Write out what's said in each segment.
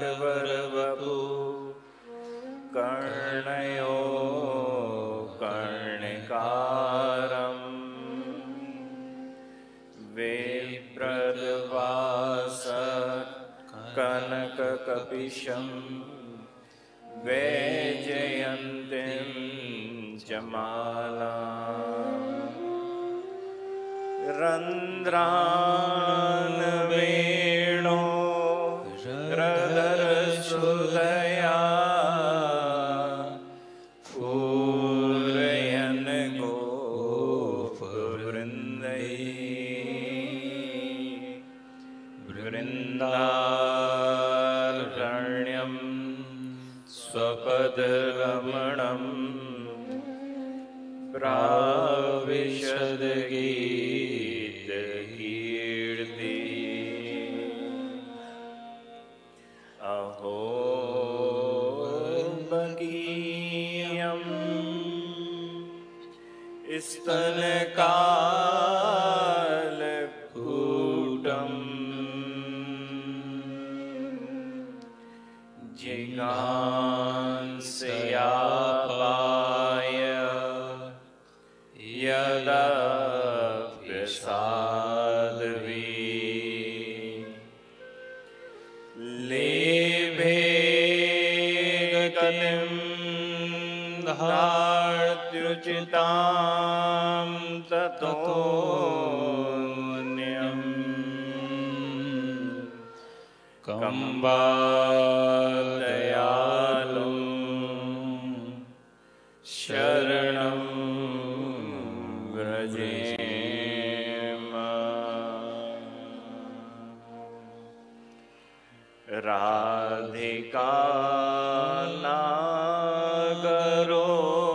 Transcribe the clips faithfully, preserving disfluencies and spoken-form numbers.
नटवरवपु कर्णयो कर्णिकारम् वेप्रदवास कनककपिशं वैजयन्तीं च मालाम् रन्ध्रान् वेणो रधरसुधया पूरयन् गोपवृन्दैः वृन्दारण्यं स्वपदरमणं प्राविशद्गीतकीर्ति अहो बकीयं स्तनकालकूटम् जिघांसयापाय यदाप्यसाध्वी लेभे गतिं धार्त्युचितां ततोऽन्यम् कम्बादयालुं शरणं व्रजेम राधिका नागरो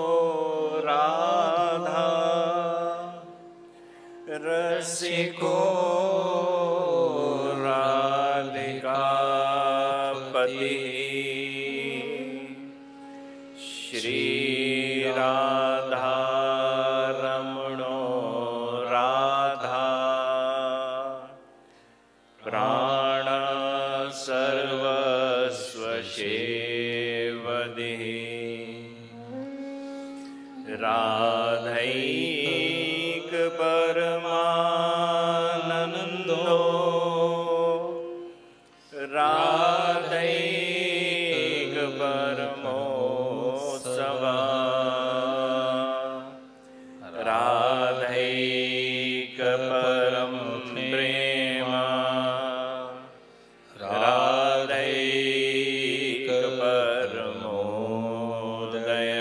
राधा रसिको राधिकापति श्री राधा रमणो राधा प्राण सर्वस्वशेवदे राधैक परमानन्दो राधैक परमोत्सवा राधैक परम प्रेम राधैक परमोदय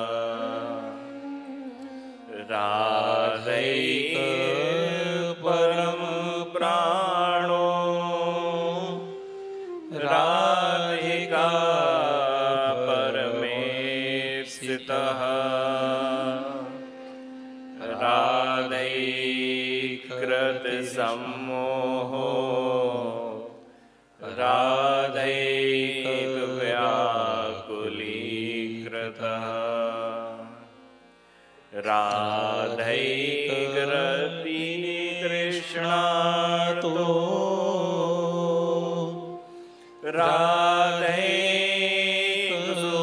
राधैक परम प्राणो राधिका परमेप्सितः राधैकृत सम्मोहो राधैक व्याकुलीकृतः राधैक रति तृष्णार्तो राधैक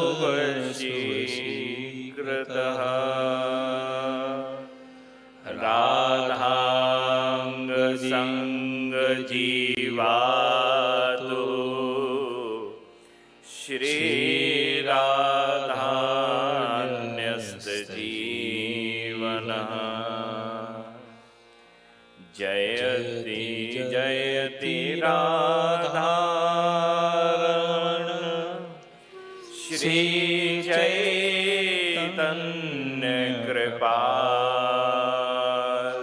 सुवशीकृतः राधांग संग जीवातु श्री राधान्यस्त जीवनः जयति जयति राधारमण श्री चैतन्य कृपाल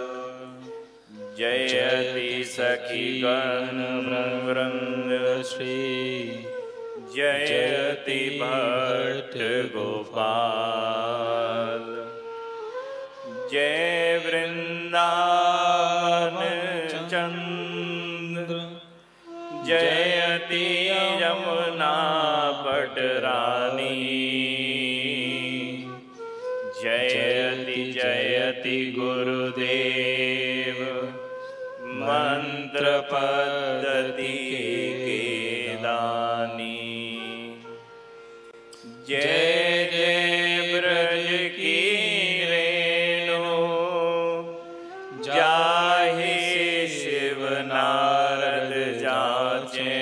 जयति सखीगण वृंद श्री जयति भट्ट गोपाल जय वृंदावन चंद्र जयति यमुना पटरानी जयति जयति गुरुदेव मंत्र पद्धति के दान जय जय ब्रज की रेणु जाहि शिव नारद जाचे।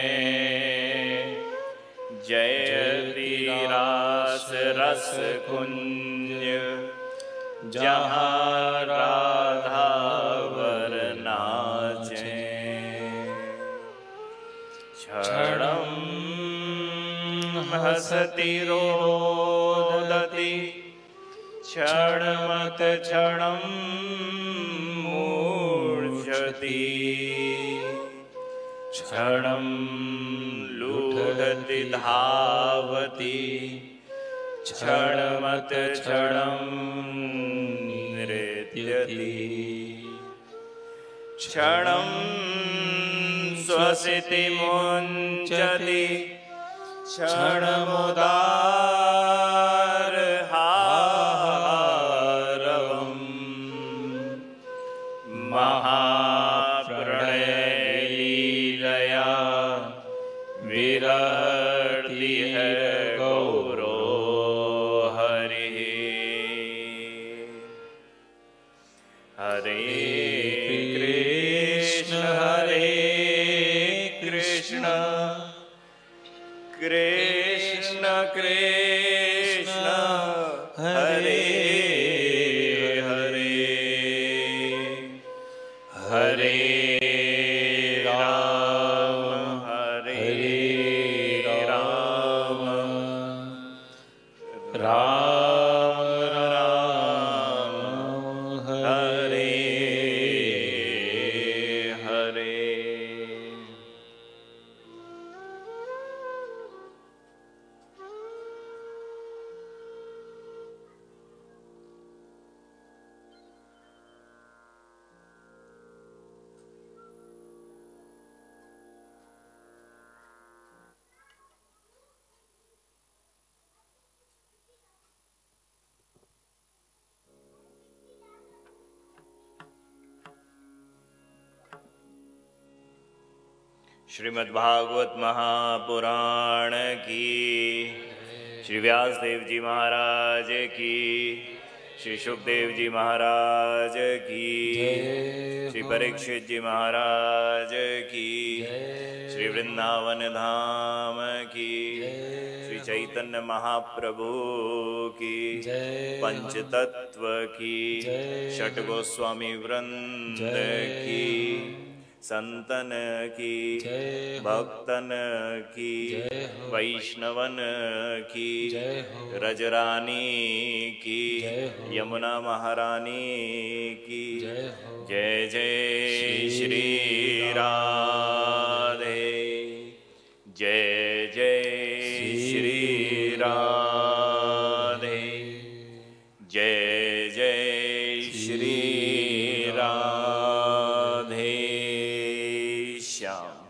जयति रास रस कुंज जहाँ राधा वर नाचे। क्षणं हसति रोदति क्षणमत क्षणं मूर्छति। क्षणं लुठति धावति क्षणमत क्षणं नृत्यति। क्षणं स्वसिति मुञ्चति क्षणमुदार हारवम्। महाप्रणयलीलया विरहति है गौरो हरिः। हरे कृष्ण हरे कृष्ण कृष्ण कृष्ण हरे हरे हरे राम हरे राम राम राम हरे हरे। श्रीमद्भागवत महापुराण की, श्री व्यासदेव जी महाराज की, श्री सुखदेव जी महाराज की, श्री परीक्षित जी महाराज की, श्री वृंदावन धाम की, श्री चैतन्य महाप्रभु की, पंचतत्व की, षट गोस्वामी वृंद की, संतन की, भक्तन की, वैष्णवन की, रजरानी की, यमुना महारानी की। जय जय श्री राधे, जय जय श्री राधे, जय जय श्री राधे श्याम।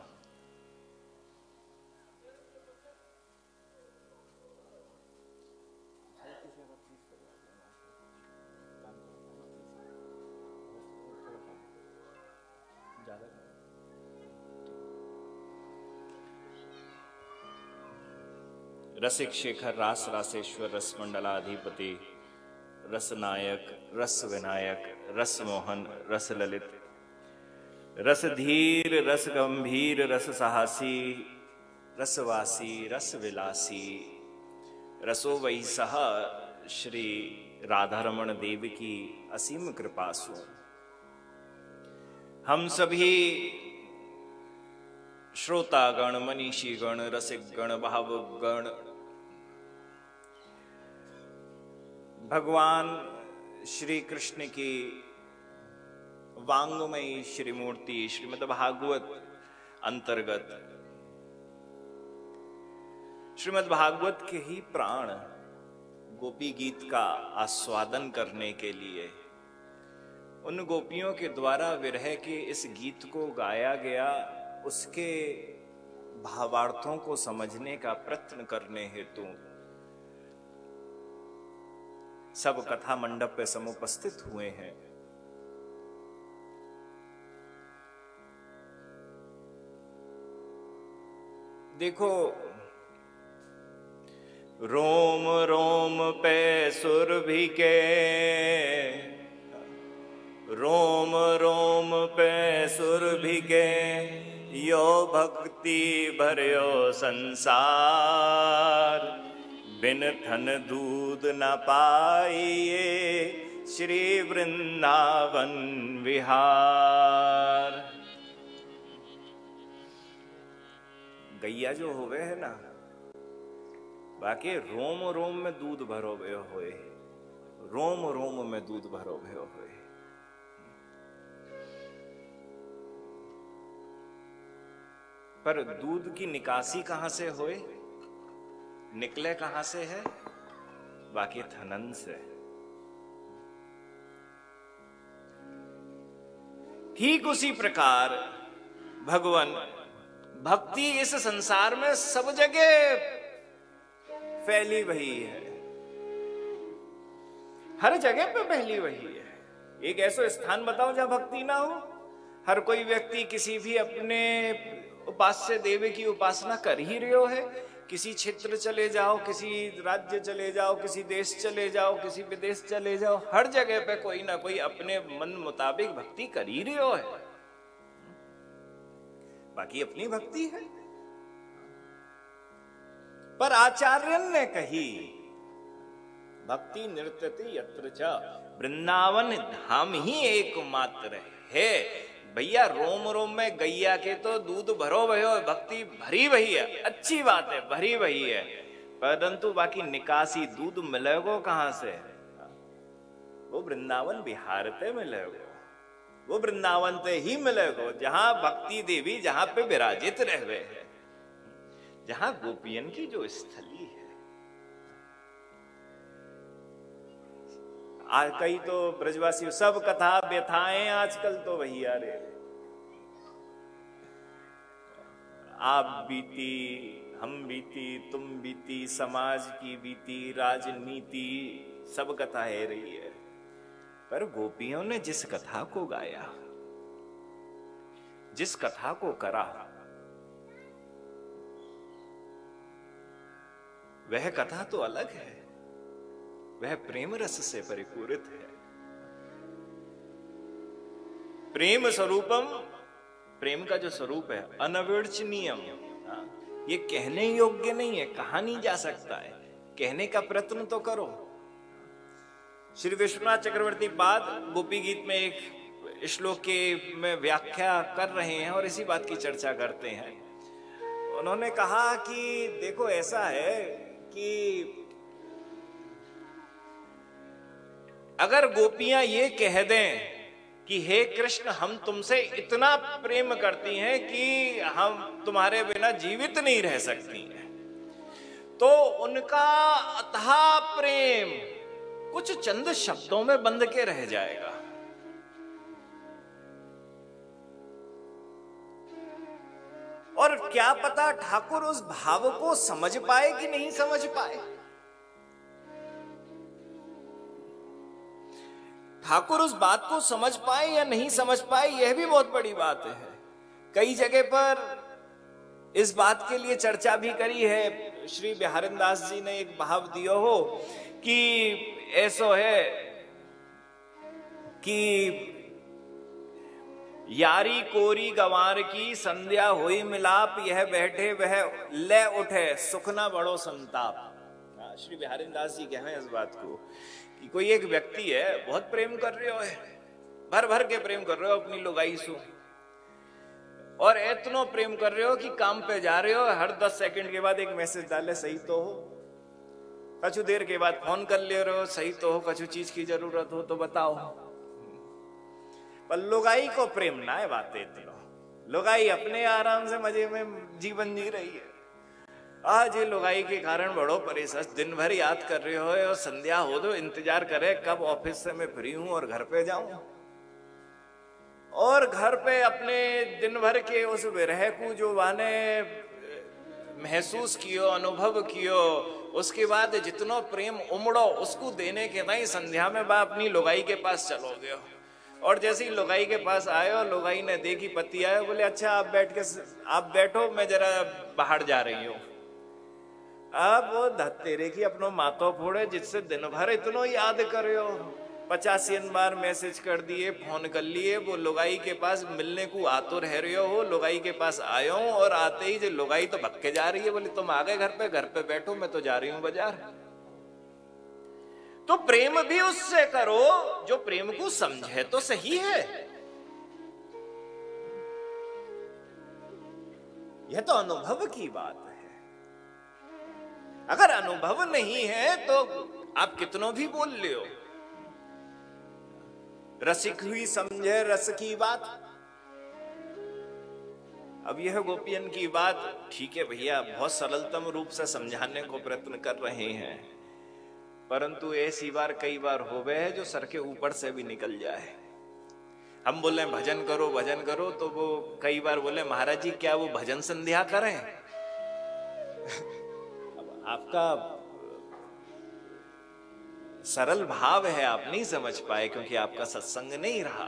रसिक शेखर रास रासेश्वर रस मंडलाधिपति रस नायक रस विनायक रस मोहन रस ललित रस धीर रस गंभीर रस साहसी रसवासी रस विलासी रसो वही सह श्री राधारमण देव की असीम कृपा सु हम सभी श्रोतागण मनीषीगण रसिकगण भावुकगण भगवान श्री कृष्ण की वांगमयी श्री मूर्ति श्रीमद् भागवत अंतर्गत श्रीमद् भागवत के ही प्राण गोपी गीत का आस्वादन करने के लिए उन गोपियों के द्वारा विरह के इस गीत को गाया गया, उसके भावार्थों को समझने का प्रयत्न करने हेतु सब कथा मंडप पे समुपस्थित हुए हैं। देखो, रोम रोम पे सुरभि के, रोम रोम पे सुरभि के, यो भक्ति भर्यो संसार, बिन थन दूध न पाइए श्री वृंदावन विहार। गैया जो होवे है ना, बाकी रोम रोम में दूध भरो भयो होए, रोम रोम में दूध भरो भयो होए। पर दूध की निकासी कहां से होए, निकले कहां से है, बाकी थनन से। ठीक उसी प्रकार भगवान भक्ति इस संसार में सब जगह फैली वही है, हर जगह पे फैली वही है। एक ऐसा स्थान बताओ जहां भक्ति ना हो। हर कोई व्यक्ति किसी भी अपने उपास्य देवी की उपासना कर ही रहे है। किसी क्षेत्र चले जाओ, किसी राज्य चले जाओ, किसी देश चले जाओ, किसी विदेश चले जाओ, हर जगह पे कोई ना कोई अपने मन मुताबिक भक्ति कर ही रहे है, बाकी अपनी भक्ति है। पर आचार्य ने कही भक्ति नृत्यति यत्र च, वृंदावन धाम ही एकमात्र है। भैया रोम रोम में गैया के तो दूध भरो भयो, भक्ति भरी वही है, अच्छी बात है, भरी वही है, परंतु बाकी निकासी दूध मिलेगो कहां से? वो वृंदावन बिहार ते मिलेगो, वो वृंदावन ते ही मिलेगो जहां भक्ति देवी जहां पे विराजित रहवे है, जहां गोपियन की जो स्थली है। आज कई तो ब्रजवासी सब कथा व्यथाएं आजकल तो वही आ रहे, आप बीती, हम बीती, तुम बीती, समाज की बीती, राजनीति, सब कथा है रही है। पर गोपियों ने जिस कथा को गाया, जिस कथा को करा, वह कथा तो अलग है, वह प्रेम रस से परिपूरित है। प्रेम स्वरूपम, प्रेम का जो स्वरूप है अनविर्चनीयम, ये कहने योग्य नहीं है, कहा नहीं जा सकता है, कहने का प्रयत्न तो करो। श्री विश्वनाथ चक्रवर्ती पाद गोपी गीत में एक श्लोक के में व्याख्या कर रहे हैं और इसी बात की चर्चा करते हैं। उन्होंने कहा कि देखो ऐसा है कि अगर गोपियां ये कह दें कि हे कृष्ण हम तुमसे इतना प्रेम करती हैं कि हम तुम्हारे बिना जीवित नहीं रह सकती हैं, तो उनका अथाह प्रेम कुछ चंद शब्दों में बंध के रह जाएगा। और क्या पता ठाकुर उस भाव को समझ पाए कि नहीं समझ पाए। ठाकुर उस बात को समझ पाए या नहीं समझ पाए, यह भी बहुत बड़ी बात है। कई जगह पर इस बात के लिए चर्चा भी करी है। श्री बिहारिन दास जी ने एक भाव दिया हो कि ऐसो है कि यारी कोरी गंवार की संध्या हुई मिलाप, यह बैठे वह ले उठे सुख न बड़ो संताप। श्री बिहारिन दास जी कह रहे हैं इस बात को कि कोई एक व्यक्ति है, बहुत प्रेम कर रहे हो है, भर भर के प्रेम कर रहे हो अपनी लुगाई सु, और इतनो प्रेम कर रहे हो कि काम पे जा रहे हो, हर दस सेकंड के बाद एक मैसेज डाले सही तो हो, कछु देर के बाद फोन कर ले रहे हो सही तो हो, कछु चीज की जरूरत हो तो बताओ। पर लुगाई को प्रेम ना है बात इतनो, लुगाई अपने आराम से मजे में जीवन जी रही है। आज ये लुगाई के कारण बड़ो परेशान, दिन भर याद कर रहे हो और संध्या हो तो इंतजार करे कब ऑफिस से मैं फ्री हूं और घर पे जाऊं, और घर पे अपने दिन भर के उस विरह को जो वाने महसूस कियो, अनुभव कियो, उसके बाद जितनो प्रेम उमड़ो उसको देने के नहीं संध्या में बा अपनी लुगाई के पास चलोगे। और जैसे ही लुगाई के पास आयो, लुगाई ने देखी पति आयो, बोले अच्छा आप बैठ के आप बैठो मैं जरा बाहर जा रही हूं। अब वो धत्तेरे की अपनो मातो फोड़े जिससे दिन भर इतनो याद करो, पचासियन बार मैसेज कर दिए, फोन कर लिए, वो लुगाई के पास मिलने को आ तो रह रहे हो, लुगाई के पास आयो और आते ही जो लुगाई तो भक्के जा रही है, बोले तुम आ गए घर पे, घर पे बैठो मैं तो जा रही हूं बाजार। तो प्रेम भी उससे करो जो प्रेम को समझे तो सही है। यह तो अनुभव की बात है। अगर अनुभव नहीं है तो आप कितनों भी बोल ले हो। रसिक हुई समझे रस की बात। अब यह गोपियन की बात ठीक है भैया, बहुत सरलतम रूप से समझाने को प्रयत्न कर रहे हैं, परंतु ऐसी बार कई बार हो गए है जो सर के ऊपर से भी निकल जाए। हम बोले भजन करो भजन करो, तो वो कई बार बोले महाराज जी क्या वो भजन संध्या करें? अब आपका सरल भाव है, आप नहीं समझ पाए क्योंकि आपका सत्संग नहीं रहा।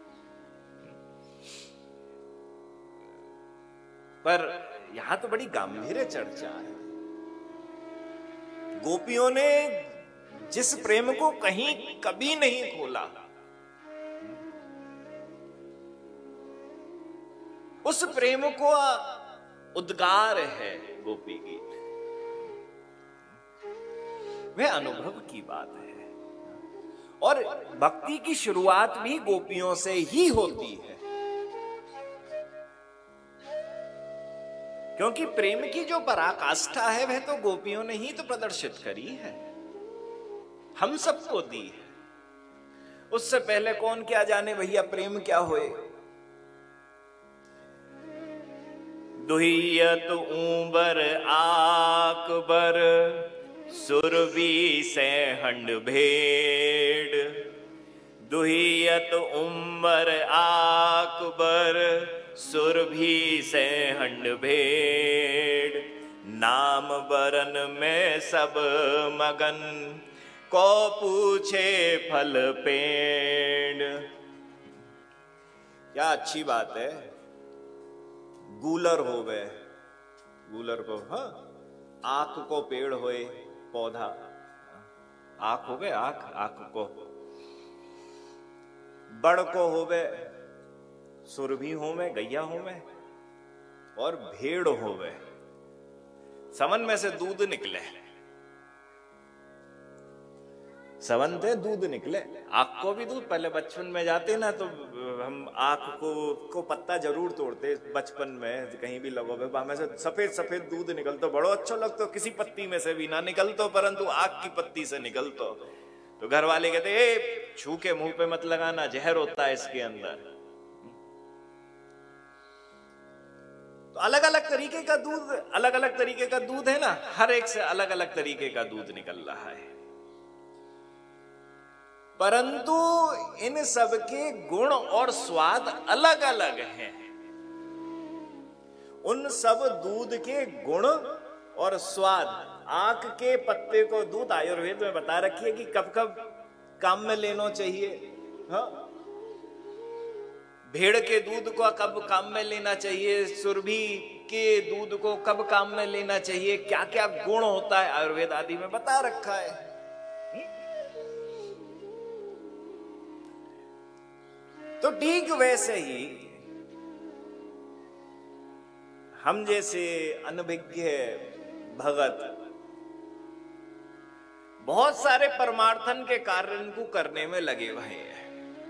पर यहां तो बड़ी गंभीर चर्चा है। गोपियों ने जिस प्रेम को कहीं कभी नहीं खोला, उस प्रेम को उद्गार है गोपी गीत। वह अनुभव की बात है और भक्ति की शुरुआत भी गोपियों से ही होती है, क्योंकि प्रेम की जो पराकाष्ठा है वह तो गोपियों ने ही तो प्रदर्शित करी है, हम सबको दी है। उससे पहले कौन क्या जाने भैया प्रेम क्या होए। दुहियत ऊबर आकबर सुरभि से हंड भेड़, दुहियत उम्बर आकबर सुरभि से हंड भेड़, नाम बरन में सब मगन को पूछे फल पेड़। क्या अच्छी बात है। गूलर हो गए, गूलर को हाँ आंख को पेड़ होए पौधा, आंख हो गए आंख आंख को, बड़ को हो गए सुरभि हो में गैया हो में, और भेड़ हो गए समन में से दूध निकले, सवन थे दूध निकले। आंख को भी दूध, पहले बचपन में जाते ना तो हम आंख को को पत्ता जरूर तोड़ते बचपन में, कहीं भी लगो हमें से सफेद सफेद दूध निकलतो, बड़ो अच्छा लगतो, किसी पत्ती में से भी ना निकलतो परंतु आंख की पत्ती से निकलतो। तो घर वाले कहते ए छू के मुंह पे मत लगाना, जहर होता है इसके अंदर। तो अलग अलग तरीके का दूध, अलग अलग तरीके का दूध है ना, हर एक से अलग अलग तरीके का दूध निकल रहा है, परंतु इन सब के गुण और स्वाद अलग अलग हैं। उन सब दूध के गुण और स्वाद, आंख के पत्ते को दूध आयुर्वेद में बता रखी है कि कब कब काम में लेना चाहिए, हाँ? भेड़ के दूध को कब काम में लेना चाहिए, सुरभि के दूध को कब काम में लेना चाहिए, क्या क्या गुण होता है आयुर्वेद आदि में बता रखा है। तो ठीक वैसे ही हम जैसे अनभिज्ञ भगत बहुत सारे परमार्थन के कार्य को करने में लगे हुए हैं।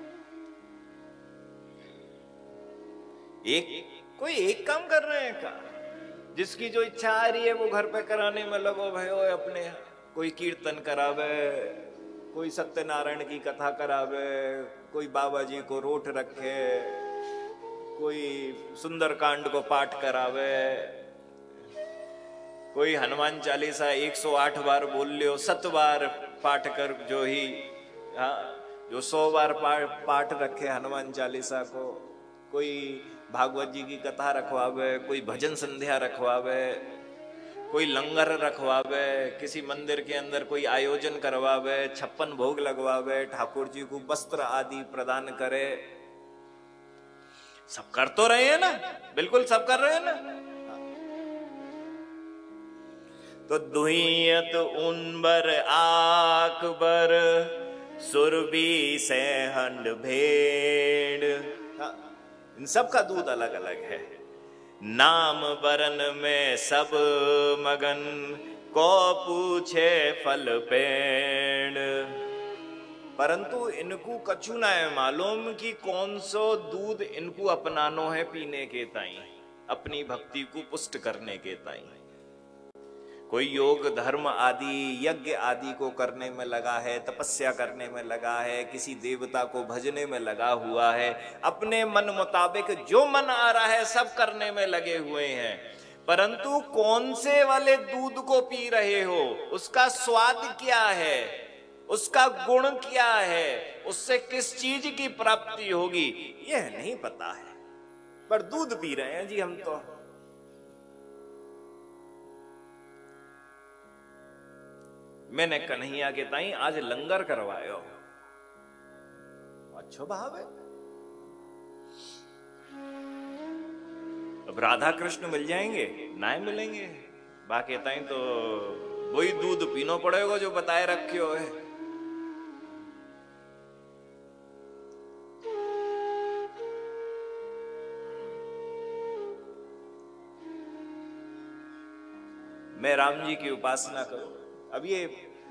एक कोई एक काम कर रहे हैं का, जिसकी जो इच्छा आ रही है वो घर पे कराने में लगो भयो अपने। कोई कीर्तन करावे, कोई सत्यनारायण की कथा करावे, कोई बाबा जी को रोट रखे, कोई सुंदरकांड को पाठ करावे, कोई हनुमान चालीसा एक सौ आठ बार बोल लियो, सत बार पाठ कर, जो ही हाँ जो सौ बार पाठ रखे हनुमान चालीसा को, कोई भागवत जी की कथा रखवावे, कोई भजन संध्या रखवावे, कोई लंगर रखवावे, किसी मंदिर के अंदर कोई आयोजन करवावे, छप्पन भोग लगवावे, ठाकुर जी को वस्त्र आदि प्रदान करे। सब कर तो रहे हैं ना, बिल्कुल सब कर रहे हैं ना। तो दुहियत उनबर आकबर सुरभि से हंड भेड़। हाँ, इन सब का दूध अलग अलग है। नाम बरन में सब मगन को पूछे फल पेड़। परंतु इनको कछु ना है मालूम कि कौन सो दूध इनको अपनानो है पीने के ताई, अपनी भक्ति को पुष्ट करने के ताई। कोई योग धर्म आदि यज्ञ आदि को करने में लगा है, तपस्या करने में लगा है, किसी देवता को भजने में लगा हुआ है, अपने मन मुताबिक जो मन आ रहा है सब करने में लगे हुए हैं। परंतु कौन से वाले दूध को पी रहे हो, उसका स्वाद क्या है, उसका गुण क्या है, उससे किस चीज की प्राप्ति होगी, यह नहीं पता है। पर दूध पी रहे हैं जी हम तो। मैंने कन्हैया के ताई आज लंगर करवायो, अच्छो भाव है। अब राधा कृष्ण मिल जाएंगे ना मिलेंगे, बाकी ताई तो वही दूध पीनो पड़ेगा जो बताए रखे हो है। मैं राम जी की उपासना करूं। अब ये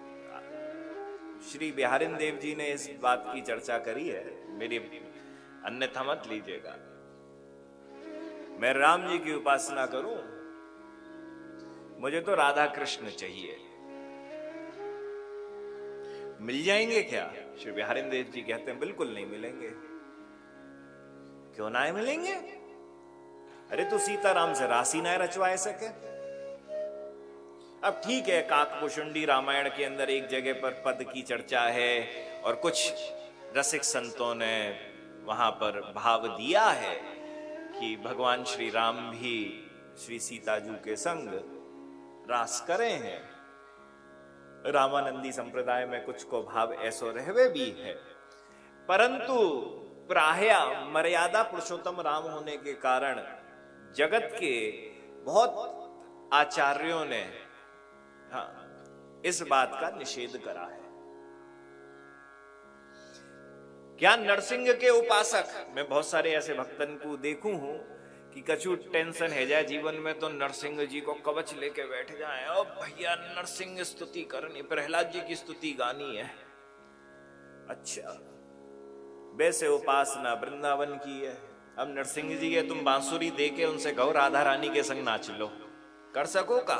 श्री बिहारिन देव जी ने इस बात की चर्चा करी है, मेरी अन्यथा मत लीजिएगा। मैं राम जी की उपासना करूं, मुझे तो राधा कृष्ण चाहिए। मिल जाएंगे क्या? श्री बिहारिन देव जी कहते हैं बिल्कुल नहीं मिलेंगे। क्यों ना मिलेंगे? अरे तो सीताराम से राशि ना रचवाए सके। अब ठीक है, काकभूषुंडी रामायण के अंदर एक जगह पर पद की चर्चा है और कुछ रसिक संतों ने वहां पर भाव दिया है कि भगवान श्री राम भी श्री सीता जी के संग रास करे हैं। रामानंदी संप्रदाय में कुछ को भाव ऐसो रहवे भी है, परंतु प्राय मर्यादा पुरुषोत्तम राम होने के कारण जगत के बहुत आचार्यों ने हाँ इस बात का निषेध करा है। क्या नरसिंह के उपासक, मैं बहुत सारे ऐसे भक्तन को देखूं हूं कि कछु टेंशन है जाए जीवन में तो नरसिंह जी को कवच लेके बैठ जाए, ओ भैया नरसिंह स्तुति करनी, प्रहलाद जी की स्तुति गानी है। अच्छा, वैसे उपासना वृंदावन की है। अब नरसिंह जी के तुम बांसुरी दे के उनसे कहो राधा रानी के संग नाच लो, कर सको का?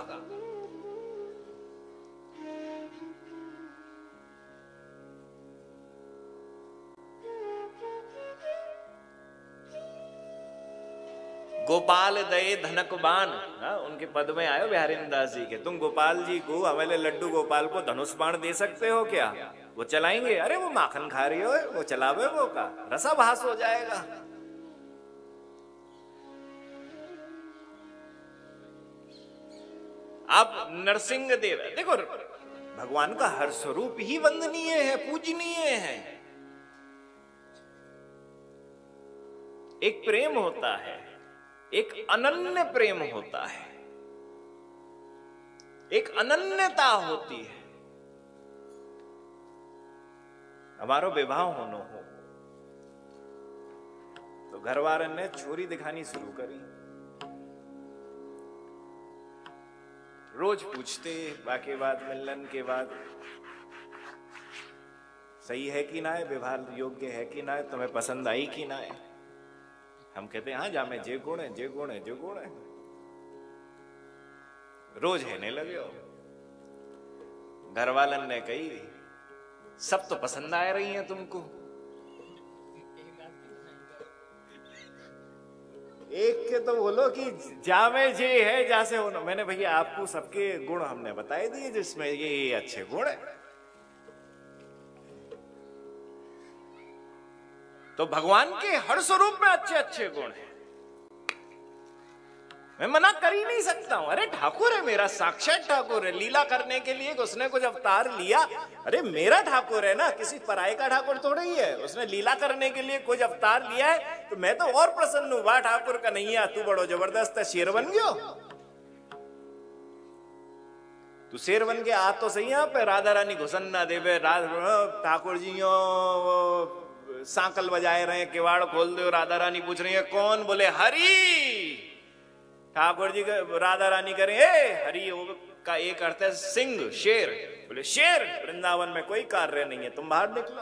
गोपाल दये धनक बाण, उनके पद में आयो बिहारिन दास जी के, तुम गोपाल जी को, हमारे लड्डू गोपाल को धनुष बाण दे सकते हो क्या? वो चलाएंगे? अरे वो माखन खा रही हो, वो चलावे वो का रसाभास हो जाएगा। आप नरसिंह देव देखो, भगवान का हर स्वरूप ही वंदनीय है, पूजनीय है। एक प्रेम होता है, एक अनन्य प्रेम होता है, एक अनन्यता होती है। हमारो विवाह होनो हो तो घर वाले ने छोरी दिखानी शुरू करी। रोज पूछते बाकी बाद मिलन के बाद सही है कि ना है, विवाह योग्य है कि ना है, तुम्हें पसंद आई कि ना है। हम कहते हैं हाँ जा में जे गुण है, जे गुण है, जे गुण है। रोज कहने लगे हो। घर वालन ने कही सब तो पसंद आ रही हैं तुमको, एक के तो बोलो कि जामे जे है जैसे होना। मैंने भैया आपको सबके गुण हमने बताए दिए जिसमें ये, ये अच्छे गुण है। तो भगवान के हर स्वरूप में अच्छे अच्छे गुण हैं, मैं मना कर ही नहीं सकता हूं। अरे ठाकुर है मेरा, साक्षात ठाकुर है, लीला करने के लिए उसने कुछ अवतार लिया। अरे मेरा ठाकुर है ना, किसी पराये का ठाकुर थोड़ा ही है। उसने लीला करने के लिए कुछ अवतार लिया है तो मैं तो और प्रसन्न हूं। वाह ठाकुर का नहीं है, तू बड़ो जबरदस्त शेर बन गयो। तू शेर बन के आ तो सही यहाँ पे, राधा रानी घुसन ना देवे। ठाकुर जी सांकल बजाए रहे, किवाड़ खोल दो, राधा रानी पूछ रही है कौन? बोले हरि। ठाकुर जी राधा रानी करें ए हरि का एक अर्थ है सिंह, शेर। बोले शेर वृंदावन में कोई कार्य नहीं है, तुम बाहर निकलो।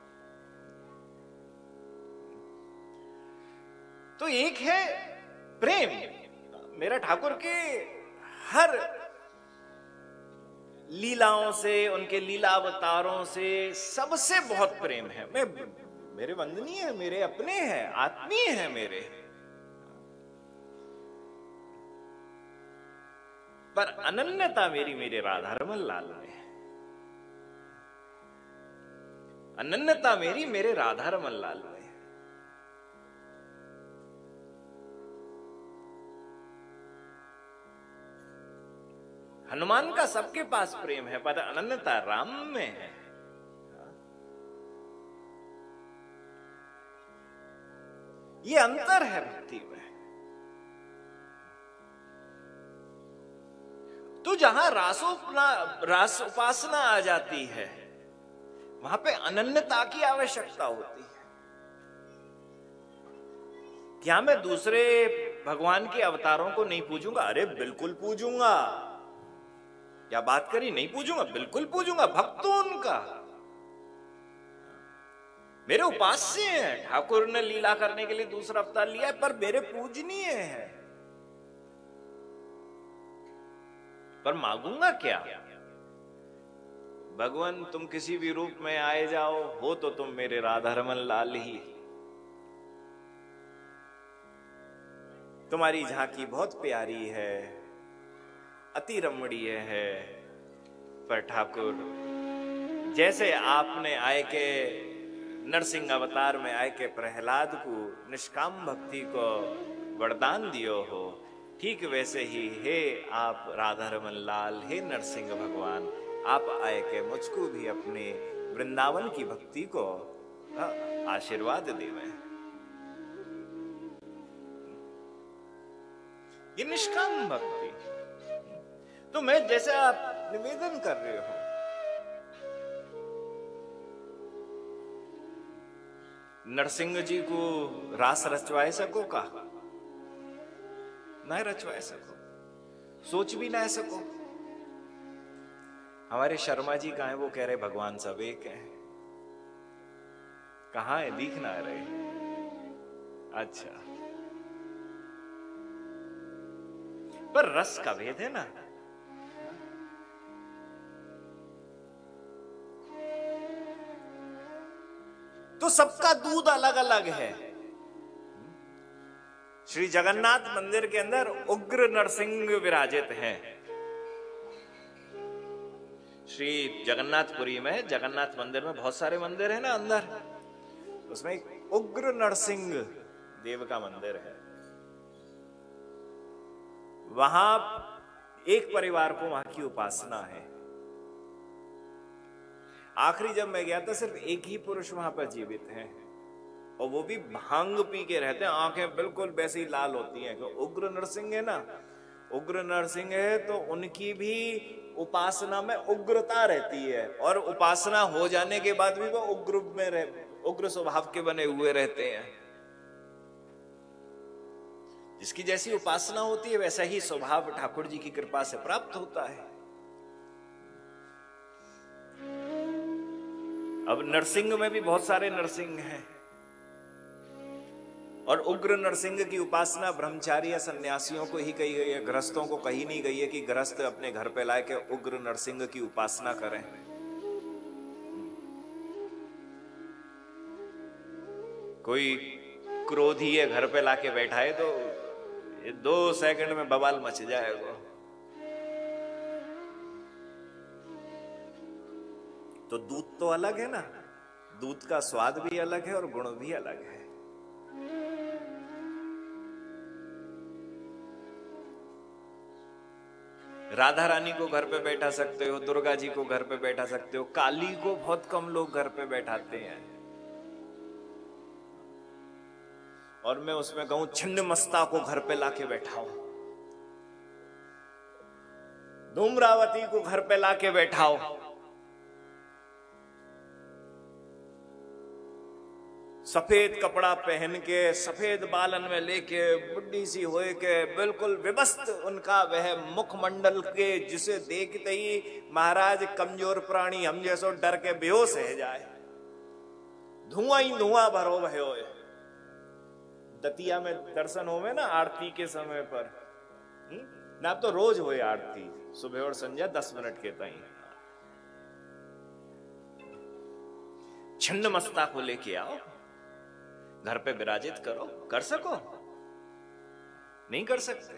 तो एक है प्रेम, मेरा ठाकुर के हर लीलाओं से, उनके लीला अवतारों से सबसे बहुत प्रेम है। मैं मेरे वंदनीय है, मेरे अपने हैं, आत्मीय है मेरे। पर अनन्यता मेरी मेरे राधारमण लाल में है। अनन्यता मेरी मेरे राधारमण लाल में। हनुमान का सबके पास प्रेम है, पर अनन्यता राम में है। ये अंतर है भक्ति में। तो जहां रासोपना रास उपासना आ जाती है, वहां पे अनन्यता की आवश्यकता होती है। क्या मैं दूसरे भगवान के अवतारों को नहीं पूजूंगा? अरे बिल्कुल पूजूंगा। क्या बात करी? नहीं पूजूंगा, बिल्कुल पूजूंगा। भक्त तो उनका मेरे उपास्य हैं। ठाकुर ने लीला करने के लिए दूसरा अवतार लिया है, पर मेरे पूजनीय है। पर मांगूंगा क्या? भगवान तुम किसी भी रूप में आए जाओ, हो तो तुम मेरे राधारमण लाल ही। तुम्हारी झांकी बहुत प्यारी है, अति रमणीय है। पर ठाकुर जैसे आपने आए के नरसिंह अवतार में आए के प्रहलाद को निष्काम भक्ति को वरदान दियो हो, ठीक वैसे ही हे आप राधारमण लाल, हे नरसिंह भगवान, आप आए के मुझको भी अपने वृंदावन की भक्ति को आशीर्वाद देवें। ये निष्काम भक्ति। तो मैं जैसे आप निवेदन कर रहे हो, नरसिंह जी को रास रचवाए सको का? ना रचवाए सको, सोच भी ना सको। हमारे शर्मा जी कहां है? वो कह रहे भगवान सब एक है। कहां है? दिख ना रहे। अच्छा, पर रस का भेद है ना। तो सबका दूध अलग अलग है। श्री जगन्नाथ मंदिर के अंदर उग्र नरसिंह विराजित हैं। श्री जगन्नाथपुरी में, जगन्नाथ मंदिर में बहुत सारे मंदिर हैं ना अंदर, उसमें एक उग्र नरसिंह देव का मंदिर है। वहां एक परिवार को वहां की उपासना है। आखिरी जब मैं गया था, सिर्फ एक ही पुरुष वहां पर जीवित हैं, और वो भी भांग पी के रहते हैं। आंखें बिल्कुल वैसी ही लाल होती हैं। तो उग्र नरसिंह है ना, उग्र नरसिंह है तो उनकी भी उपासना में उग्रता रहती है, और उपासना हो जाने के बाद भी वो उग्र में रह उग्र स्वभाव के बने हुए रहते हैं। जिसकी जैसी उपासना होती है वैसा ही स्वभाव ठाकुर जी की कृपा से प्राप्त होता है। अब नरसिंह में भी बहुत सारे नरसिंह हैं, और उग्र नरसिंह की उपासना ब्रह्मचारी या सन्यासियों को ही कही गई है, गृहस्थों को कही नहीं गई है कि गृहस्थ अपने घर पे लाए के उग्र नरसिंह की उपासना करें। कोई क्रोधी है घर पे लाके बैठा है तो दो सेकंड में बवाल मच जाएगा। तो दूध तो अलग है ना, दूध का स्वाद भी अलग है और गुण भी अलग है। राधा रानी को घर पे बैठा सकते हो, दुर्गा जी को घर पे बैठा सकते हो, काली को बहुत कम लोग घर पे बैठाते हैं। और मैं उसमें कहूं छिन्न मस्ता को घर पे लाके बैठाओ, धूम्रावती को घर पे लाके बैठाओ, सफेद कपड़ा पहन के, सफेद बालन में लेके, बुढ़ी सी होए के, बिल्कुल विवस्त उनका वह मुखमंडल के, जिसे देखते ही महाराज कमजोर प्राणी हम जैसो डर के बेहोश रह जाए। धुआं ही धुआं भरो भयो। दतिया में दर्शन होवे ना आरती के समय पर, ना तो रोज होए आरती सुबह और संध्या दस मिनट के ताई। छिन्न मस्ता को लेके आओ, घर पे विराजित करो। कर सको? नहीं कर सकते।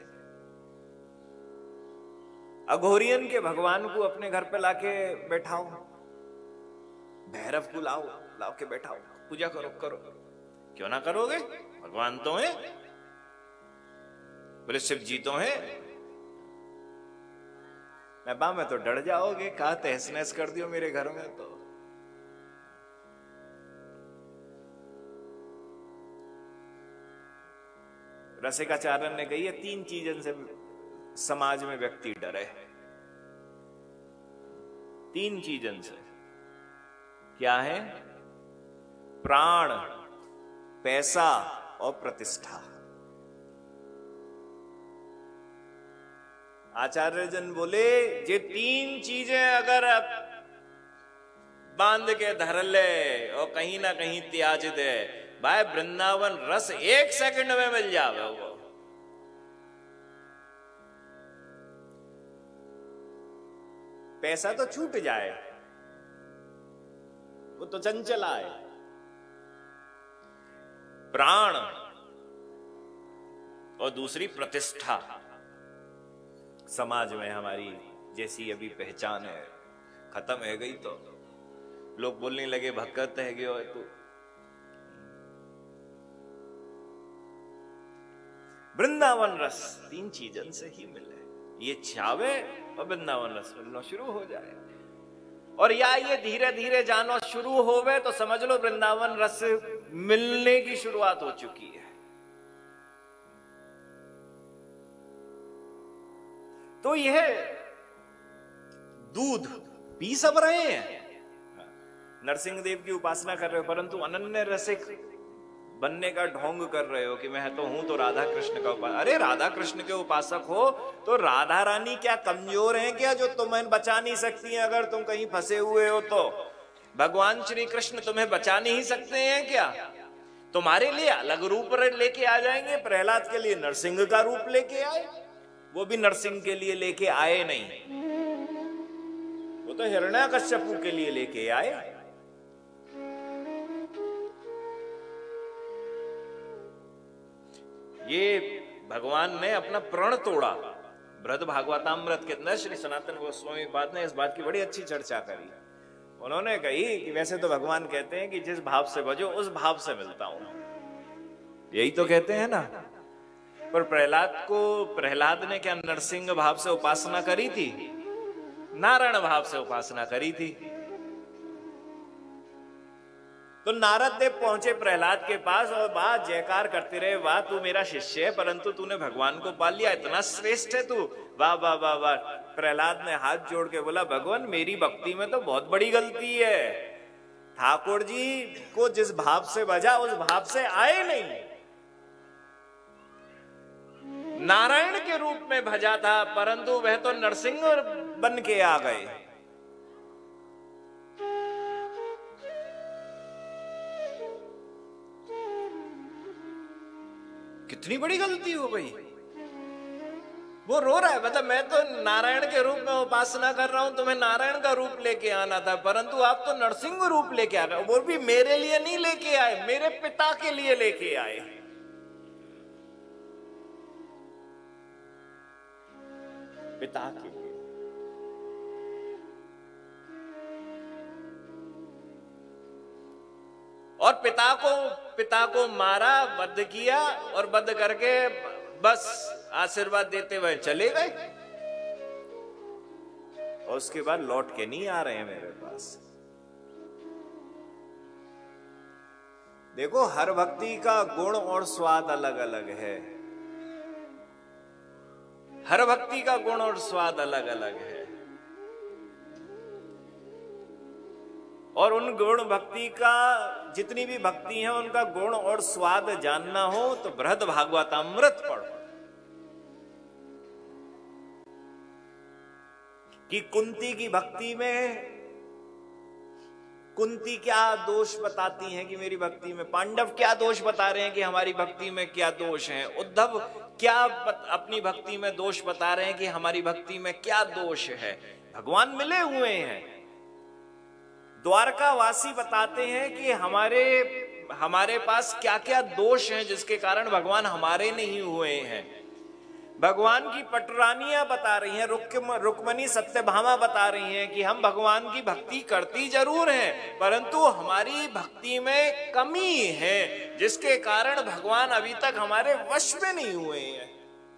अघोरियन के भगवान को अपने घर पे लाके बैठाओ, भैरव को लाओ, लाओ के बैठाओ, पूजा करो। करो क्यों ना करोगे? भगवान तो है, बोले शिव जी तो है। मैं बा मैं तो डर जाओगे, कहा तहस नहस कर दियो मेरे घर में। तो रसिकाचार्य ने कही है तीन चीजों से समाज में व्यक्ति डरे। तीन चीजों से। क्या है? प्राण, पैसा और प्रतिष्ठा। आचार्य जन बोले ये तीन चीजें अगर बांध के धर ले और कहीं ना कहीं त्याज दे, भाई वृंदावन रस एक सेकंड में मिल जावे। वो पैसा तो छूट जाए, वो तो चंचला है। प्राण और दूसरी प्रतिष्ठा। समाज में हमारी जैसी अभी पहचान है खत्म है गई, तो लोग बोलने लगे भगत है गयो है तू। वृंदावन रस तीन चीजन से ही मिले, ये चावे और वृंदावन रस मिलना शुरू हो जाए। और या ये धीरे धीरे जानो शुरू होवे तो समझ लो वृंदावन रस मिलने की शुरुआत हो चुकी है। तो यह दूध पी सब रहे हैं, नरसिंह देव की उपासना कर रहे हो, परंतु अनन्य रसिक बनने का ढोंग कर रहे हो कि मैं तो हूं तो राधा कृष्ण का उपासक। अरे राधा कृष्ण के उपासक हो तो राधा रानी क्या कमजोर हैं क्या जो तुम्हें बचा नहीं सकती हैं? अगर तुम कहीं फंसे हुए हो तो भगवान श्री कृष्ण तुम्हें बचा नहीं सकते हैं क्या? तुम्हारे लिए अलग रूप लेके आ जाएंगे। प्रहलाद के लिए नरसिंह का रूप लेके आए, वो भी नरसिंह के लिए लेके आए नहीं, वो तो हिरण्याकश्यपु के लिए लेके आए। ये भगवान ने अपना प्रण तोड़ा। बृहद भागवतामृत के अंदर श्री सनातन गोस्वामी पाद ने इस बात की बड़ी अच्छी चर्चा करी। उन्होंने कही कि वैसे तो भगवान कहते हैं कि जिस भाव से भजो उस भाव से मिलता हूं, यही तो कहते हैं ना। पर प्रहलाद को, प्रहलाद ने क्या नरसिंह भाव से उपासना करी थी? नारायण भाव से उपासना करी थी। तो नारद देव पहुंचे प्रहलाद के पास और बात जयकार करते रहे, वाह तू मेरा शिष्य है परंतु तूने भगवान को पा लिया, इतना श्रेष्ठ है तू, वाह वाह वाह वाह। प्रहलाद ने हाथ जोड़ के बोला, भगवान मेरी भक्ति में तो बहुत बड़ी गलती है। ठाकुर जी को जिस भाव से भजा उस भाव से आए नहीं। नारायण के रूप में भजा था परंतु वह तो नरसिंह बन के आ गए। कितनी बड़ी गलती हो गई। वो रो रहा है, मतलब मैं तो नारायण के रूप में उपासना कर रहा हूं, तुम्हें नारायण का रूप लेके आना था परंतु आप तो नरसिंह रूप लेके आ रहे हो। वो भी मेरे लिए नहीं लेके आए, मेरे पिता के लिए लेके आए। पिता के लिए। और पिता को पिता को मारा, वध किया और वध करके बस आशीर्वाद देते हुए चले गए और उसके बाद लौट के नहीं आ रहे हैं मेरे पास। देखो हर भक्ति का गुण और स्वाद अलग अलग है। हर भक्ति का गुण और स्वाद अलग अलग है, और उन गुण भक्ति का, जितनी भी भक्ति है उनका गुण और स्वाद जानना हो तो बृहद भागवतामृत पढ़ो। कि कुंती की भक्ति में कुंती क्या दोष बताती हैं कि मेरी भक्ति में, पांडव क्या दोष बता रहे हैं कि हमारी भक्ति में क्या दोष है, उद्धव क्या अपनी भक्ति में दोष बता रहे हैं कि हमारी भक्ति में क्या दोष है। भगवान मिले हुए हैं। द्वारका वासी बताते हैं कि हमारे हमारे पास क्या क्या दोष हैं जिसके कारण भगवान हमारे नहीं हुए हैं। भगवान की पटरानियां बता रही हैं, रुक्मणी सत्यभामा बता रही हैं कि हम भगवान की भक्ति करती जरूर हैं परंतु हमारी भक्ति में कमी है जिसके कारण भगवान अभी तक हमारे वश में नहीं हुए हैं।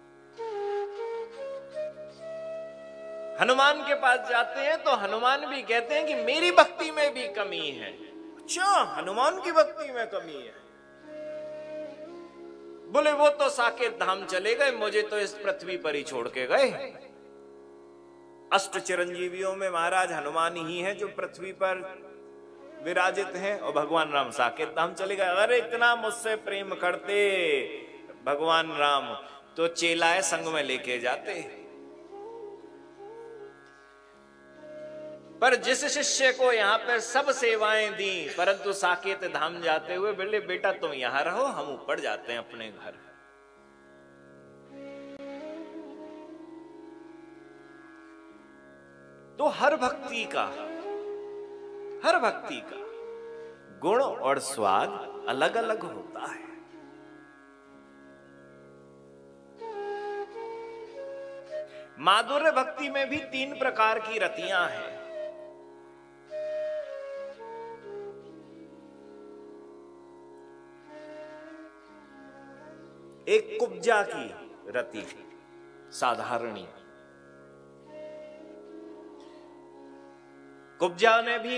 हनुमान के पास जाते हैं तो हनुमान भी कहते हैं कि मेरी भक्ति में भी कमी है। अच्छा, हनुमान की भक्ति में कमी है? बोले वो तो साकेत धाम चले गए, मुझे तो इस पृथ्वी पर ही छोड़ के गए। अष्ट चिरंजीवियों में महाराज हनुमान ही हैं जो पृथ्वी पर विराजित हैं और भगवान राम साकेत धाम चले गए। अगर इतना मुझसे प्रेम करते भगवान राम तो चेलाए संग में लेके जाते। पर जिस शिष्य को यहाँ पे सब सेवाएं दी परंतु साकेत धाम जाते हुए बोले बेटा तुम यहां रहो, हम ऊपर जाते हैं अपने घर। तो हर भक्ति का हर भक्ति का गुण और स्वाद अलग अलग होता है। माधुर्य भक्ति में भी तीन प्रकार की रतियां हैं। एक कुब्जा की रति साधारणी, कुब्जा ने भी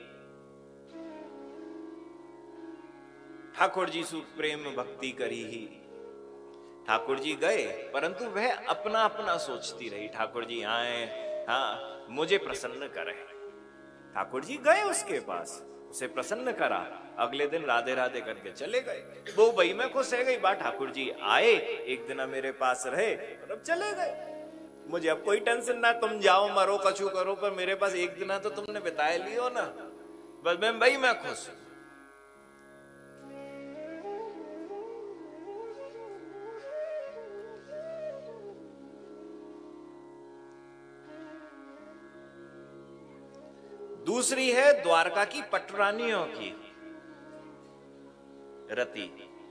ठाकुर जी से प्रेम भक्ति करी ही। ठाकुर जी गए परंतु वह अपना अपना सोचती रही। ठाकुर जी आए, हाँ मुझे प्रसन्न करें। ठाकुर जी गए उसके पास, उसे प्रसन्न करा, अगले दिन राधे राधे करके चले गए। वो वही में खुश है गई बात, ठाकुर जी आए एक दिन मेरे पास रहे और अब चले गए। मुझे अब कोई टेंशन ना, तुम जाओ मरो कछु करो पर मेरे पास एक दिन तो तुमने बिताए लियो ना, बस मैं वही मैं खुश। दूसरी है द्वारका की पटरानियों की रति।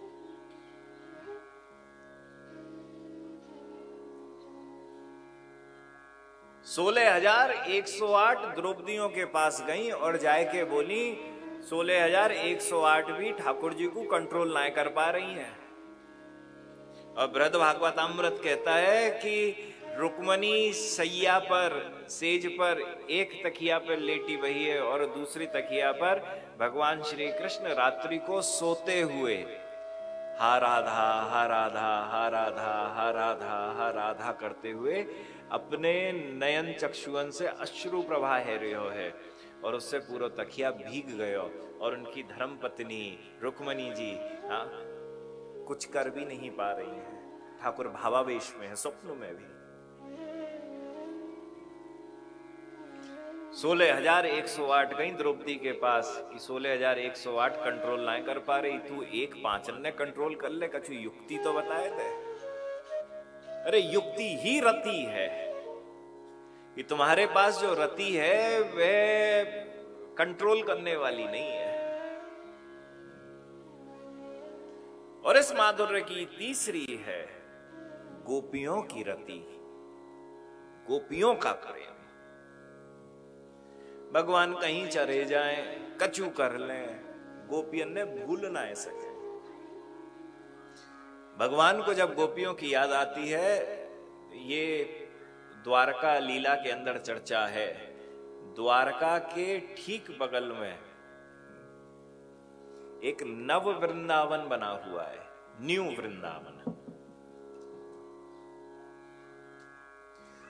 सोलह हजार एक सौ आठ द्रौपदियों के पास गई और जाए के बोली सोलह हजार एक सौ आठ भी ठाकुर जी को कंट्रोल ना कर पा रही हैं। और बृहद भागवतामृत कहता है कि रुक्मणी सैया पर, सेज पर एक तकिया पर लेटी हुई है और दूसरी तकिया पर भगवान श्री कृष्ण रात्रि को सोते हुए हा राधा हा राधा हा राधा हा राधा हा राधा करते हुए अपने नयन चक्षुअन से अश्रु प्रवाह है रहो है और उससे पूरा तकिया भीग गयो। और उनकी धर्म पत्नी रुक्मणी जी हाँ कुछ कर भी नहीं पा रही हैं। ठाकुर भावावेश में है, स्वप्न में भी। सोलह हजार एक सौ आठ गई द्रौपदी के पास कि सोलह हजार एक सौ आठ कंट्रोल ना कर पा रही, तू एक पांचन ने कंट्रोल कर ले, कछु युक्ति तो बताए दे। अरे युक्ति ही रति है कि तुम्हारे पास जो रति है वह कंट्रोल करने वाली नहीं है। और इस माधुर्य की तीसरी है गोपियों की रति, गोपियों का प्रेम। भगवान कहीं चले जाएं, कछु कर लें, गोपियन ने भूल ना सके। भगवान को जब गोपियों की याद आती है, ये द्वारका लीला के अंदर चर्चा है। द्वारका के ठीक बगल में एक नव वृंदावन बना हुआ है, न्यू वृंदावन।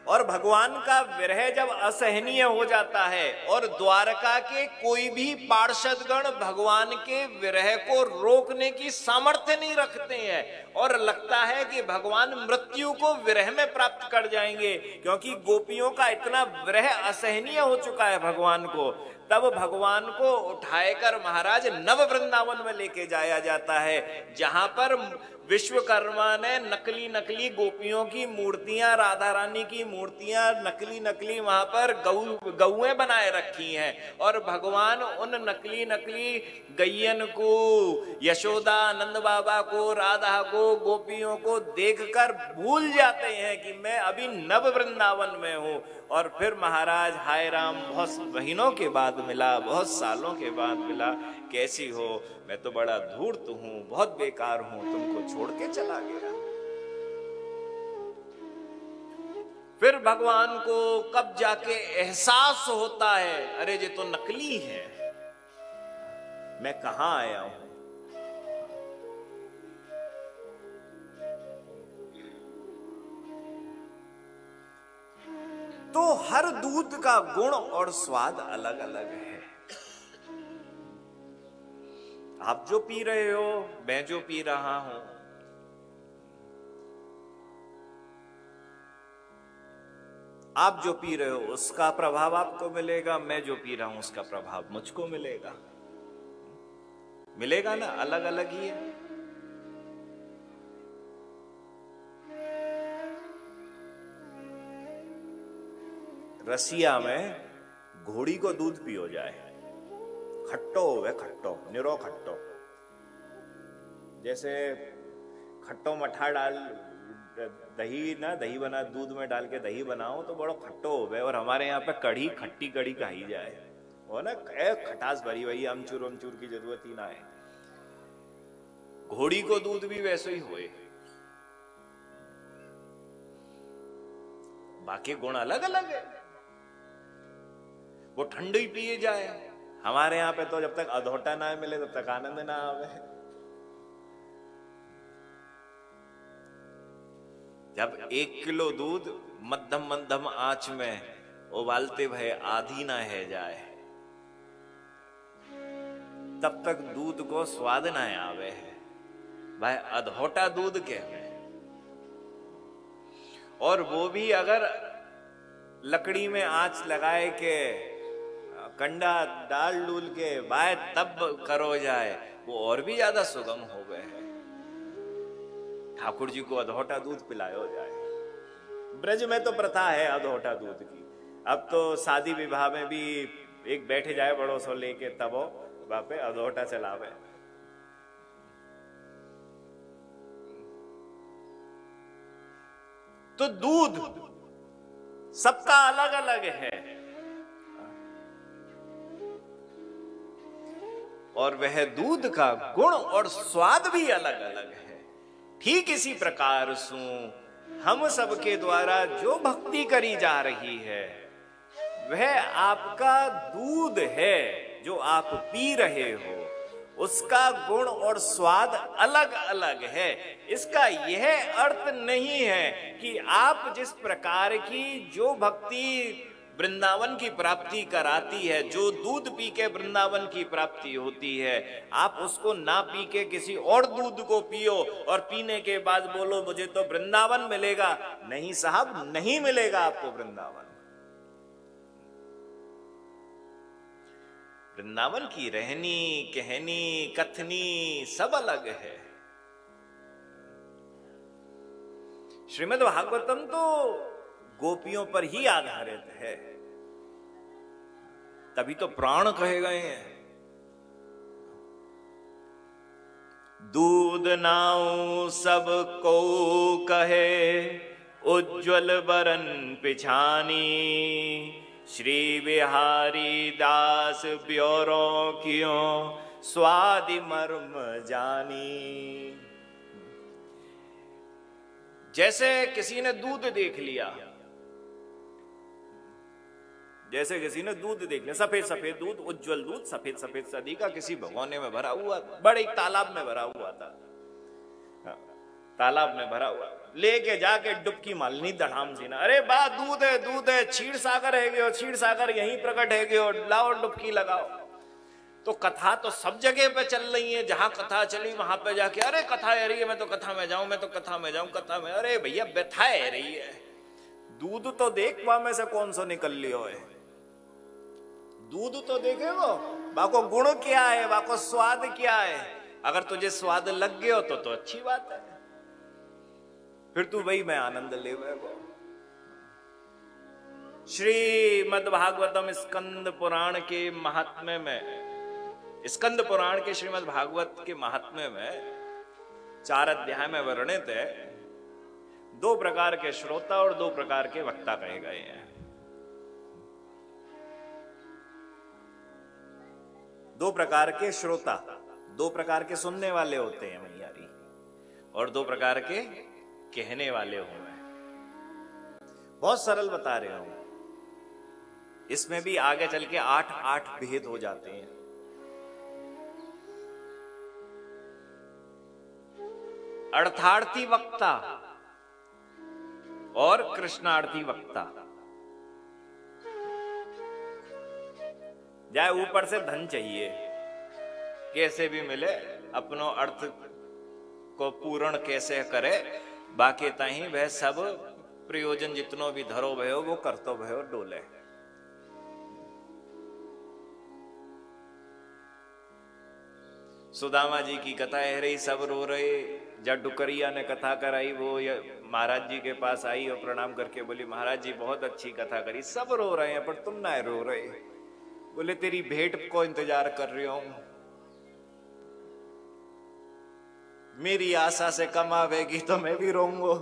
और भगवान का विरह जब असहनीय हो जाता है और द्वारका के कोई भी पार्षदगण भगवान के विरह को रोकने की सामर्थ्य नहीं रखते हैं और लगता है कि भगवान मृत्यु को विरह में प्राप्त कर जाएंगे, क्योंकि गोपियों का इतना विरह असहनीय हो चुका है भगवान को, तब भगवान को उठाकर महाराज नव वृंदावन में लेके जाया जाता है, जहां पर विश्वकर्मा ने नकली नकली गोपियों की मूर्तियां, राधा रानी की मूर्तियां नकली नकली वहां पर गऊ गौएं बनाए रखी हैं और भगवान उन नकली नकली गैयन को, यशोदा, नंद बाबा को, राधा को, गोपियों को देखकर भूल जाते हैं कि मैं अभी नव वृंदावन में हूं। और फिर महाराज हाय राम, बहुत महीनों के बाद मिला, बहुत सालों के बाद मिला, कैसी हो? मैं तो बड़ा धूर्त हूं, बहुत बेकार हूं, तुमको छोड़ के चला गया। फिर भगवान को कब जाके एहसास होता है, अरे ये तो नकली है, मैं कहां आया हूं। तो हर दूध का गुण और स्वाद अलग अलग है। आप जो पी रहे हो, मैं जो पी रहा हूं, आप जो पी रहे हो उसका प्रभाव आपको मिलेगा, मैं जो पी रहा हूं उसका प्रभाव मुझको मिलेगा। मिलेगा ना, अलग अलग ही है। रसिया में घोड़ी को दूध पियो जाए, खट्टो होवे, खट्टो, निरो खट्टो। जैसे खट्टो मठा डाल दही ना, दही बना दूध में डाल के दही बनाओ तो बड़ा खट्टो होवे। और हमारे यहाँ पे कढ़ी, खट्टी कढ़ी कही जाए, वो ना खटास भरी हुई, अमचूर अमचूर की जरूरत ही ना है। घोड़ी को दूध भी वैसे ही हुए, बाकी गुण अलग अलग है। वो ठंडी पिए जाए, हमारे यहां पे तो जब तक अधोटा ना मिले तब तक आनंद ना आवे। जब एक किलो दूध मध्यम मध्यम आंच में उबालते भय आधी ना है जाए, तब तक दूध को स्वाद ना आवे है भाई, अधोटा दूध के है। और वो भी अगर लकड़ी में आंच लगाए के कंडा डाल डूल के बाय तब करो जाए, वो और भी ज्यादा सुगम हो गए हैं। ठाकुर जी को अधोटा दूध पिलायो जाए। ब्रज में तो प्रथा है अधोटा दूध की, अब तो शादी विवाह में भी एक बैठे जाए बड़ो सो लेके तब वहां पे अधोटा चलावे। तो दूध सबका अलग अलग है और वह दूध का गुण और स्वाद भी अलग अलग है। ठीक इसी प्रकार सु हम सबके द्वारा जो भक्ति करी जा रही है वह आपका दूध है जो आप पी रहे हो, उसका गुण और स्वाद अलग अलग है। इसका यह अर्थ नहीं है कि आप जिस प्रकार की जो भक्ति वृंदावन की प्राप्ति कराती है, जो दूध पी के वृंदावन की प्राप्ति होती है, आप उसको ना पी के किसी और दूध को पियो और पीने के बाद बोलो मुझे तो वृंदावन मिलेगा। नहीं साहब, नहीं मिलेगा आपको वृंदावन। वृंदावन की रहनी कहनी कथनी सब अलग है। श्रीमद् भागवतम तो गोपियों पर ही आधारित है, तभी तो प्राण कहे गए हैं। दूध नाऊ सब को कहे उज्ज्वल बरन पिछानी, श्री बिहारी दास ब्योरो क्यों स्वादि मर्म जानी। जैसे किसी ने दूध देख लिया, जैसे किसी ने दूध देख लिया, सफेद सफेद दूध, उज्जवल दूध, सफेद सफेद सदी का किसी भगोने में भरा हुआ, बड़े तालाब में भरा हुआ था। तालाब में भरा हुआ, लेके जाके डुबकी मालनी धड़ाम सी ना, अरे बा दूध है दूध है, क्षीर सागर है गयो, क्षीर सागर यहीं प्रकट है गयो, लाओ डुबकी लगाओ। तो कथा तो सब जगह पे चल रही है, जहां कथा चली वहां पे जाके अरे कथा है रही है, मैं तो कथा में जाऊं, मैं तो कथा में जाऊं, कथा में, अरे भैया व्यथा है रही है, दूध तो देख पा में से कौन सा निकल लियो है, दूध तो देखे वो बाको गुण क्या है, बाको स्वाद क्या है, अगर तुझे स्वाद लग गयो तो तो अच्छी बात है, फिर तू वही मैं आनंद ले वो। श्रीमद् भागवतम स्कंद पुराण के महात्म्य में, स्कंद पुराण के श्रीमद् भागवत के महात्म्य में चार अध्याय में वर्णित है, दो प्रकार के श्रोता और दो प्रकार के वक्ता कहे गए हैं। दो प्रकार के श्रोता, दो प्रकार के सुनने वाले होते हैं मैयारी, और दो प्रकार के कहने वाले हुए। बहुत सरल बता रहे हूं, इसमें भी आगे चल के आठ आठ भेद हो जाते हैं। अर्थार्थी वक्ता और कृष्णार्थी वक्ता। जाए ऊपर से धन चाहिए, कैसे भी मिले, अपनो अर्थ को पूर्ण कैसे करे, बाकी ताही वह सब प्रयोजन जितनो भी धरो भयो वो करतो भयो डोले। सुदामा जी की कथा है रही, सब रो रहे, जब डुकरिया ने कथा कराई वो महाराज जी के पास आई और प्रणाम करके बोली महाराज जी बहुत अच्छी कथा करी, सब रो रहे हैं पर तुम ना रो रहे। बोले तेरी भेंट को इंतजार कर रही हूं, मेरी आशा से कम आवेगी तो मैं भी रोऊंगा।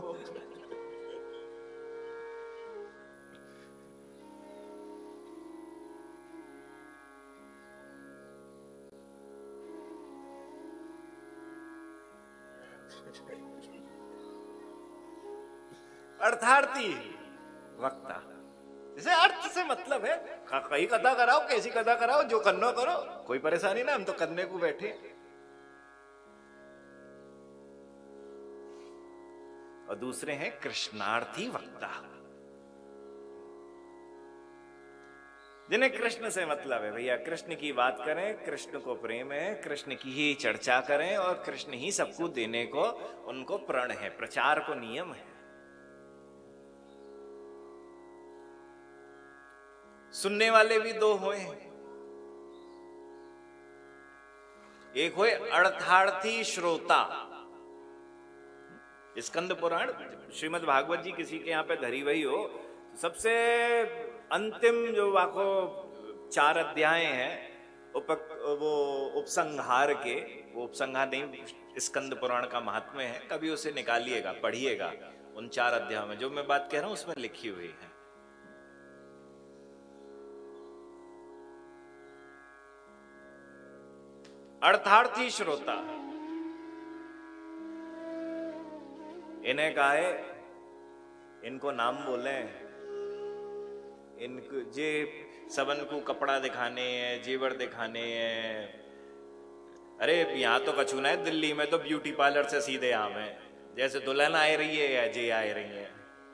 अर्थार्थी वक्ता, जैसे अर्थ से मतलब है, कहीं कथा कराओ, कैसी कथा कराओ, जो करना करो, कोई परेशानी ना, हम तो करने को बैठे। और दूसरे हैं कृष्णार्थी वक्ता, जिन्हें कृष्ण से मतलब है, भैया कृष्ण की बात करें, कृष्ण को प्रेम है, कृष्ण की ही चर्चा करें और कृष्ण ही सबको देने को उनको प्रण है, प्रचार को नियम है। सुनने वाले भी दो हुए, एक हुए अर्थार्थी श्रोता। स्कंद पुराण श्रीमद् भागवत जी किसी के यहां पे धरी वही हो, सबसे अंतिम जो वाको चार अध्याय हैं उप वो उपसंहार के, वो उपसंहार नहीं स्कंद पुराण का महात्म्य है, कभी उसे निकालिएगा, पढ़िएगा, उन चार अध्यायों में जो मैं बात कह रहा हूं उसमें लिखी हुई है। अर्थार्थी श्रोता, इन्हें कहा है, इनको नाम बोले, इनको जे सबन को कपड़ा दिखाने हैं, जेवर दिखाने हैं। अरे यहां तो कछू ना है, दिल्ली में तो ब्यूटी पार्लर से सीधे आम है, जैसे दुल्हन आ रही है या जे आ रही है।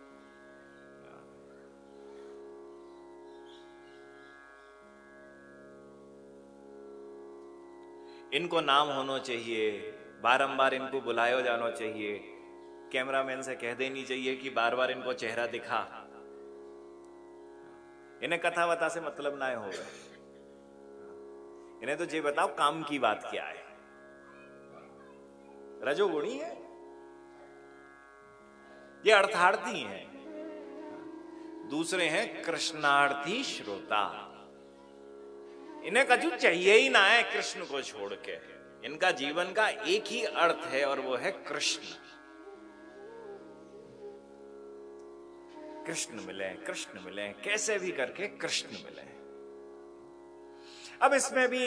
इनको नाम होना चाहिए, बारंबार इनको बुलाया जाना चाहिए, कैमरामैन से कह देनी चाहिए कि बार बार इनको चेहरा दिखा। इन्हें कथा वथा से मतलब ना होगा, इन्हें तो ये बताओ काम की बात क्या है। रजोगुणी है, ये अर्थार्थी हैं। दूसरे हैं कृष्णार्थी श्रोता, इन्हें कछु चाहिए ही ना है कृष्ण को छोड़ के, इनका जीवन का एक ही अर्थ है और वो है कृष्ण। कृष्ण मिले, कृष्ण मिले, कैसे भी करके कृष्ण मिले। अब इसमें भी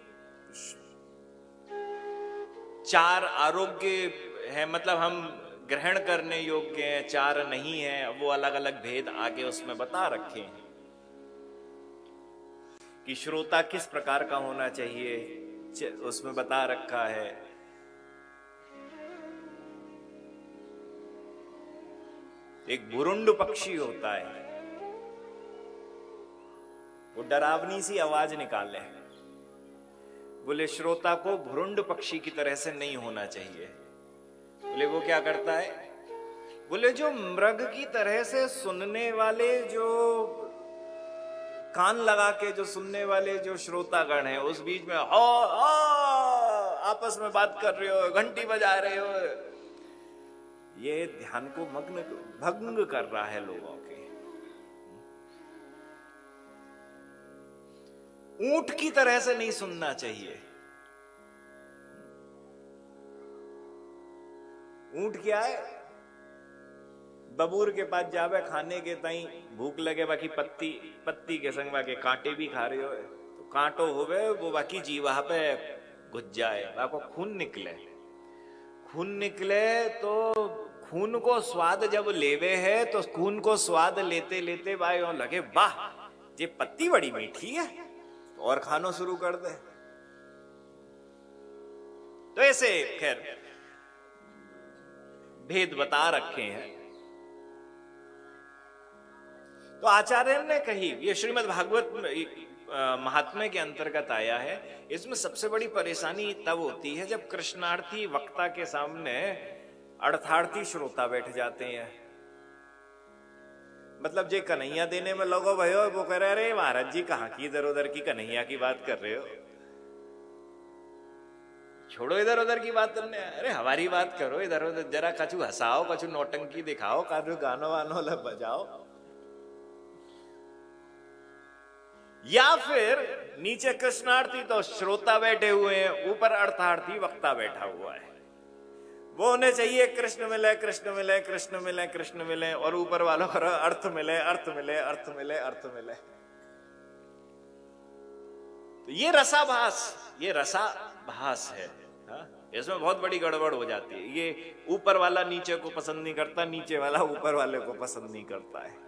चार आरोग्य है, मतलब हम ग्रहण करने योग्य हैं, चार नहीं है, वो अलग अलग भेद आगे उसमें बता रखे हैं कि श्रोता किस प्रकार का होना चाहिए, उसमें बता रखा है। एक भुरुंड पक्षी होता है, वो डरावनी सी आवाज निकाले। बोले श्रोता को भुरुंड पक्षी की तरह से नहीं होना चाहिए। बोले वो क्या करता है? बोले जो मृग की तरह से सुनने वाले, जो कान लगा के जो सुनने वाले जो श्रोतागण हैं, उस बीच में हो हो आपस में बात कर रहे हो, घंटी बजा रहे हो, ये ध्यान को मग्न भंग कर रहा है लोगों के। ऊंट की तरह से नहीं सुनना चाहिए। ऊंट क्या है? बबूर के पास जावे खाने के ताई भूख लगे, बाकी पत्ती पत्ती के संग बाकी कांटे भी खा रहे हो, तो कांटो होवे वो बाकी जीवा पे घुस जाए, बाको खून निकले। खून निकले तो खून को स्वाद जब लेवे है, तो खून को स्वाद लेते लेते भाई लगे वाह ये पत्ती बड़ी मीठी है, तो और खानो शुरू कर दे। तो ऐसे खैर भेद बता रखे हैं। तो आचार्य ने कही, ये श्रीमद् भागवत महात्म्य के अंतर्गत आया है। इसमें सबसे बड़ी परेशानी तब होती है जब कृष्णार्थी वक्ता के सामने अर्थार्थी श्रोता बैठ जाते हैं। मतलब जे कन्हैया देने में लोगो भयो, वो कह रहे अरे महाराज जी कहां की इधर उधर की कन्हैया की बात कर रहे हो, छोड़ो इधर उधर की बात करने, अरे हमारी बात करो, इधर उधर जरा कछु हंसाओ, कछु नौटंकी दिखाओ, कछु गानो वानो लब बजाओ। या फिर नीचे कृष्णार्थी तो श्रोता बैठे हुए हैं, ऊपर अर्थार्थी वक्ता बैठा हुआ है। वो होने चाहिए कृष्ण मिले कृष्ण मिले कृष्ण मिले कृष्ण मिले, और ऊपर वालों को अर्थ मिले अर्थ मिले अर्थ मिले अर्थ मिले। तो ये रसाभास, ये रसाभास है। हा? इसमें बहुत बड़ी गड़बड़ हो जाती है। ये ऊपर वाला नीचे को पसंद नहीं करता, नीचे वाला ऊपर वाले को पसंद नहीं करता है।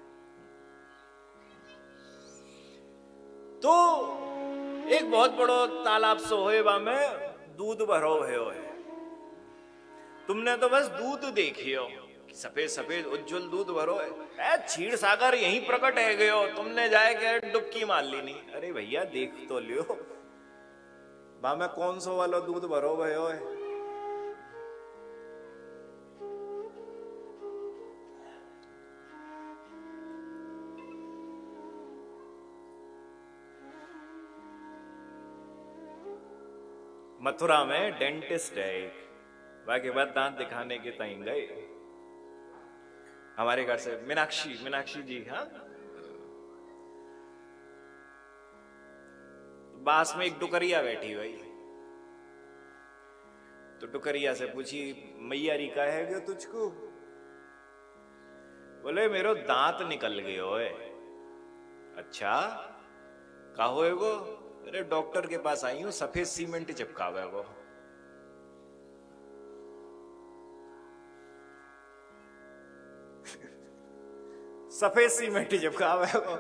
तो एक बहुत बड़ो तालाब सोहेबा में दूध भरो भयो है। तुमने तो बस दूध देखियो, सफेद सफेद उज्जवल दूध भरो है, क्षीर सागर यहीं प्रकट है गयो, तुमने जाए के डुबकी मार ली नहीं। अरे भैया देख तो लियो, बा में कौन सो वालो दूध भरो भयो है। मथुरा में डेंटिस्ट है एक, बाकी बाद दांत दिखाने के तई गए हमारे घर से मीनाक्षी मीनाक्षी जी। हाँ, बास में एक डुकरिया बैठी हुई, तो डुकरिया से पूछी मैया री का है गयो तुझको? बोले मेरो दांत निकल गयो है। अच्छा का होए गो? अरे डॉक्टर के पास आई हूं, सफेद सीमेंट चिपकावे वो। सफेद सीमेंट चिपकावे वो।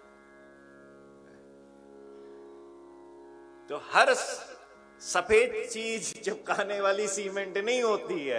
तो हर सफेद चीज चिपकाने वाली सीमेंट नहीं होती है।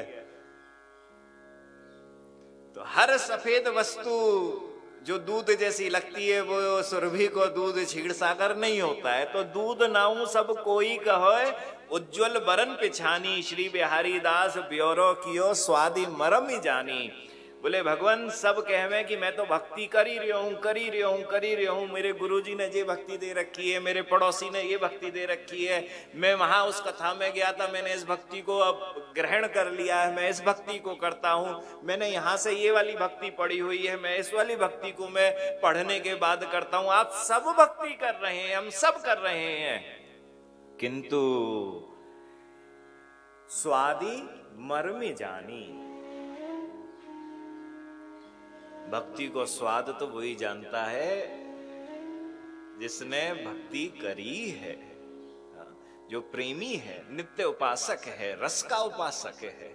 तो हर सफेद वस्तु जो दूध जैसी लगती है वो सुरभि को दूध क्षीर सागर नहीं होता है। तो दूध नाऊ सब कोई कहो, उज्जवल बरन पिछानी, श्री बिहारी दास ब्योरो कियो स्वादी मरम ही जानी। बोले भगवान सब कहवे कि मैं तो भक्ति कर ही रहा हूं कर ही रहा हूं कर ही रहा हूं, मेरे गुरुजी ने ये भक्ति दे रखी है, मेरे पड़ोसी ने ये भक्ति दे रखी है, मैं वहां उस कथा में गया था, मैंने इस भक्ति को अब ग्रहण कर लिया है, मैं इस भक्ति को करता हूं, मैंने यहां से ये वाली भक्ति पढ़ी हुई है, मैं इस वाली भक्ति को मैं पढ़ने के बाद करता हूं। आप सब भक्ति कर रहे हैं, हम सब कर रहे हैं, किंतु स्वादी मर्मी जानी। भक्ति को स्वाद तो वही जानता है जिसने भक्ति करी है, जो प्रेमी है, नित्य उपासक है, रस का उपासक है।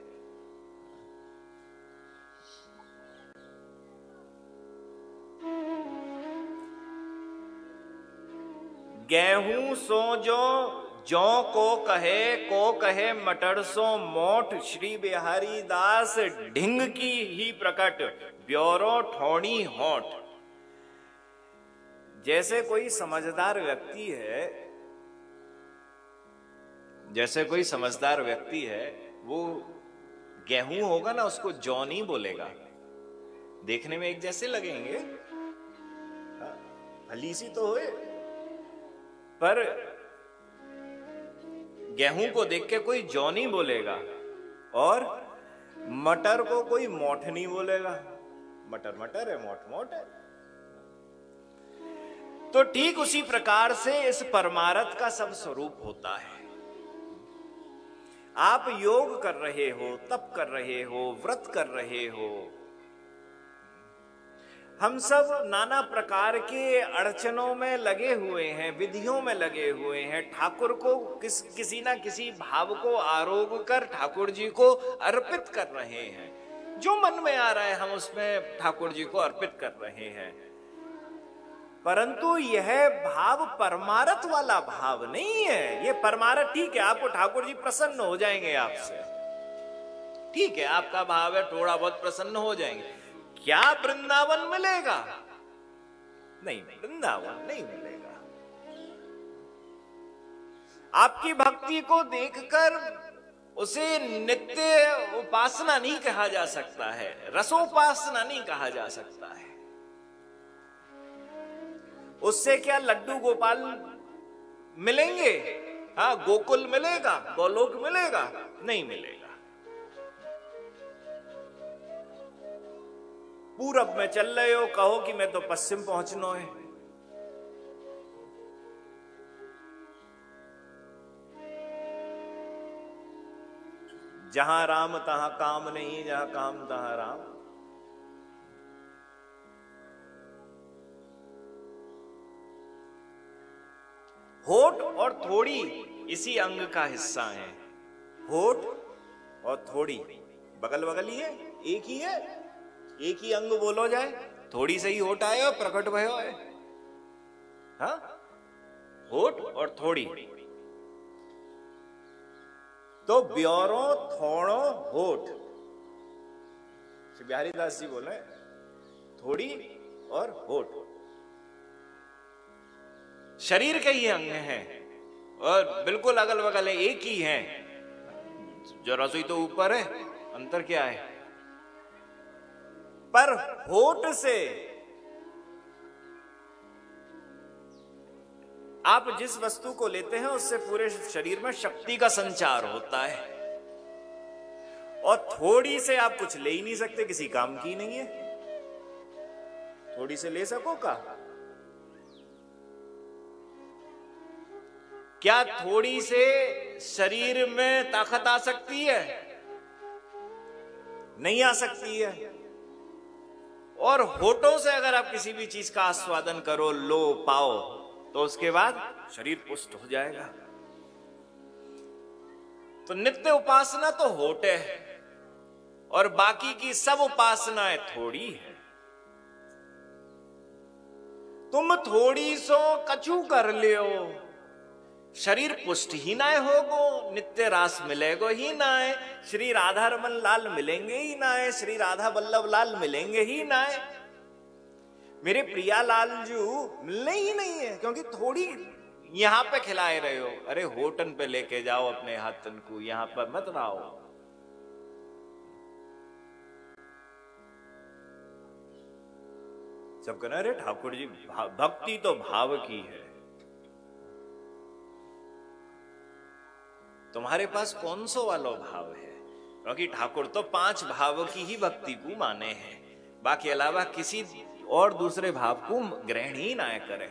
गेहूं सो जो जौ को कहे को कहे मटर सो मोठ, श्री बिहारी दास ढिंग की ही प्रकट, ब्योरो ठोड़ी होठ। जैसे कोई समझदार व्यक्ति है, जैसे कोई समझदार व्यक्ति है, वो गेहूं होगा ना, उसको जौ नहीं बोलेगा। देखने में एक जैसे लगेंगे, भली सी तो होए, पर गेहूं को देख के कोई जौ नहीं बोलेगा, और मटर को कोई मोठ नहीं बोलेगा। मटर मटर है, मोठ मोठ है। तो ठीक उसी प्रकार से इस परमार्थ का सब स्वरूप होता है। आप योग कर रहे हो, तप कर रहे हो, व्रत कर रहे हो, हम सब नाना प्रकार के अड़चनों में लगे हुए हैं, विधियों में लगे हुए हैं। ठाकुर को किस किसी ना किसी भाव को आरोग कर ठाकुर जी को अर्पित कर रहे हैं। जो मन में आ रहा है हम उसमें ठाकुर जी को अर्पित कर रहे हैं, परंतु यह भाव परमार्थ वाला भाव नहीं है। ये परमार्थ ठीक है, आपको ठाकुर जी प्रसन्न हो जाएंगे आपसे, ठीक है, आपका भाव है, थोड़ा बहुत प्रसन्न हो जाएंगे। क्या वृंदावन मिलेगा? नहीं, वृंदावन नहीं मिलेगा। आपकी भक्ति को देखकर उसे नित्य उपासना नहीं कहा जा सकता है, रसोपासना नहीं कहा जा सकता है। उससे क्या लड्डू गोपाल मिलेंगे? हाँ, गोकुल मिलेगा, गोलोक मिलेगा? नहीं मिलेगा। पूरब में चल रहे हो, कहो कि मैं तो पश्चिम पहुंचना है। जहां राम तहां काम नहीं, जहां काम तहां राम। होठ और थोड़ी इसी अंग का हिस्सा है। होठ और थोड़ी बगल बगल ही है, एक ही है, एक ही अंग बोलो जाए। थोड़ी से ही होठ आए और प्रकट भयो है। हाँ, होठ और थोड़ी। तो ब्योरो थोड़ो होठ, श्री बिहारी दास जी बोले, थोड़ी और होठ शरीर के ही अंग हैं और बिल्कुल अगल बगल है, एक ही है। जो रसोई तो ऊपर है, अंतर क्या है? पर होठ से आप जिस वस्तु को लेते हैं उससे पूरे शरीर में शक्ति का संचार होता है, और थोड़ी से आप कुछ ले ही नहीं सकते, किसी काम की नहीं है। थोड़ी से ले सको का? क्या थोड़ी से शरीर में ताकत आ सकती है? नहीं आ सकती है। और होठों से अगर आप किसी भी चीज का आस्वादन करो, लो, पाओ, तो उसके बाद शरीर पुष्ट हो जाएगा। तो नित्य उपासना तो होठ है और बाकी की सब उपासनाएं थोड़ी है। तुम थोड़ी सो कछु कर लियो, शरीर पुष्ट ही ना होगो, नित्य रास मिलेगो ही ना है, श्री राधा रमन लाल मिलेंगे ही ना है, श्री राधा वल्लभ लाल मिलेंगे ही ना है, मेरे प्रिया लाल जू मिलने ही नहीं है। क्योंकि थोड़ी यहां पे खिलाए रहे हो। अरे होटन पे लेके जाओ अपने हाथन को, यहां पर मत लाओ। सब कहना, अरे ठाकुर जी भक्ति तो भाव की है। तुम्हारे पास कौन सो वाला भाव है? क्योंकि ठाकुर तो पांच भाव की ही भक्ति को माने हैं, बाकी अलावा किसी और दूसरे भाव को ग्रहण ही ना करे।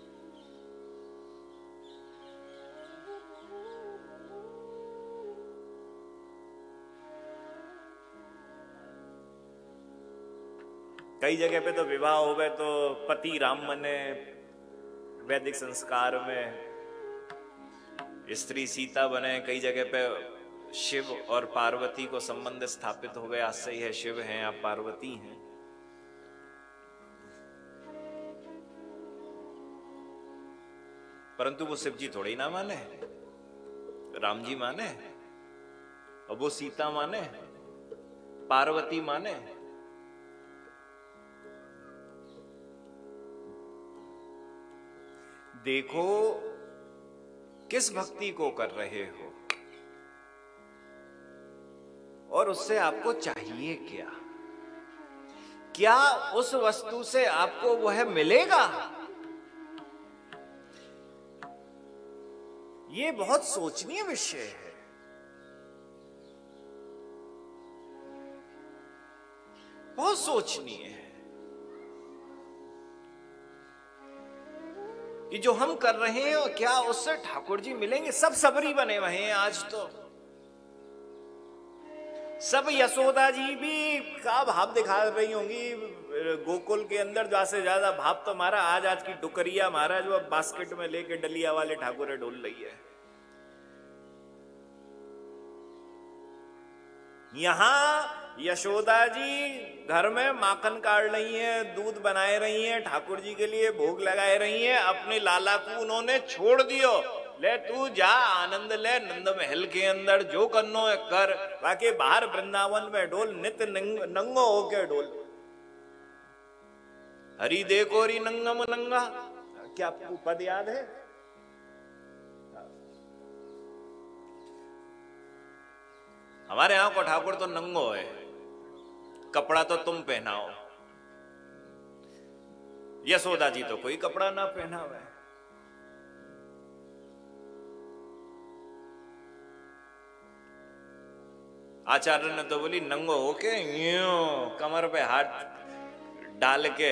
कई जगह पे तो विवाह हो गए तो पति राम बने, वैदिक संस्कार में स्त्री सीता बने। कई जगह पे शिव और पार्वती को संबंध स्थापित हो गया, सही है, शिव हैं, आप पार्वती हैं। परंतु वो शिव जी थोड़े ही ना माने, राम जी माने, और वो सीता माने, पार्वती माने। देखो किस भक्ति को कर रहे हो और उससे आपको चाहिए क्या? क्या उस वस्तु से आपको वह मिलेगा? ये बहुत सोचनीय विषय है। बहुत सोचनीय है कि जो हम कर रहे हैं और क्या उससे ठाकुर जी मिलेंगे? सब सबरी बने हुए हैं आज तो। सब यशोदा जी भी का भाव दिखा रही होंगी गोकुल के अंदर। ज्यादा से ज्यादा भाव तो मारा आज आज की डुकरिया महाराज वो बास्केट में लेके डलिया वाले ठाकुर डोल रही है। यहां यशोदा जी घर में माखन काट रही हैं, दूध बनाए रही हैं, ठाकुर जी के लिए भोग लगाए रही हैं। अपने लाला को उन्होंने छोड़ दियो, ले तू जा आनंद ले नंद महल के अंदर, जो करनो है कर, बाकी बाहर वृंदावन में डोल, नित नंग, नंगो होके डोल। हरि देखो री नंगम नंगा, क्या आपको पद याद है? हमारे यहां को ठाकुर तो नंगो है, कपड़ा तो तुम पहनाओ। यशोदा जी तो कोई कपड़ा ना पहना हुआ है। आचार्य ने तो बोली नंगो होके यूं कमर पे हाथ डाल के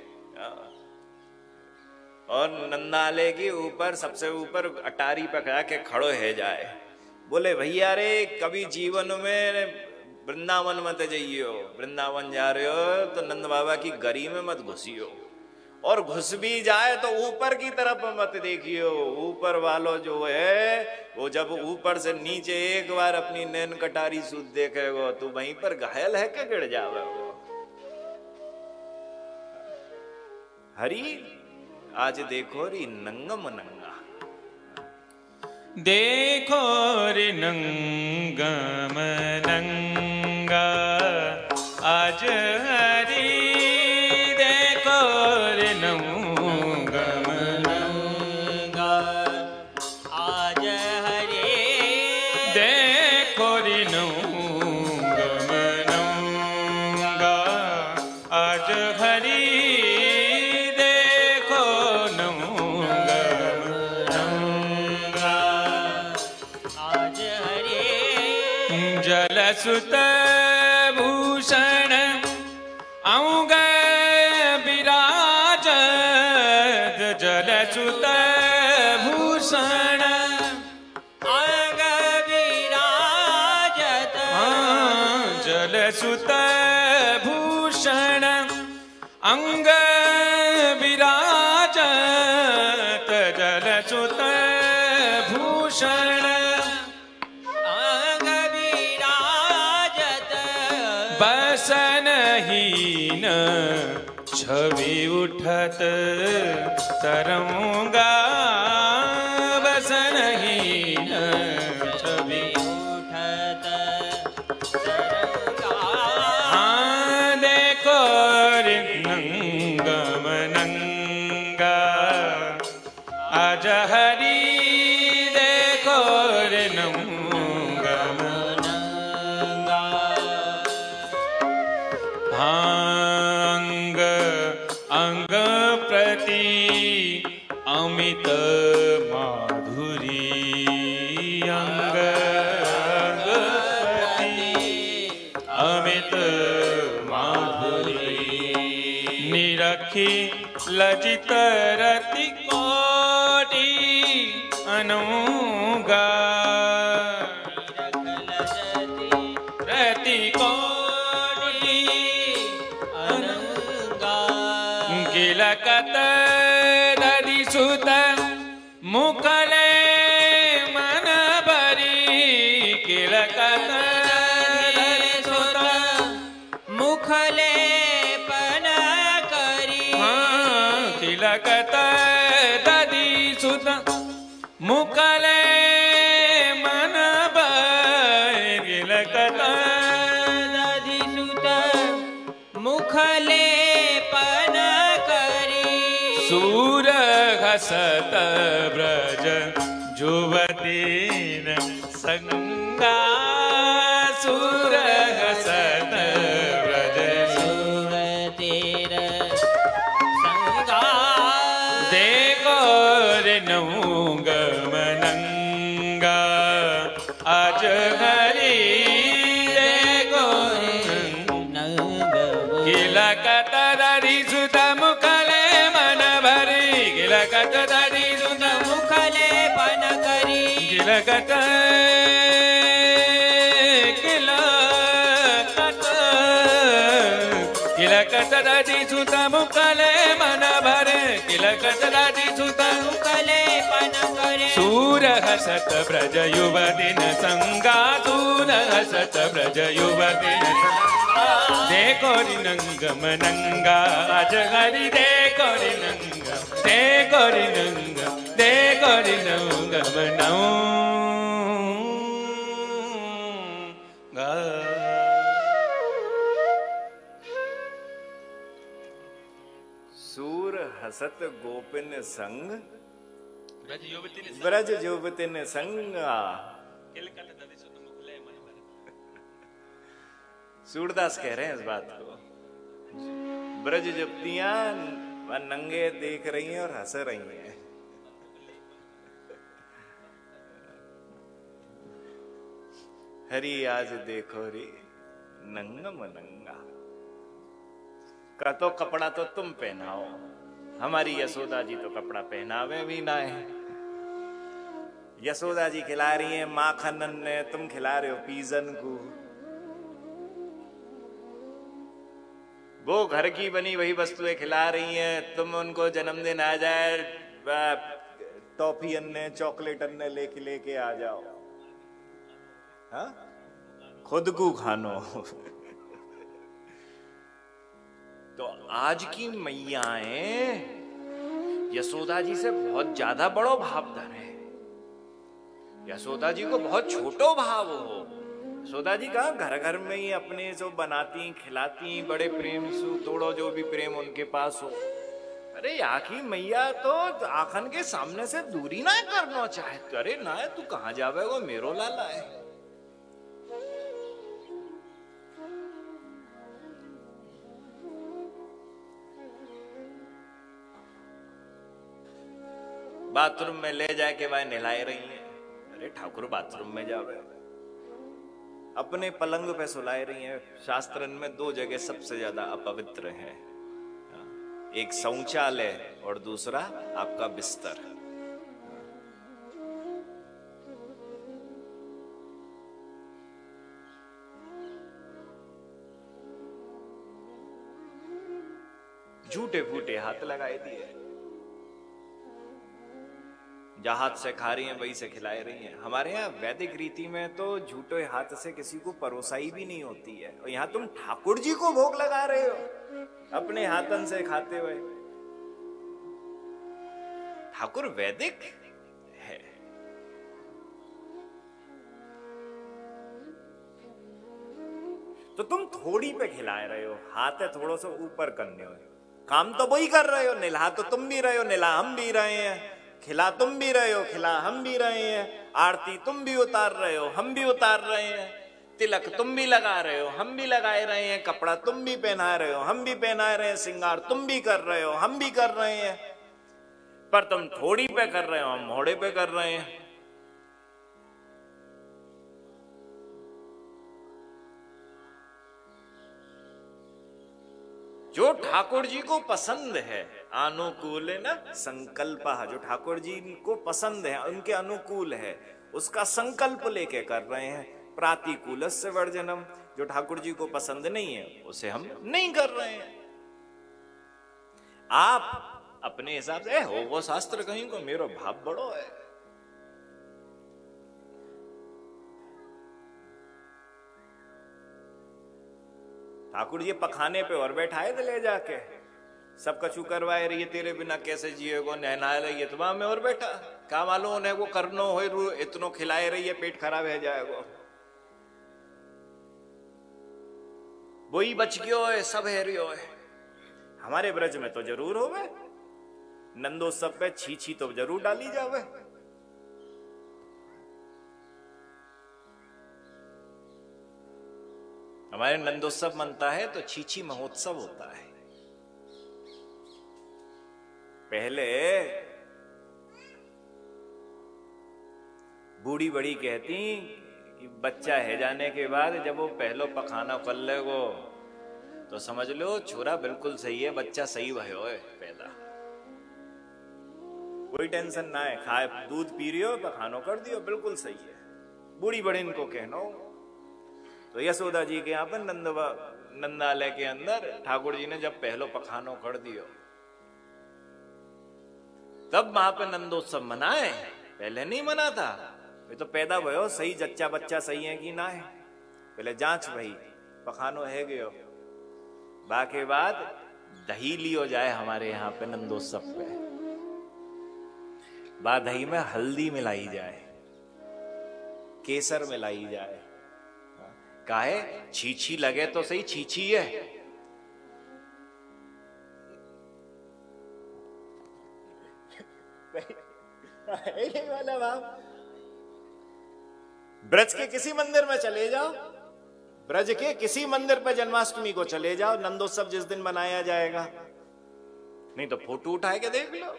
और नंदाले के ऊपर सबसे ऊपर अटारी पकड़ा के खड़ो है जाए। बोले भैया रे कभी जीवन में वृंदावन मत जाइयो, वृंदावन जा रहे हो तो नंद बाबा की गरी में मत घुसियो, और घुस भी जाए तो ऊपर की तरफ मत देखियो। ऊपर वालों जो है वो जब ऊपर से नीचे एक बार अपनी नैन कटारी सूद देखेगो तो वहीं पर घायल है के गिर जावे। हरि आज देखो री नंगम नंगा, देखो रे नंगम नंगा, आज हरि देखो रे नंगम नंगा, आज हरि देखो रे नंगम नंगा, आज हरि जलसुत भूषण अंग विराज, जलसुत भूषण अंग विराजत, जलसुत भूषण अंग विराजत, जलसुत भूषण बसनहीन छवि उठत तरंगा, बसनहीन छवि उठत तरंगा। हाँ देखो रे नंगम नंगा, आज हरि देखो रे नंगम नंगा। अंग अंग प्रति अमित माधुरी, अंग अंग प्रति अमित माधुरी, निरखी लजित रति कोटि अनुगा, रति कोटि अनुगा, गिलकत दधि सुत मुखले मन भरी, गिलकत दधि सुत मुखले पन करी। हाँ गिलकत दधि सुत मुखले मन भरी, गिलकत दधि सुत मुखले पन करी। सूर हसत ब्रज जुवतीन संगा सुर हसत ब्रज सुरतीर संगा देखो रे नौंग मनंगा आज हरी देखो किलकत दरी सुत मुखले मन भरी किलकत दरी सुत मुखले पन करी किलकत किलकत किलकत दरी सुत मुखले मन भरे किलकत दरी सुत मुखले पन करे सूर हसत ब्रज युवतिन संगा सूर हसत ब्रज युवतिन देखो रि नंगम नंगा आज हरि देखो रि नंगम देखो रि नंगम देखो रि नंगम नंगा सूर हसत गोपिन संग ब्रज युवतिन ब्रज युवतिन संगा। सूरदास कह रहे हैं इस बात को, ब्रज युवतियां नंगे देख रही हैं और हंस रही हैं। हरि आज देखो रे नंगम नंगा का तो कपड़ा तो तुम पहनाओ, हमारी यशोदा जी तो कपड़ा पहनावे भी ना है। यशोदा जी खिला रही हैं माखन ने, तुम खिला रहे हो पीजन को। वो घर की बनी वही वस्तुएं खिला रही हैं, तुम उनको जन्मदिन आ जाए टॉफी अन्ने चॉकलेट अन्ने लेके लेके आ जाओ। हाँ खुद को खानो। तो आज की मैयाएं यशोदा जी से बहुत ज्यादा बड़ो भाव धर है। यशोदा जी को बहुत छोटो भाव हो। यशोदा जी का घर घर में ही अपने जो बनाती खिलाती बड़े प्रेम से तोड़ो जो भी प्रेम उनके पास हो। अरे यहाँ की मैया तो आखन के सामने से दूरी ना करना चाहे तो, अरे ना तू कहाँ जावे वो मेरो लाला है। बाथरूम में ले जाके वह नहलाए रही है। अरे ठाकुर बाथरूम में जावे, अपने पलंग पे सुलाए रही हैं। शास्त्रन में दो जगह सबसे ज्यादा अपवित्र है, एक शौचालय और दूसरा आपका बिस्तर। झूठे फूटे हाथ लगाए दिए, जहां हाथ से खा रही हैं वही से खिलाए रही हैं। हमारे यहाँ वैदिक रीति में तो झूठे हाथ से किसी को परोसाई भी नहीं होती है, और यहाँ तुम ठाकुर जी को भोग लगा रहे हो अपने हाथन से खाते हुए। ठाकुर वैदिक है। तो तुम थोड़ी पे खिलाए रहे हो, हाथ है थोड़ा सा ऊपर करने हो। काम तो वही कर रहे हो, निला तो तुम भी रहे हो, निला हम भी रहे हैं, खिला तुम भी रहे हो, खिला हम भी रहे हैं, आरती तुम भी उतार रहे हो, हम भी उतार रहे हैं, तिलक तुम भी लगा रहे हो, हम भी लगाए रहे हैं, कपड़ा तुम भी पहना रहे हो, हम भी पहना रहे हैं, श्रृंगार तुम भी कर रहे हो, हम भी कर रहे हैं। पर तुम थोड़ी पे कर रहे हो, हम मोड़े पे कर रहे हैं। जो ठाकुर जी को पसंद है, अनुकूल न संकल्प, जो ठाकुर जी को पसंद है, उनके अनुकूल है, उसका संकल्प लेके कर रहे हैं। प्रातिकूल से वर्जनम, जो ठाकुर जी को पसंद नहीं है उसे हम नहीं कर रहे हैं। आप अपने हिसाब से हो वो शास्त्र कहीं को मेरो भाव बड़ो है। ठाकुर जी पखाने पे और बैठाए थे ले जाके, सब कछु करवाए रही है, तेरे बिना कैसे जिएगो, नहना रही है, तो वहां में और बैठा, क्या मालूम उन्हें वो करनो हो, इतनो खिलाए रही है, पेट खराब है जाएगो। वही बच गयो है, सब है रियो है। हमारे ब्रज में तो जरूर हो गए, नंदोत्सव पे छीछी तो जरूर डाली जावे। हमारे नंदोत्सव मनता है तो छीछी महोत्सव होता है। पहले बूढ़ी बड़ी कहती कि बच्चा है जाने के बाद जब वो पहलो पखाना कर लेगो तो समझ लो छोरा बिल्कुल सही है, बच्चा सही भयो है पैदा, कोई टेंशन ना है, खाए दूध पी रही हो पखानो कर दियो बिल्कुल सही है। बूढ़ी बड़ी इनको कहनो। तो यशोदा जी के यहाँ पर नंद नंदालय के अंदर ठाकुर जी ने जब पहलो पखानो कर दियो तब वहां पर नंदोत्सव मनाए, पहले नहीं मना था। ये तो पैदा भयो सही, जच्चा बच्चा सही है कि ना है, पहले जांच भई पखानो है गयो। बाके बाद दही लियो जाए हमारे यहाँ पे नंदोत्सव पे, बाद दही में हल्दी मिलाई जाए, केसर मिलाई जाए। काहे छीछी लगे तो सही, छीछी है। वाला बाप ब्रज के किसी मंदिर में चले जाओ, ब्रज के किसी मंदिर पर जन्माष्टमी को चले जाओ, नंदोत्सव जिस दिन मनाया जाएगा, नहीं तो फोटो उठा के देख लो।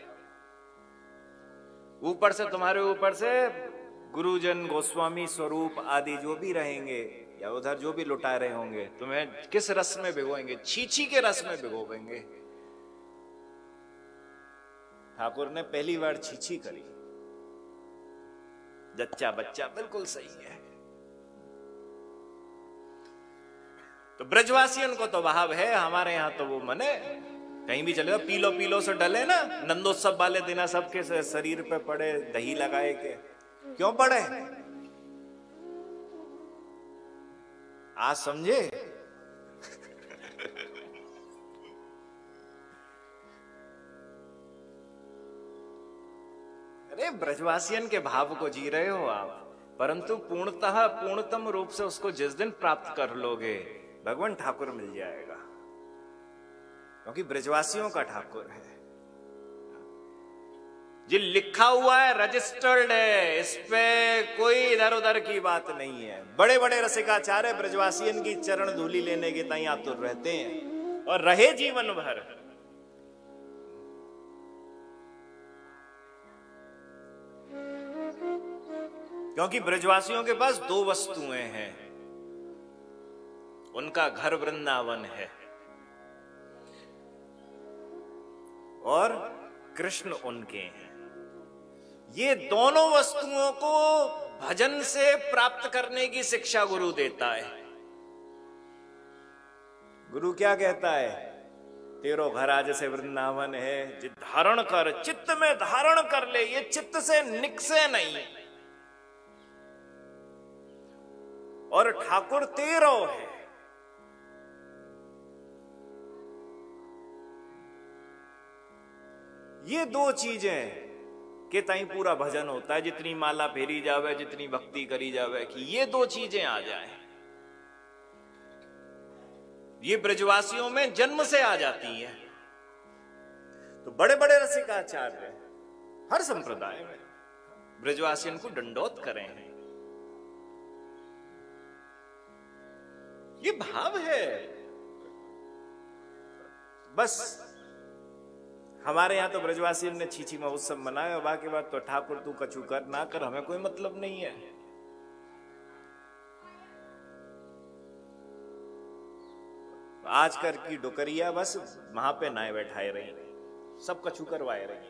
ऊपर से तुम्हारे ऊपर से गुरुजन गोस्वामी स्वरूप आदि जो भी रहेंगे या उधर जो भी लुटा रहे होंगे तुम्हें किस रस में भिगोएंगे, छीछी के रस में भिगोएंगे। ठाकुर ने पहली बार छीछी करी, जच्चा बच्चा बिल्कुल सही है। तो ब्रजवासियों को तो भाव है, हमारे यहां तो वो मने कहीं भी चले पीलो पीलो से डले ना, नंदोत्सव वाले दिन सबके शरीर पे पड़े दही लगाए के, क्यों पड़े आज समझे? अरे ब्रजवासियन के भाव को जी रहे हो आप, परंतु पूर्णतः पूर्णतम रूप से उसको जिस दिन प्राप्त कर लोगे भगवान ठाकुर मिल जाएगा, क्योंकि ब्रजवासियों का ठाकुर है। जी लिखा हुआ है, रजिस्टर्ड है, इस पे कोई इधर उधर की बात नहीं है। बड़े बड़े रसिकाचार्य ब्रजवासियन की चरण धूलि लेने के ताई आतुर रहते हैं और रहे जीवन भर। क्योंकि ब्रजवासियों के पास दो वस्तुएं हैं, उनका घर वृंदावन है और कृष्ण उनके हैं। ये दोनों वस्तुओं को भजन से प्राप्त करने की शिक्षा गुरु देता है। गुरु क्या कहता है? तेरो घर आज से वृंदावन है, जित धारण कर, चित्त में धारण कर ले, ये चित्त से निकसे नहीं। और ठाकुर तेरो है। ये दो चीजें के ताई पूरा भजन होता है। जितनी माला फेरी जावे, जितनी भक्ति करी जावे, कि ये दो चीजें आ जाए, ये ब्रजवासियों में जन्म से आ जाती है। तो बड़े बड़े रसिकाचार्य हर संप्रदाय में ब्रजवासियों को दंडोत करें हैं। ये भाव है। बस हमारे यहां तो ब्रजवासी ने छीछी महोत्सव मनाया, बाकी बात तो ठाकुर तू कछु कर ना कर, हमें कोई मतलब नहीं है। आजकल की डुकरिया बस वहां पे नाए बैठाए रही, सब कछु करवाए रही।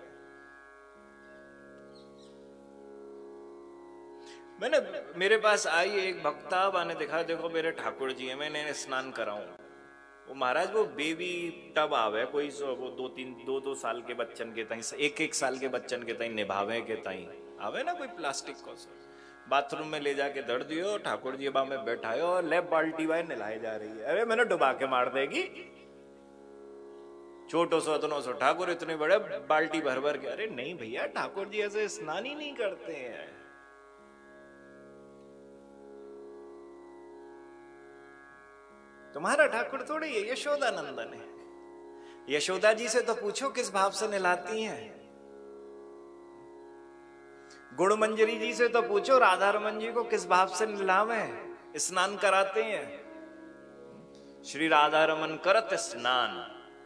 मैंने मेरे पास आई एक भक्ता, मैंने देखा देखो मेरे ठाकुर जी है, मैंने स्नान कराऊं। वो महाराज वो बेबी टब आवे कोई सो, वो दो तीन दो दो साल के बच्चन के ताई, एक एक साल के बच्चन के ताई निभावे के ताई आवे ना कोई प्लास्टिक को, बाथरूम में ले जाके धर दियो, ठाकुर जी बा में बैठायो और ले बाल्टी बाय नहलाए जा रही है। अरे मैंने डुबा के मार देगी, छोटो सो इतनो सो ठाकुर इतने बड़े बाल्टी भर भर के। अरे नहीं भैया, ठाकुर जी ऐसे स्नान ही नहीं करते हैं। तुम्हारा ठाकुर थोड़ी है, यशोदा नंदन है। यशोदा जी से तो पूछो किस भाव से नहलाती हैं। गुड़ मंजरी जी से तो पूछो राधा रमन जी को किस भाव से नहलावे, स्नान कराते हैं। श्री राधा रमन करत स्नान,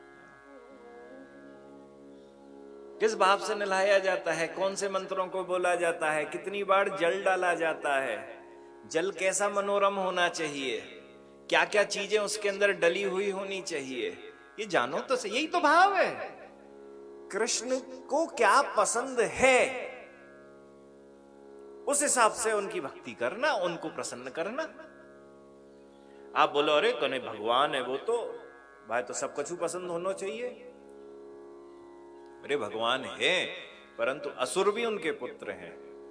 किस भाव से नहलाया जाता है, कौन से मंत्रों को बोला जाता है, कितनी बार जल डाला जाता है, जल कैसा मनोरम होना चाहिए, क्या क्या चीजें उसके अंदर डली हुई होनी चाहिए, ये जानो तो सही। यही तो भाव है। कृष्ण को क्या पसंद है उस हिसाब से उनकी भक्ति करना, उनको प्रसन्न करना। आप बोलो अरे कने भगवान है वो तो भाई तो सब कुछ पसंद होना चाहिए। अरे भगवान है परंतु असुर भी उनके पुत्र हैं,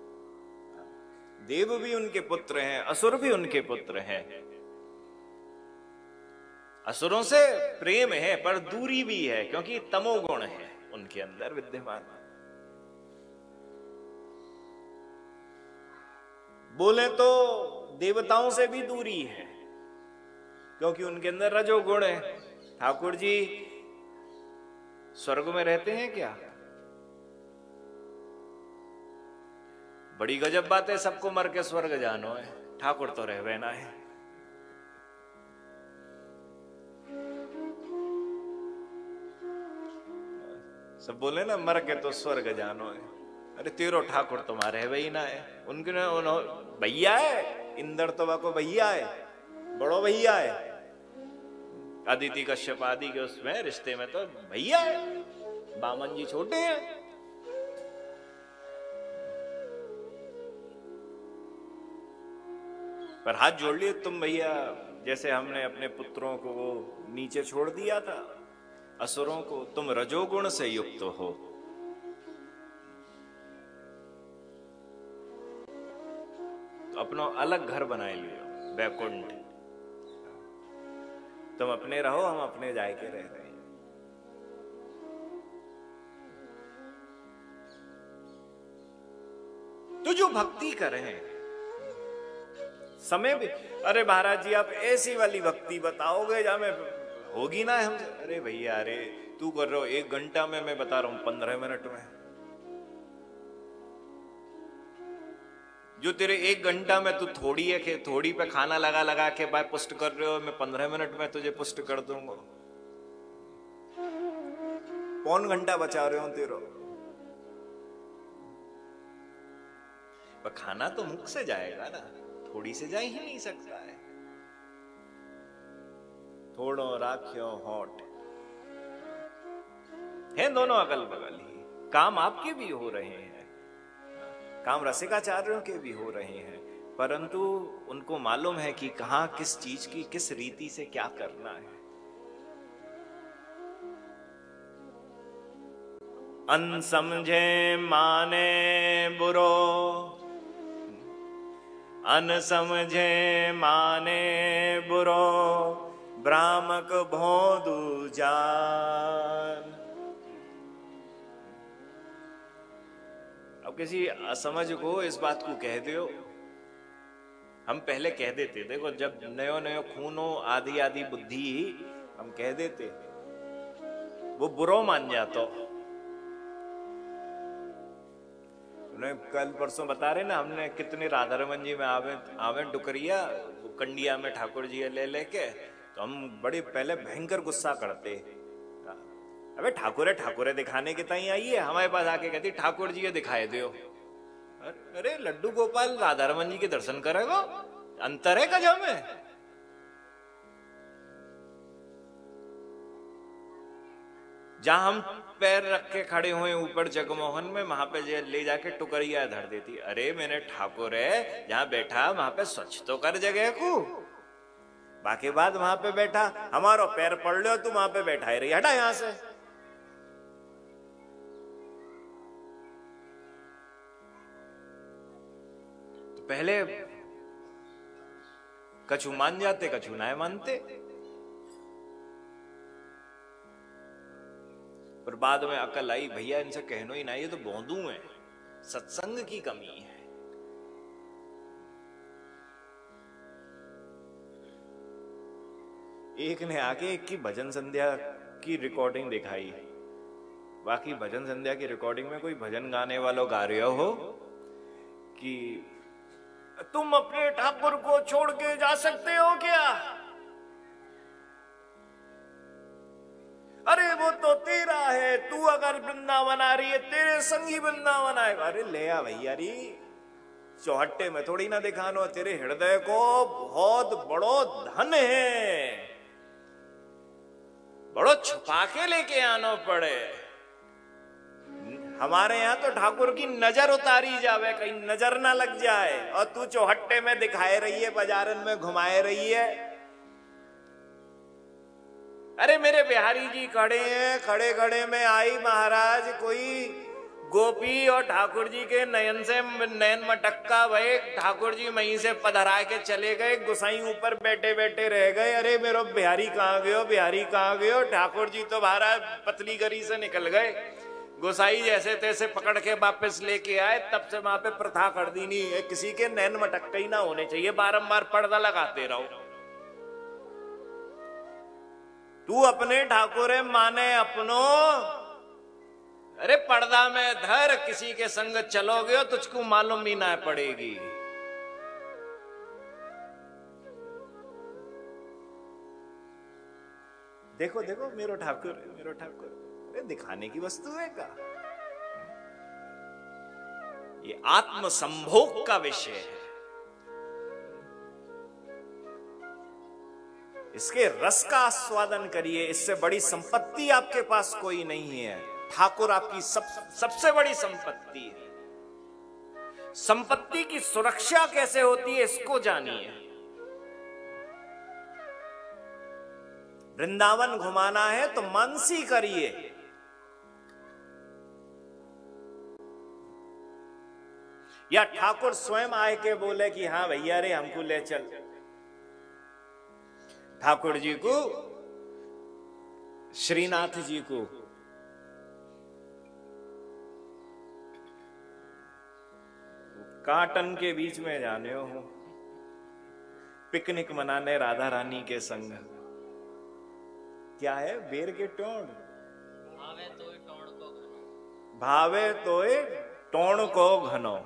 देव भी उनके पुत्र हैं, असुर भी उनके पुत्र हैं। असुरों से प्रेम है पर दूरी भी है क्योंकि तमोगुण है उनके अंदर विद्यमान। बोले तो देवताओं से भी दूरी है क्योंकि उनके अंदर रजोगुण है। ठाकुर जी स्वर्ग में रहते हैं क्या? बड़ी गजब बात है, सबको मर के स्वर्ग जानो है, ठाकुर तो रहवे ना है। सब बोले ना मर के तो स्वर्ग जानो है, अरे तेरो ठाकुर तुम्हारे है वही ना है। उनके भैया है, इंद्र तो वाको भैया है, बड़ो भैया है। अदिति कश्यप आदि के उसमें रिश्ते में तो भैया है, बामन जी छोटे हैं। पर हाथ जोड़ लिए तुम भैया, जैसे हमने अपने पुत्रों को वो नीचे छोड़ दिया था असुरों को, तुम रजोगुण से युक्त हो। तो अपना अलग घर बनाए लियो बैकुंठ, तुम अपने रहो हम अपने जाए के रह रहे हैं। तो जो भक्ति करें समय भी, अरे महाराज जी आप ऐसी वाली भक्ति बताओगे जहां में होगी ना हम, अरे भैया अरे तू कर रहे हो एक घंटा में, मैं बता रहा हूं पंद्रह मिनट में। जो तेरे एक घंटा में तू थोड़ी है थोड़ी पे खाना लगा लगा के भाई पुष्ट कर रहे हो, मैं पंद्रह मिनट में तुझे पुष्ट कर दूंगा। पौन घंटा बचा रहे हो तेरो, पर खाना तो मुख से जाएगा ना, थोड़ी से जा ही नहीं सकता है। थोड़ो राख्यो होठ है, दोनों अगल बगल ही, काम आपके भी हो रहे हैं, काम रसिकाचार्यों के भी हो रहे हैं, परंतु उनको मालूम है कि कहां किस चीज की किस रीति से क्या करना है। अनसमझे माने बुरो, अनसमझे माने बुरो, भ्रामक भोदू जान। अब किसी असमझ को इस बात को कह दो, हम पहले कह देते, देखो जब नयो नयो खूनो आदि आदि बुद्धि हम कह देते, वो बुरो मान जातो। कल परसों बता रहे ना हमने कितने राधा रमन जी में आवे आवे डुकरिया कंडिया में ठाकुर जी ले लेके, तो हम बड़े पहले भयंकर गुस्सा करते, अबे ठाकुर है ठाकुर है दिखाने के ताई आई है, हमारे पास आके कहती ठाकुर जी ये दिखाए दो। अरे लड्डू गोपाल राधा रमन जी के दर्शन करेगा, अंतर है गजब में। जहां हम पैर रख के खड़े हुए ऊपर जगमोहन में, वहां पे ले जाके टुकरिया धर देती। अरे मैंने ठाकुर है जहां बैठा वहां पे स्वच्छ तो कर जगह को, बाकी बाद वहां पे बैठा हमारो पैर पड़ लो तू वहां पे बैठा ही रही, हटा यहां से। तो पहले कछु मान जाते कछु ना मानते, पर बाद में अकल आई भैया इनसे कहनो ही ना, ये तो बोंदू है, सत्संग की कमी है। एक ने आके एक की भजन संध्या की रिकॉर्डिंग दिखाई। बाकी भजन संध्या की रिकॉर्डिंग में कोई भजन गाने वालों गा रहे हो कि तुम अपने ठाकुर को छोड़ के जा सकते हो क्या? अरे वो तो तेरा है, तू अगर वृंदावन आ रही है तेरे संग ही वृंदावन आएगा। अरे ले आ भैया री, चौहट्टे में थोड़ी ना दिखानो, तेरे हृदय को बहुत बड़ो धन है, बड़ो छुपा के लेके आना पड़े। हमारे यहां तो ठाकुर की नजर उतारी जावे, कहीं नजर ना लग जाए, और तू चौहट्टे में दिखाए रही है, बाजारन में घुमाए रही है। अरे मेरे बिहारी जी खड़े हैं, खड़े खड़े में आई महाराज कोई गोपी और ठाकुर जी के नयन से नयन मटक्का भय, ठाकुर जी वहीं से पधरा के चले गए, गुसाई ऊपर बैठे बैठे रह गए। अरे मेरे बिहारी कहाँ गयो, बिहारी कहाँ गयो? ठाकुर जी तो महाराज पतली गरी से निकल गए, गोसाई जैसे तैसे पकड़ के वापस लेके आए। तब से वहां पे प्रथा कर दी नहीं है, किसी के नैन मटक्का ही ना होने चाहिए, बारंबार पर्दा लगाते रहो। तू अपने ठाकुर माने अपनो, अरे पर्दा में धर, किसी के संग चलोगे तुझको मालूम भी ना पड़ेगी। देखो देखो मेरो ठाकुर, मेरो ठाकुर, अरे दिखाने की वस्तु है का? ये आत्म संभोग का विषय है, इसके रस का आस्वादन करिए। इससे बड़ी संपत्ति आपके पास कोई नहीं है। ठाकुर आपकी सब सबसे बड़ी संपत्ति है। संपत्ति की सुरक्षा कैसे होती है इसको जानिए। वृंदावन घुमाना है तो मानसी करिए, या ठाकुर स्वयं आए के बोले कि हाँ भैया रे हमको ले चल। ठाकुर जी को, श्रीनाथ जी को काटन के बीच में जाने हो, पिकनिक मनाने राधा रानी के संग। क्या है? बेर के टोण भावे तो टोण को घनो, भावे तो टोण को घनो।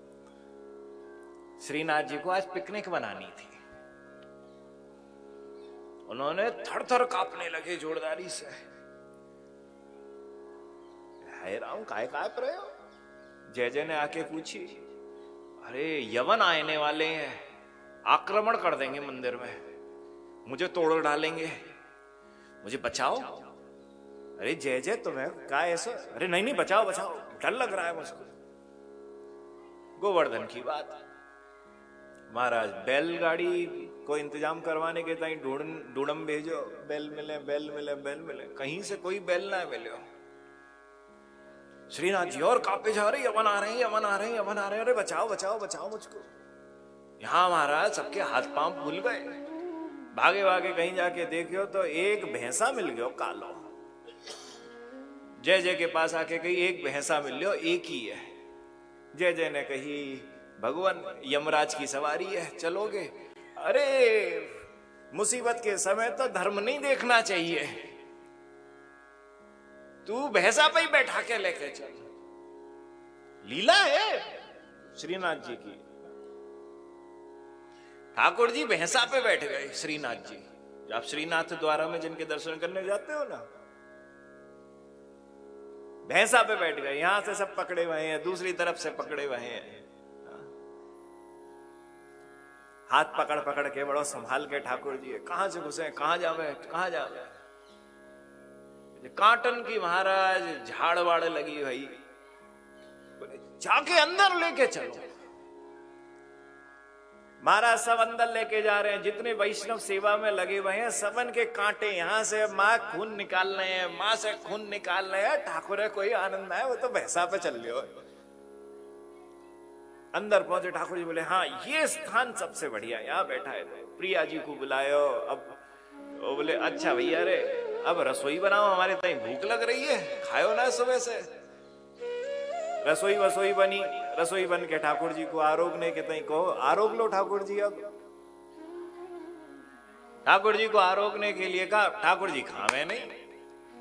श्रीनाथ जी को आज पिकनिक बनानी थी, उन्होंने थर थर कांपने लगे जोरदारी से। है राम काय काय पर हो? जय जय ने आके पूछी, अरे यवन आने वाले हैं, आक्रमण कर देंगे मंदिर में, मुझे तोड़ डालेंगे, मुझे बचाओ। अरे जय जय तुम्हें क्या ऐसा? अरे नहीं नहीं बचाओ बचाओ, डर लग रहा है मुझको। गोवर्धन की बात, महाराज बैलगाड़ी को इंतजाम करवाने के ताई ढूंढ ढूंढम भेजो, बैल मिले बैल मिले बैल मिले, कहीं से कोई बैल ना मिले। श्रीनाथ जी और कांपे जा रहे, यवन आ रहे हैं, यवन आ रहे हैं, यवन आ रहे हैं, अरे बचाओ बचाओ बचाओ मुझको। यहां महाराज सबके हाथ पांव भूल गए, भागे भागे कहीं जाके देखियो तो एक भैंसा मिल गयो कालो। जय जय के पास आके कही एक भैंसा मिल गयो, एक ही है। जय जय ने कही भगवान यमराज की सवारी है, चलोगे? अरे मुसीबत के समय तो धर्म नहीं देखना चाहिए, तू भैंसा पे ही बैठा के लेके चल। लीला है श्रीनाथ जी की। ठाकुर जी भैंसा पे बैठ गए श्रीनाथ जी। आप श्रीनाथ द्वारा में जिनके दर्शन करने जाते हो ना, भैंसा पे बैठ गए। यहां से सब पकड़े हुए हैं, दूसरी तरफ से पकड़े हुए हैं, हाथ पकड़ पकड़ के बड़ो संभाल के ठाकुर जी कहां से घुसे, कहां जावे, कहां जावे। काटन की महाराज झाड़ वाड़ लगी भाई, बोले जाके अंदर लेके चलो। महाराज सब अंदर लेके जा रहे हैं, जितने वैष्णव सेवा में लगे हुए हैं सबन के कांटे, यहां से माँ खून निकाल रहे हैं, माँ से खून निकाल रहे हैं। ठाकुर है कोई आनंद है, वो तो भैंसा पे चल लियो। अंदर पहुंचे, ठाकुर जी बोले हाँ ये स्थान सबसे बढ़िया, यहाँ बैठा है। प्रिया जी को बुलायो। अब वो बोले अच्छा भैया रे अब रसोई बनाओ, हमारे तई भूख लग रही है, खाओ ना सुबह से। रसोई वसोई बनी, रसोई बन के ठाकुर जी को आरोगने के तई कहो, आरोग लो ठाकुर जी। अब ठाकुर जी को आरोगने के लिए कहा, ठाकुर जी खावे नहीं।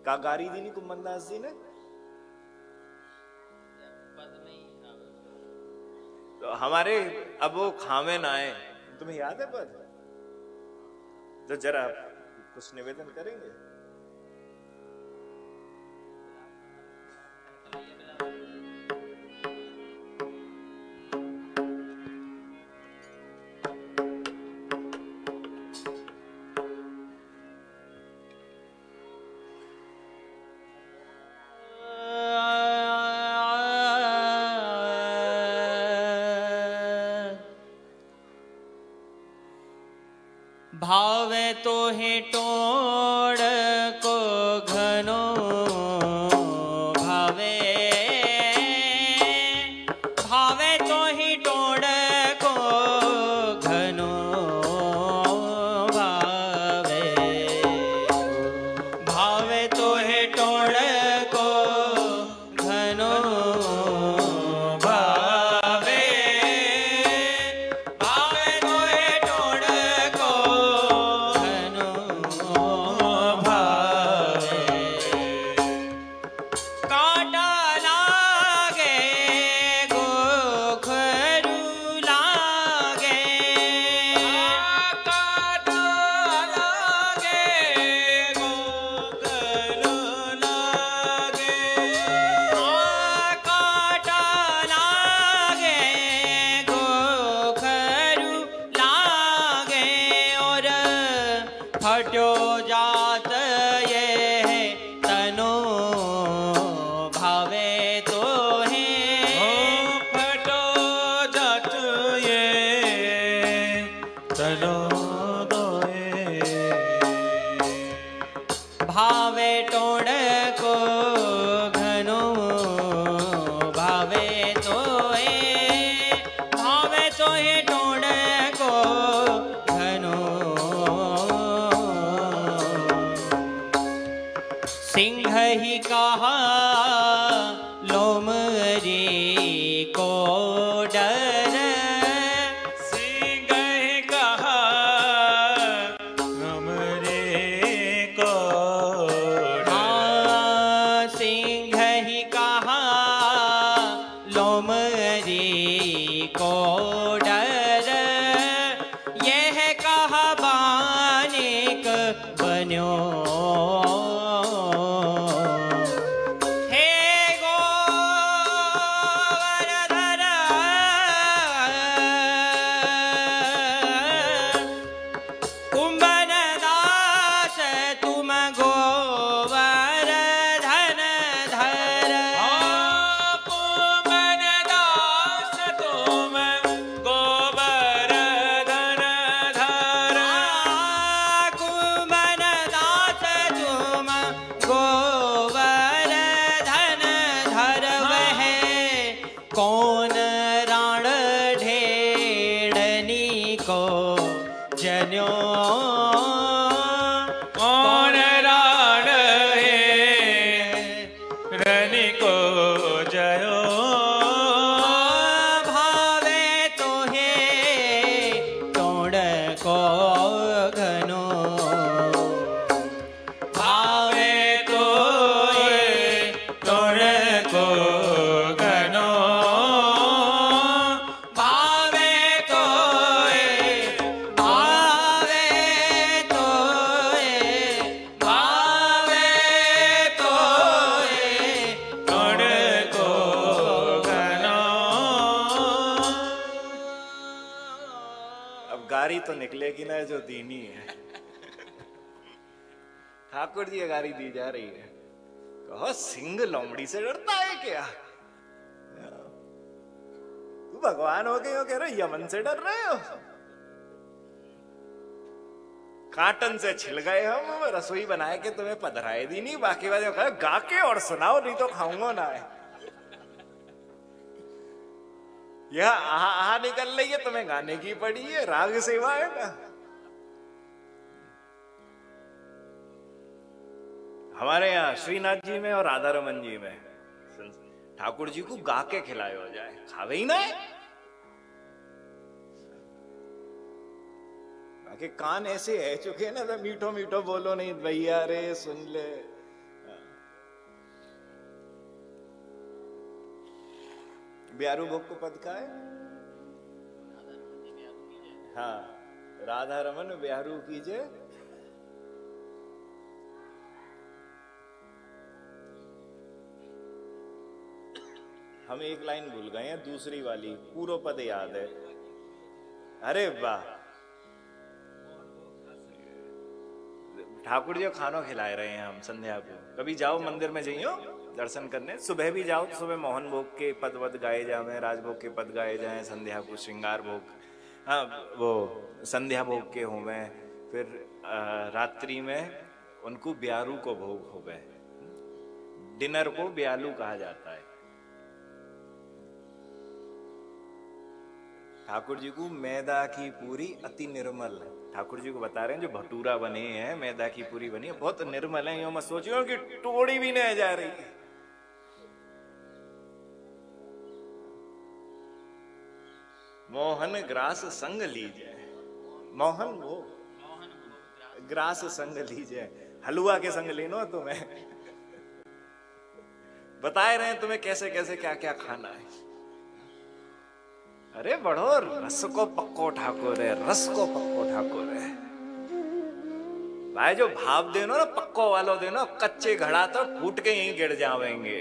का गारी दी नहीं कुंभनदास जी ने? तो हमारे अब वो खामे ना आए, तुम्हें याद है पद? तो जरा कुछ निवेदन करेंगे? भावे तो है टोड़ को घनो भावे, भावे तो ही टोड़ को घनो भावे, भावे तो है टोड़ को घनो भावे, भावे तो है टोड़ को काटा लागे गोखरू लागे, काटा लागे गोखरू लागे, काटा लागे गोखरू लागे, और फटो जात ये तनो भावे तो है, फटो जात ये तनो दोए, भावे टोड़ को घनो भावे तो है, भावे तो है टोड़ को घनो, सिंह ही कहा लोमरी को डर, सिंह कहा हमरे को हाँ, सिंह ही कहा लोमरी को डर, यह कहा बानिक बन्यो, हे गोवर्धन कुंभनदास तुम गोवर्धन धर, कुंभनदास तुम गोवर्धन धर, कुंभनदास तुम गोवर्धन धर, वह कौन राण ढेड़नी को जन्यो, कौन राण है रनि को जयो, भावे तो है टोड़ को घनो, भावे तो है टोड़ को घनो, भावे तो है, भावे तो है, भावे तो है तोड़ को घनो। अब गारी तो निकलेगी ना जो दीनी है। ठाकुर जी ये गारी दी जा रही है, कहो सिंह लोमड़ी से डरता है क्या? तू भगवान हो गए हो, कह रहे हो यमन से डर रहे हो? काटन से छिल गए हम, रसोई बनाए के तुम्हें पधराए दी नहीं, बाकी बात कहा गा के और सुनाओ, नहीं तो खाऊंगा ना। यह आहा आहा निकल रही है, तुम्हें गाने की पड़ी है, राग सेवा है ना। हमारे यहाँ श्रीनाथ जी में और राधा रमन जी में ठाकुर जी को गा के खिलाए हो जाए, खावे ही ना है। बाकी कान ऐसे है चुके ना, तो मीठो मीठो बोलो नहीं भैया रे सुन ले, ब्यारू भोग को पद का है? हाँ, राधा रमन ब्यारू कीजे। हम एक लाइन भूल गए हैं, दूसरी वाली, पूरा पद याद है। अरे वाह, ठाकुर जी खाना खिलाए रहे हैं हम संध्या को। कभी जाओ मंदिर में जाइयो दर्शन करने, सुबह भी जाओ तो सुबह मोहन भोग के पद वद गाए जाए, राजभोग के पद गाए जाए, संध्या को श्रृंगार भोग, हाँ वो संध्या भोग के हो गए, फिर रात्रि में उनको ब्यारू को भोग हो गए। डिनर को ब्यालू कहा जाता है। ठाकुर जी को मैदा की पूरी अति निर्मल, ठाकुर जी को बता रहे हैं जो भटूरा बने हैं, मैदा की पूरी बनी है, बहुत निर्मल है। यो मत सोचियो कि टोड़ी भी नहीं जा रही। मोहन ग्रास संग लीजिए, मोहन वो ग्रास संग लीजिए, हलवा के संग लेनो तुम्हें। बताए रहे हैं तुम्हें कैसे कैसे क्या क्या खाना है। अरे बढ़ो, रस को पक्को ठाकुर है, रस को पक्को ठाकुर है भाई। जो भाव देनो ना पक्को वालो देनो, कच्चे घड़ा तो फूट के यहीं गिर जावेंगे।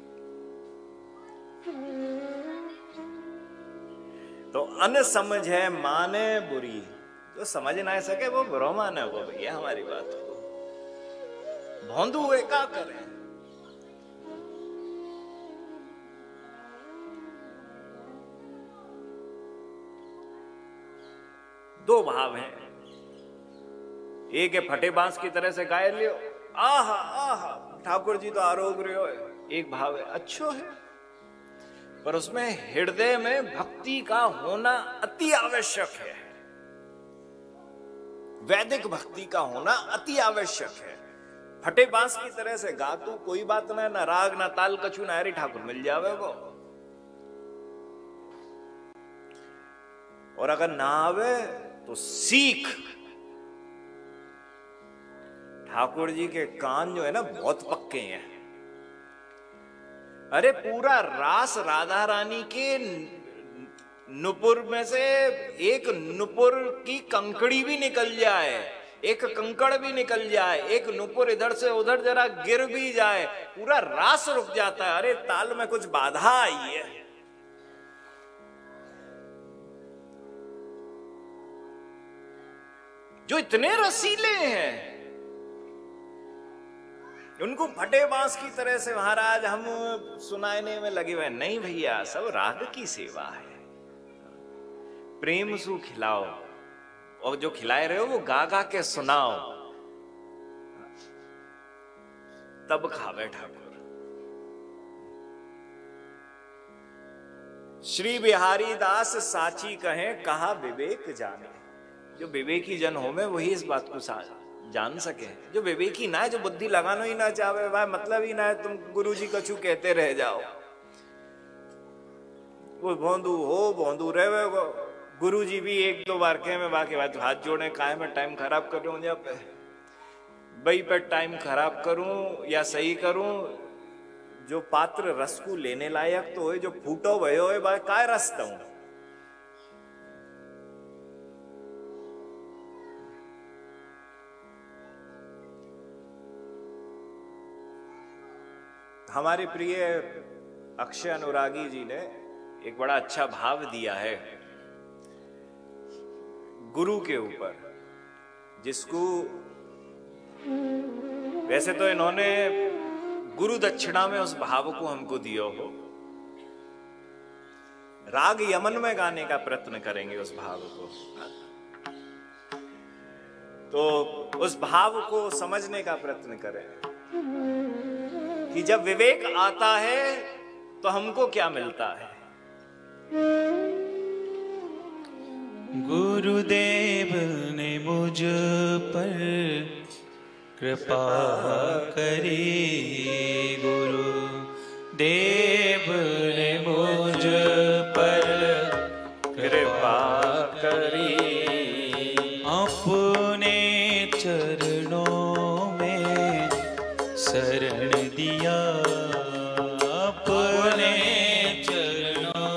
तो अन समझ है माने बुरी, जो समझ ना सके वो बुरा माने वो भैया हमारी बात को। भोंदू हुए क्या करें। दो भाव हैं, एक है फटे बांस की तरह से गाय लियो, आहा आहा ठाकुर जी तो आरोग रहे हो। एक भाव है अच्छो है, पर उसमें हृदय में भक्ति का होना अति आवश्यक है। वैदिक भक्ति का होना अति आवश्यक है। फटे बांस की तरह से गा तू कोई बात ना, ना राग ना ताल कछु ना, हरी ठाकुर मिल जावे वो। और अगर ना आवे तो सीख। ठाकुर जी के कान जो है ना बहुत पक्के हैं। अरे पूरा रास राधा रानी के नुपुर में से एक नुपुर की कंकड़ी भी निकल जाए, एक कंकड़ भी निकल जाए, एक नुपुर इधर से उधर जरा गिर भी जाए, पूरा रास रुक जाता है। अरे ताल में कुछ बाधा आई है। जो इतने रसीले हैं, उनको फटे बांस की तरह से महाराज हम सुनाने में लगे हुए नहीं भैया, सब राग की सेवा है। प्रेम सु खिलाओ, और जो खिलाए रहे हो वो गा गा के सुनाओ, तब खावे ठाकुर। श्री बिहारी दास साची कहे कहा विवेक जाने। जो विवेकी जन हो में वही इस बात को जान सके। जो विवेकी ना है, जो बुद्धि लगाना ही ना चाहे, भाई मतलब ही ना है, तुम गुरु जी कछु कहते रह जाओ। वो भोंदू हो भोंदू रहे वो। गुरु जी भी एक दो बार कहे में बाकी बात हाथ जोड़े, काहे में टाइम खराब कर रहा हूं, जब भाई पे टाइम खराब करूं या सही करूं। जो पात्र रस को लेने लायक तो है, जो फूटो भयो है भाई काय रस दऊं। हमारे प्रिय अक्षय अनुरागी जी ने एक बड़ा अच्छा भाव दिया है गुरु के ऊपर, जिसको वैसे तो इन्होंने गुरु दक्षिणा में उस भाव को हमको दिया हो। राग यमन में गाने का प्रयत्न करेंगे उस भाव को, तो उस भाव को समझने का प्रयत्न करें कि जब विवेक आता है तो हमको क्या मिलता है। गुरुदेव ने मुझ पर कृपा करी, गुरुदेव ने मुझ पर कृपा करी, अपने चरणों में शरण दिया, अपने चरणों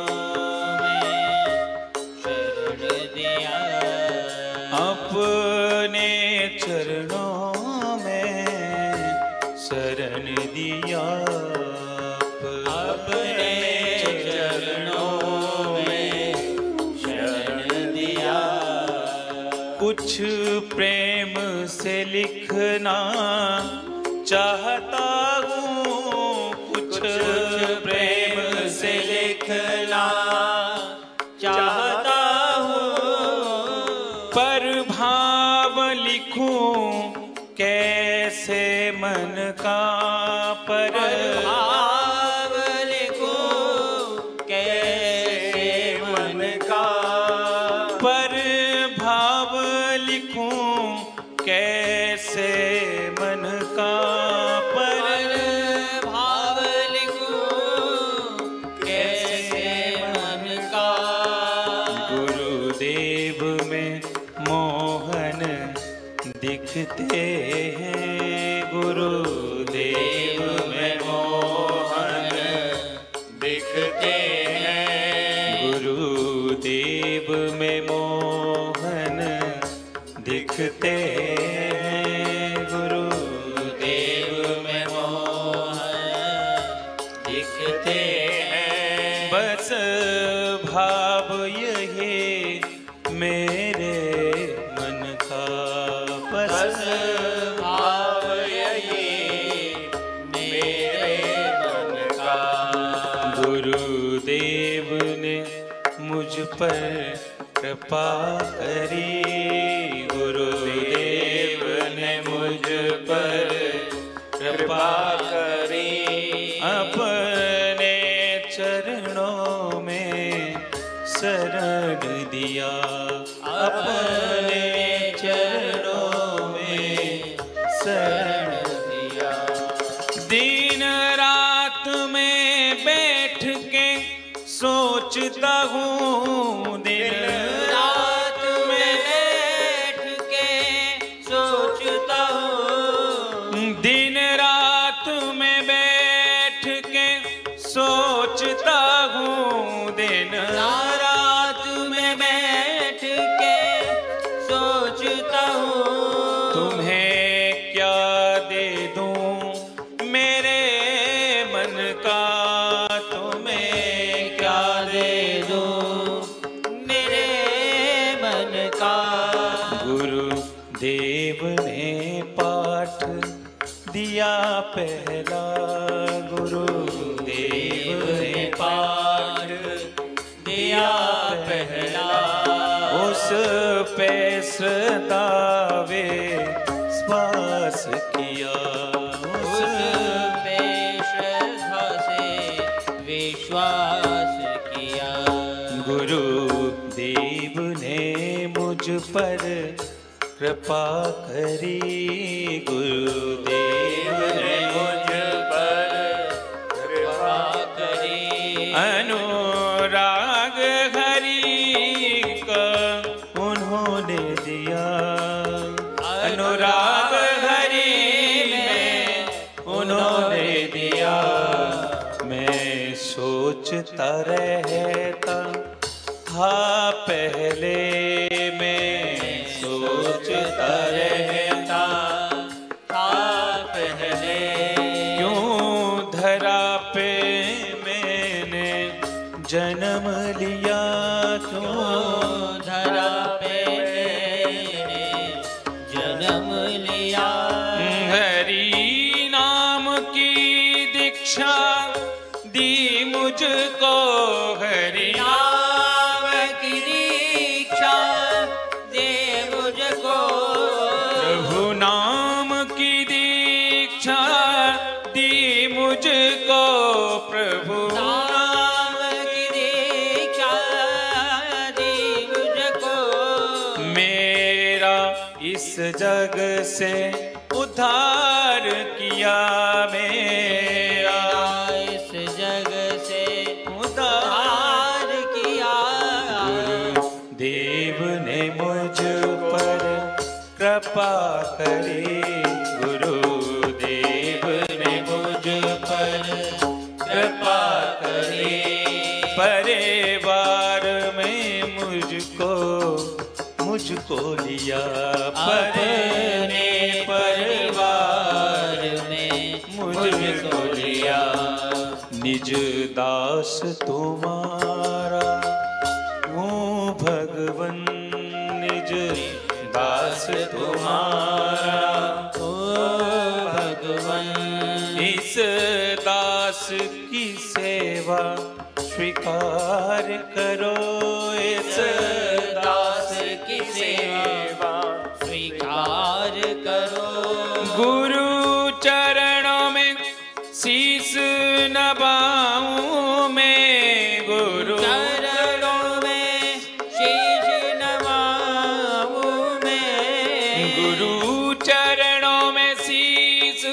चरणों में शरण दिया। कुछ प्रेम से लिखना चाहता हूँ, कुछ प्रेम से लिखना चाहता हूँ, पर भाव लिखूं कैसे मन का, पर भाव लिखूं कैसे मन का, पर भाव लिखूं कैसे मन का, पर भाव लिखूं कैसे मन का। गुरुदेव में मोहन दिखते हैं, गुरुदेव में मोहन दिखते हैं, गुरुदेव में मोहन दिखते हैं, गुरुदेव में मोहन दिखते हैं। बस भाव यही मेरे मन का, बस भाव यही मेरे मन का। गुरुदेव ने मुझ पर कृपा करी, गुरुदेव ने मुझ पर कृपा करी, अपने चरणों में शरण दिया, अपने चरणों में शरण दिया। दिन रात में बैठ के सोचता हूँ, दिन रात में बैठ के सोचता हूँ, दिन रात में बैठ के सोचता हूँ, दिन रात में बैठ के सोचता हूँ, तुम्हें क्या दे दूं मेरे मन का, तुम्हें क्या दे दूं मेरे मन का। गुरुदेव ने पाठ दिया पहला, गुरुदेव ने पाठ दिया पहला, उस पे सदावे श्वास किया, उस पे श्रद्धा से विश्वास किया। गुरुदेव ने मुझ पर कृपा करी, गुरुदेव ने मुझ पर कृपा करी। अनुराग हरि का उन्होंने दिया, अनुराग हरि में उन्होंने दिया। मैं सोचता रहता था पहले, मैं सोचता रहता था पहले, क्यों धरा पे मैंने जन्म लिया, क्यों धरा पे मैंने जन्म लिया। हरि नाम की दीक्षा दी मुझको, हरि नाम की दीक्षा दे मुझको, प्रभु नाम की दीक्षा दी मुझको, प्रभु नाम की दीक्षा दी मुझको। मेरा इस जग से उद्धार किया, मेरा इस जग से उद्धार उद्धार किया। गुरुदेव ने मुझ पर कृपा करी, गुरुदेव ने मुझ पर कृपा करी। परिवार में मुझको मुझको लिया, अपने परिवार में मुझको लिया। निज दास तुम्हारा हूँ भगवन, निज दास तुम्हारा ओ भगवन। इस दास की सेवा स्वीकार करो, इस दास की सेवा स्वीकार करो। गुरु चरणों में शीस नवाऊं मैं, गुरु चरणों में शीश नवाऊं मैं, गुरु चरणों में शीस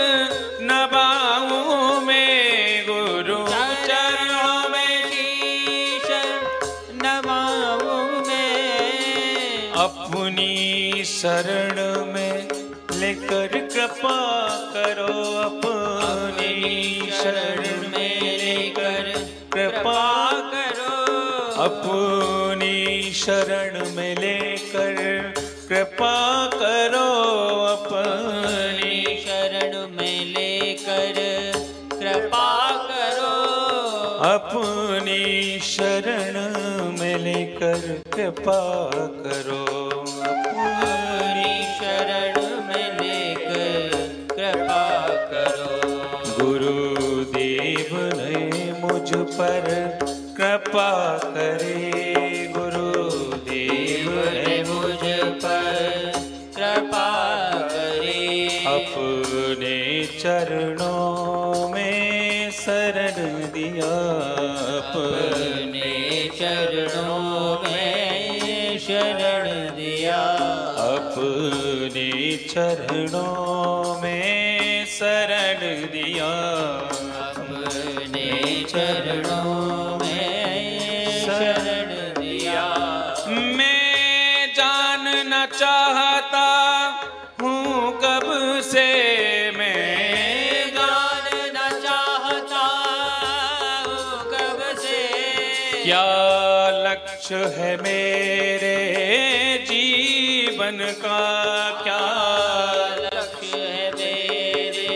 नवाऊं मैं, गुरु चरणों में शीश नवाऊं मैं। अपनी शरण में लेकर कृपा करो, अपनी शरण में लेकर कृपा करो, अपनी शरण में लेकर कृपा करो, अपनी शरण में लेकर कृपा करो, अपनी शरण में लेकर कृपा करो, अपनी शरण में लेकर कृपा करो। गुरुदेव ने मुझ पर कृपा करे, गुरुदेव ने मुझ पर कृपा करे। अपने चरणों में शरण दिया, अपने चरणों में शरण दिया, अपने चरणों में शरण दिया, अपने चरणों में शरण दिया। मैं जानना चाहता हूँ कब से, मैं जानना चाहता हूँ कब से, क्या लक्ष्य है मेरे जीवन का, क्या लक्ष्य है मेरे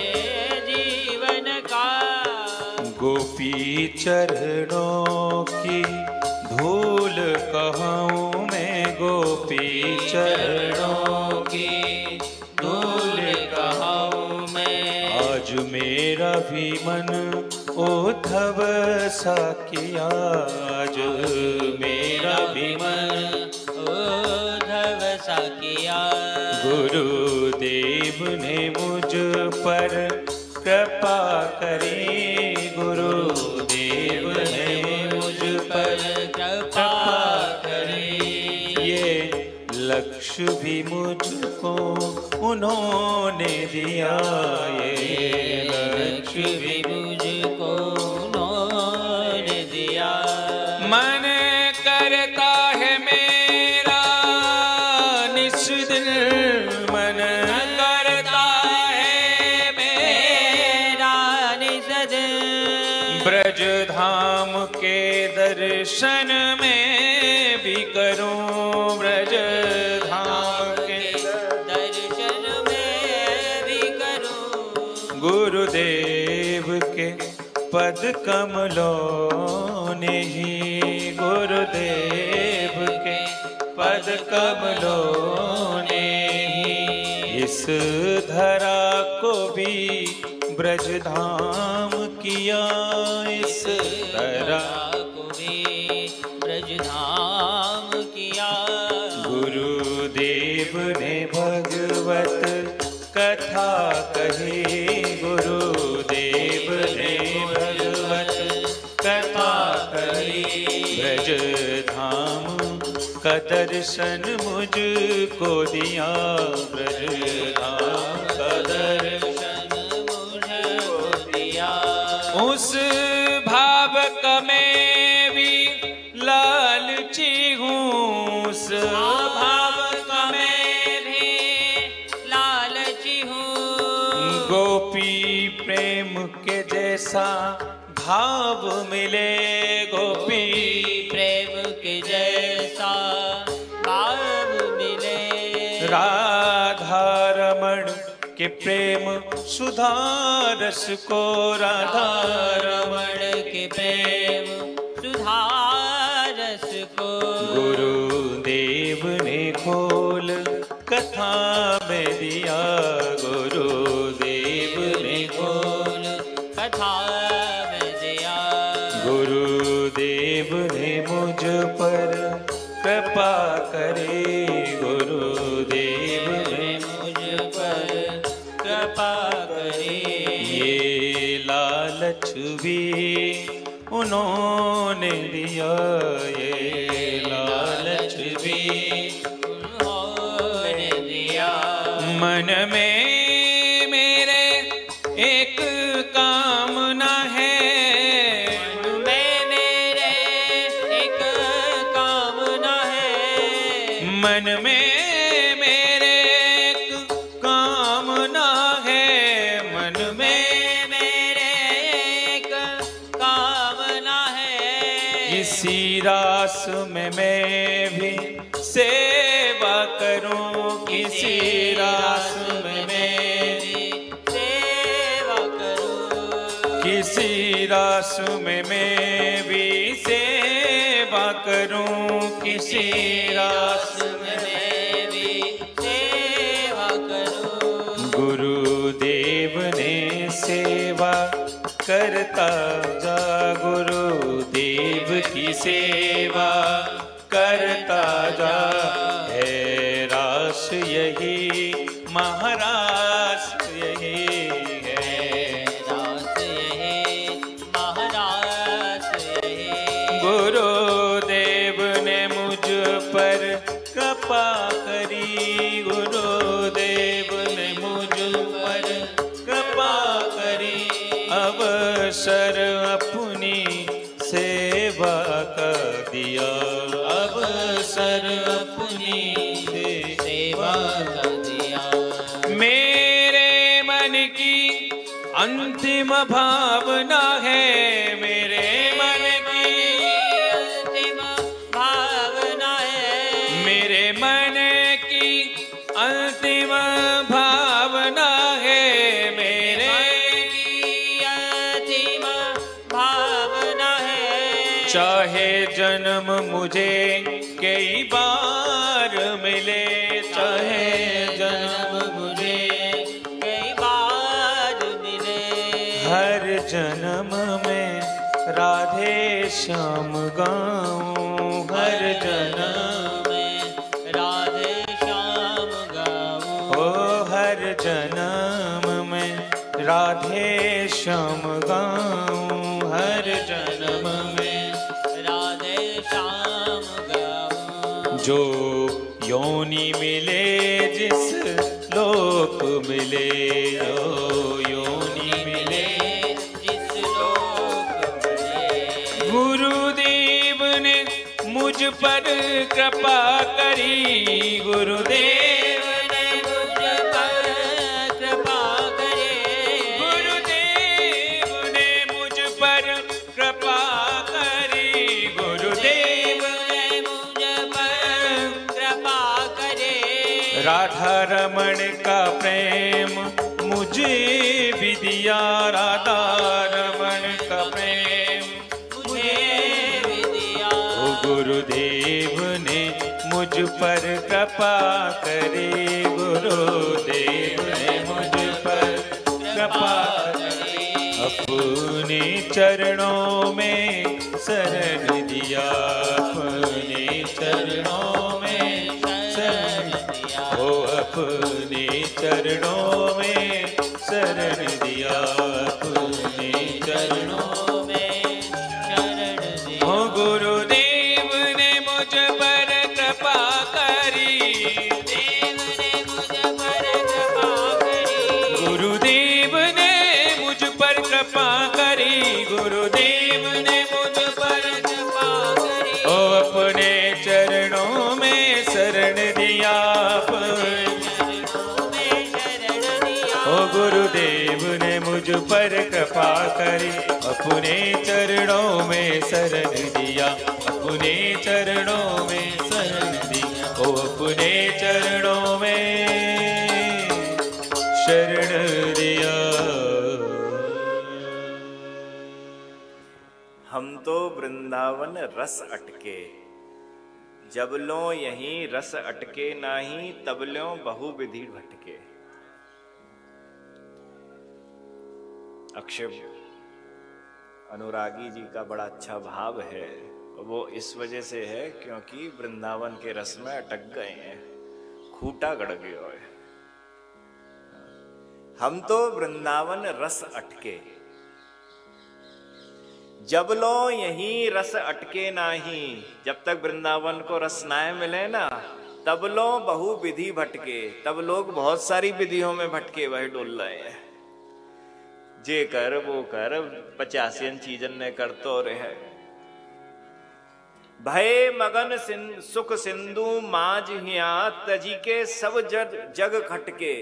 जीवन का। गोपी चरणों की धूल कहूँ मैं, गोपी चरणों की धूल कहूँ मैं। आज मेरा भी मन उद्धव सा किया, आज मेरा भी मन उद्धव सा किया। गुरुदेव ने मुझ पर कृपा करी, गुरुदेव ने मुझ पर कृपा करी। ये लक्ष्य भी मुझको उन्होंने दिया, ये लक्ष्य भी मुझको उन्होंने दिया। मन करता है मेरा निस दिन, मन करता है मेरा निस दिन, ब्रज धाम के दर्शन में भी करूं, ब्रज धाम के दर्शन में भी करूं। गुरुदेव के पद कमलों ने ही, गुरुदेव के पद कमलों ने ही इस धरा को भी ब्रज धाम किया, इस धरा को भी ब्रज धाम किया। गुरुदेव ने भगवत कथा कही, गुरुदेव ने भगवत कथा कही, ब्रज धाम का दर्शन मुझको दिया, ब्रज धाम का दर्शन मुझको दिया। उस भावक में भी लालची हूँ, उस भावक में भी लालची हूँ। गोपी प्रेम के जैसा भाव मिले, गोपी प्रेम के जैसा भाव मिले। राधा रमण के प्रेम सुधा रस को राधा रमण के प्रेम सुधा रस को गुरुदेव ने खोल कथा में दिया, गुरुदेव ने खोल कथा में दिया, गुरुदेव ने मुझ पर कृपा करे, गुरुदेव ने मुझ पर कृपा करे। ये लालच भी उन्होंने दिया, ये लालच भी उन्होंने दिया। मन में मेरे एक कामना है, मन में मेरे एक कामना है, मन में मेरे एक कामना है, मन में मेरे एक कामना है। इसी रास में मैं भी सेवा करूं, किसी रास में मैं सेवा करूं, किसी रास में मैं भी सेवा करूं, किसी रास में मैं भी सेवा करूं। गुरुदेव ने सेवा करता जा, गुरुदेव की सेवा करता जा, है रास यही महारास यही है, रास यही महारास यही। गुरुदेव ने मुझ पर कृपा करी, गुरुदेव ने मुझ पर कृपा करी, अवसर अपनी सेवा का दिया, अवसर अपनी सेवा का दिया। मेरे मन की अंतिम भावना है, मेरे मन की अंतिम भावना है, मेरे मन की अंतिम भावना है, मेरे की अंतिम भावना है। चाहे जन्म मुझे कई बार मिले, चाहे जन्म मुझे कई बार मिले, हर जन्म में राधे श्याम गाऊं, हर जन्म में राधे श्याम गाऊं, ओ हर जन्म में राधे श्याम गाऊं, हर जन्म में राधे श्याम गाऊं। जो योनि मिले जिस लोक मिले, जो योनि मिले जिस लोक मिले, गुरुदेव ने मुझ पर कृपा करी, गुरुदेव ने मुझ पर कृपा करे, गुरुदेव ने मुझ पर कृपा करी, गुरुदेव ने मुझ पर कृपा करे। राधा रमण का प्रेम मुझे भी दिया, राधा रमण का प्रेम मुझे भी दिया, ओ गुरुदेव ने मुझ पर कृपा करे, गुरुदेव ने मुझ पर कृपा करे, अपने चरणों में शरण दिया, अपने चरणों में शरण दिया, ओ अपने चरणों में शरण दिया, अपने चरणों में शरण दिया। ओ गुरुदेव ने मुझ पर कृपा करी, देव ने मुझ पर कृपा करी, गुरुदेव ने मुझ पर कृपा करी, गुरुदेव ने मुझ पर कृपा करी। ओ अपने चरणों में शरण दिया, चरणों में शरण दिया। ओ गुरुदेव ने मुझ पर कृपा करी, अपने चरणों में शरण दिया, अपने चरणों में शरण दिया, ओ अपने चरणों में शरण दिया। वृंदावन रस अटके, जब लो यहीं रस अटके नाही, तब लो बहु विधि भटके। अक्षय अनुरागी जी का बड़ा अच्छा भाव है, वो इस वजह से है क्योंकि वृंदावन के रस में अटक गए हैं, खूटा गड़ गयो है। हम तो वृंदावन रस अटके, जब लो यहीं रस अटके नाही, जब तक वृंदावन को रस ना मिले ना, तब लो बहु विधि भटके, तब लोग बहुत सारी विधियों में भटके वही डोल रहे हैं। जे कर वो कर पचासियन चीजन ने कर तो रहे। भय मगन सिं, सुख सिंधु माज हिया, तजी के सब जग जग खटके।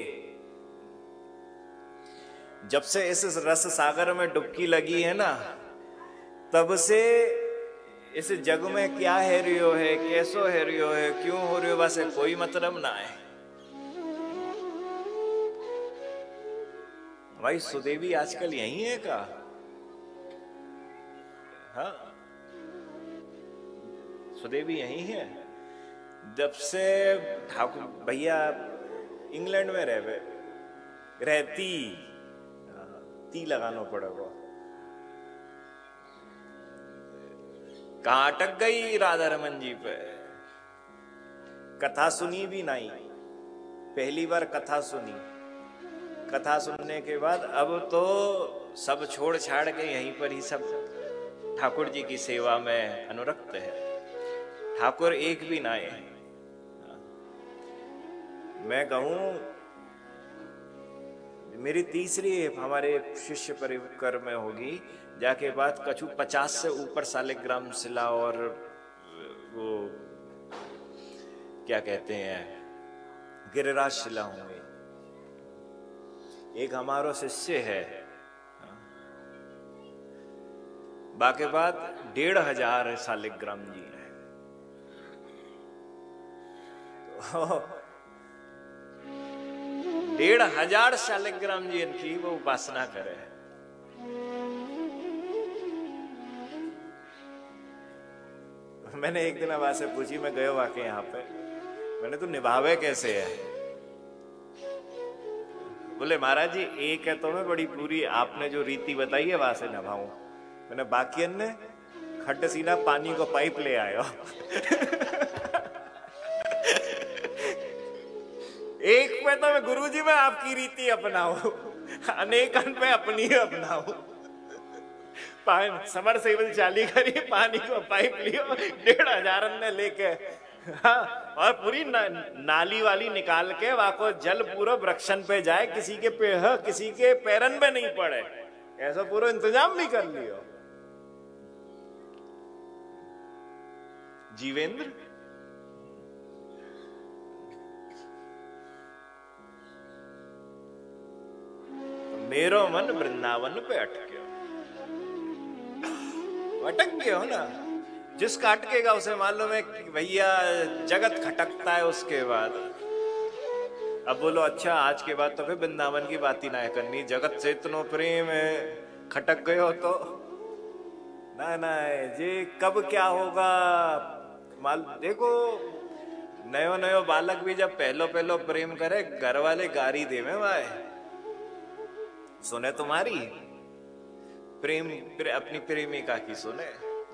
जब से इस रस सागर में डुबकी लगी है ना, तब से इस जग में क्या है रियो है, कैसो है रियो है, क्यों हो रियो, बस कोई मतलब ना है। भाई सुदेवी आजकल यही है का? हाँ, सुदेवी यही है। जब से ठाकुर भैया इंग्लैंड में रहे रहती, ती लगाना पड़ेगा। कहां अटक गई राधा रमन जी पे, कथा सुनी भी नहीं। पहली बार कथा सुनी, कथा सुनने के बाद अब तो सब छोड़ छाड़ के यहीं पर ही सब ठाकुर जी की सेवा में अनुरक्त है। ठाकुर एक भी ना है। मैं कहूं मेरी तीसरी हमारे शिष्य परिकर में होगी, जाके बाद कछु पचास से ऊपर सालिग्राम शिला और वो क्या कहते हैं गिरिराज शिला होंगे। एक हमारा शिष्य है, बाकी बाद डेढ़ हजार सालिग्राम जी है। तो डेढ़ हजार शालिग्राम जी की वो उपासना करे। मैंने एक दिन आवाज से पूछी, मैं गयो आके यहाँ पे, मैंने तो निभावे कैसे है? बोले महाराज जी एक है तो मैं बड़ी पूरी आपने जो रीति बताई है वहां से निभाऊं। मैंने बाकी ने खड्ड सीना पानी को पाइप ले आयो। एक पे तो मैं गुरुजी में आपकी रीति अपनाऊं, अनेकन पे अपनी अपनाऊं। समर सेवल चाली करी, पानी को पाइप लियो, डेढ़ हजार ने लेके, हाँ, और पूरी ना, नाली वाली निकाल के वाको जल पूरा वृक्षन पे जाए, किसी के पे हाँ, किसी के पैरन पे नहीं पड़े, ऐसा पूरा इंतजाम भी कर लियो। जीवेंद्र मेरो मन वृंदावन पे अटके, अटक गए हो ना। जिसका अटकेगा उसे मालूम है कि भैया जगत खटकता है। उसके बाद अब बोलो अच्छा आज के बाद तो फिर वृंदावन की बात ही ना करनी, जगत से इतनो प्रेम है, खटक गए हो तो ना ना जी कब क्या होगा माल। देखो नयो नयो बालक भी जब पहलो पहलो प्रेम करे, घर वाले गारी देवे भाई, सुने तुम्हारी प्रेम प्रे, अपनी प्रेमिका की सुने।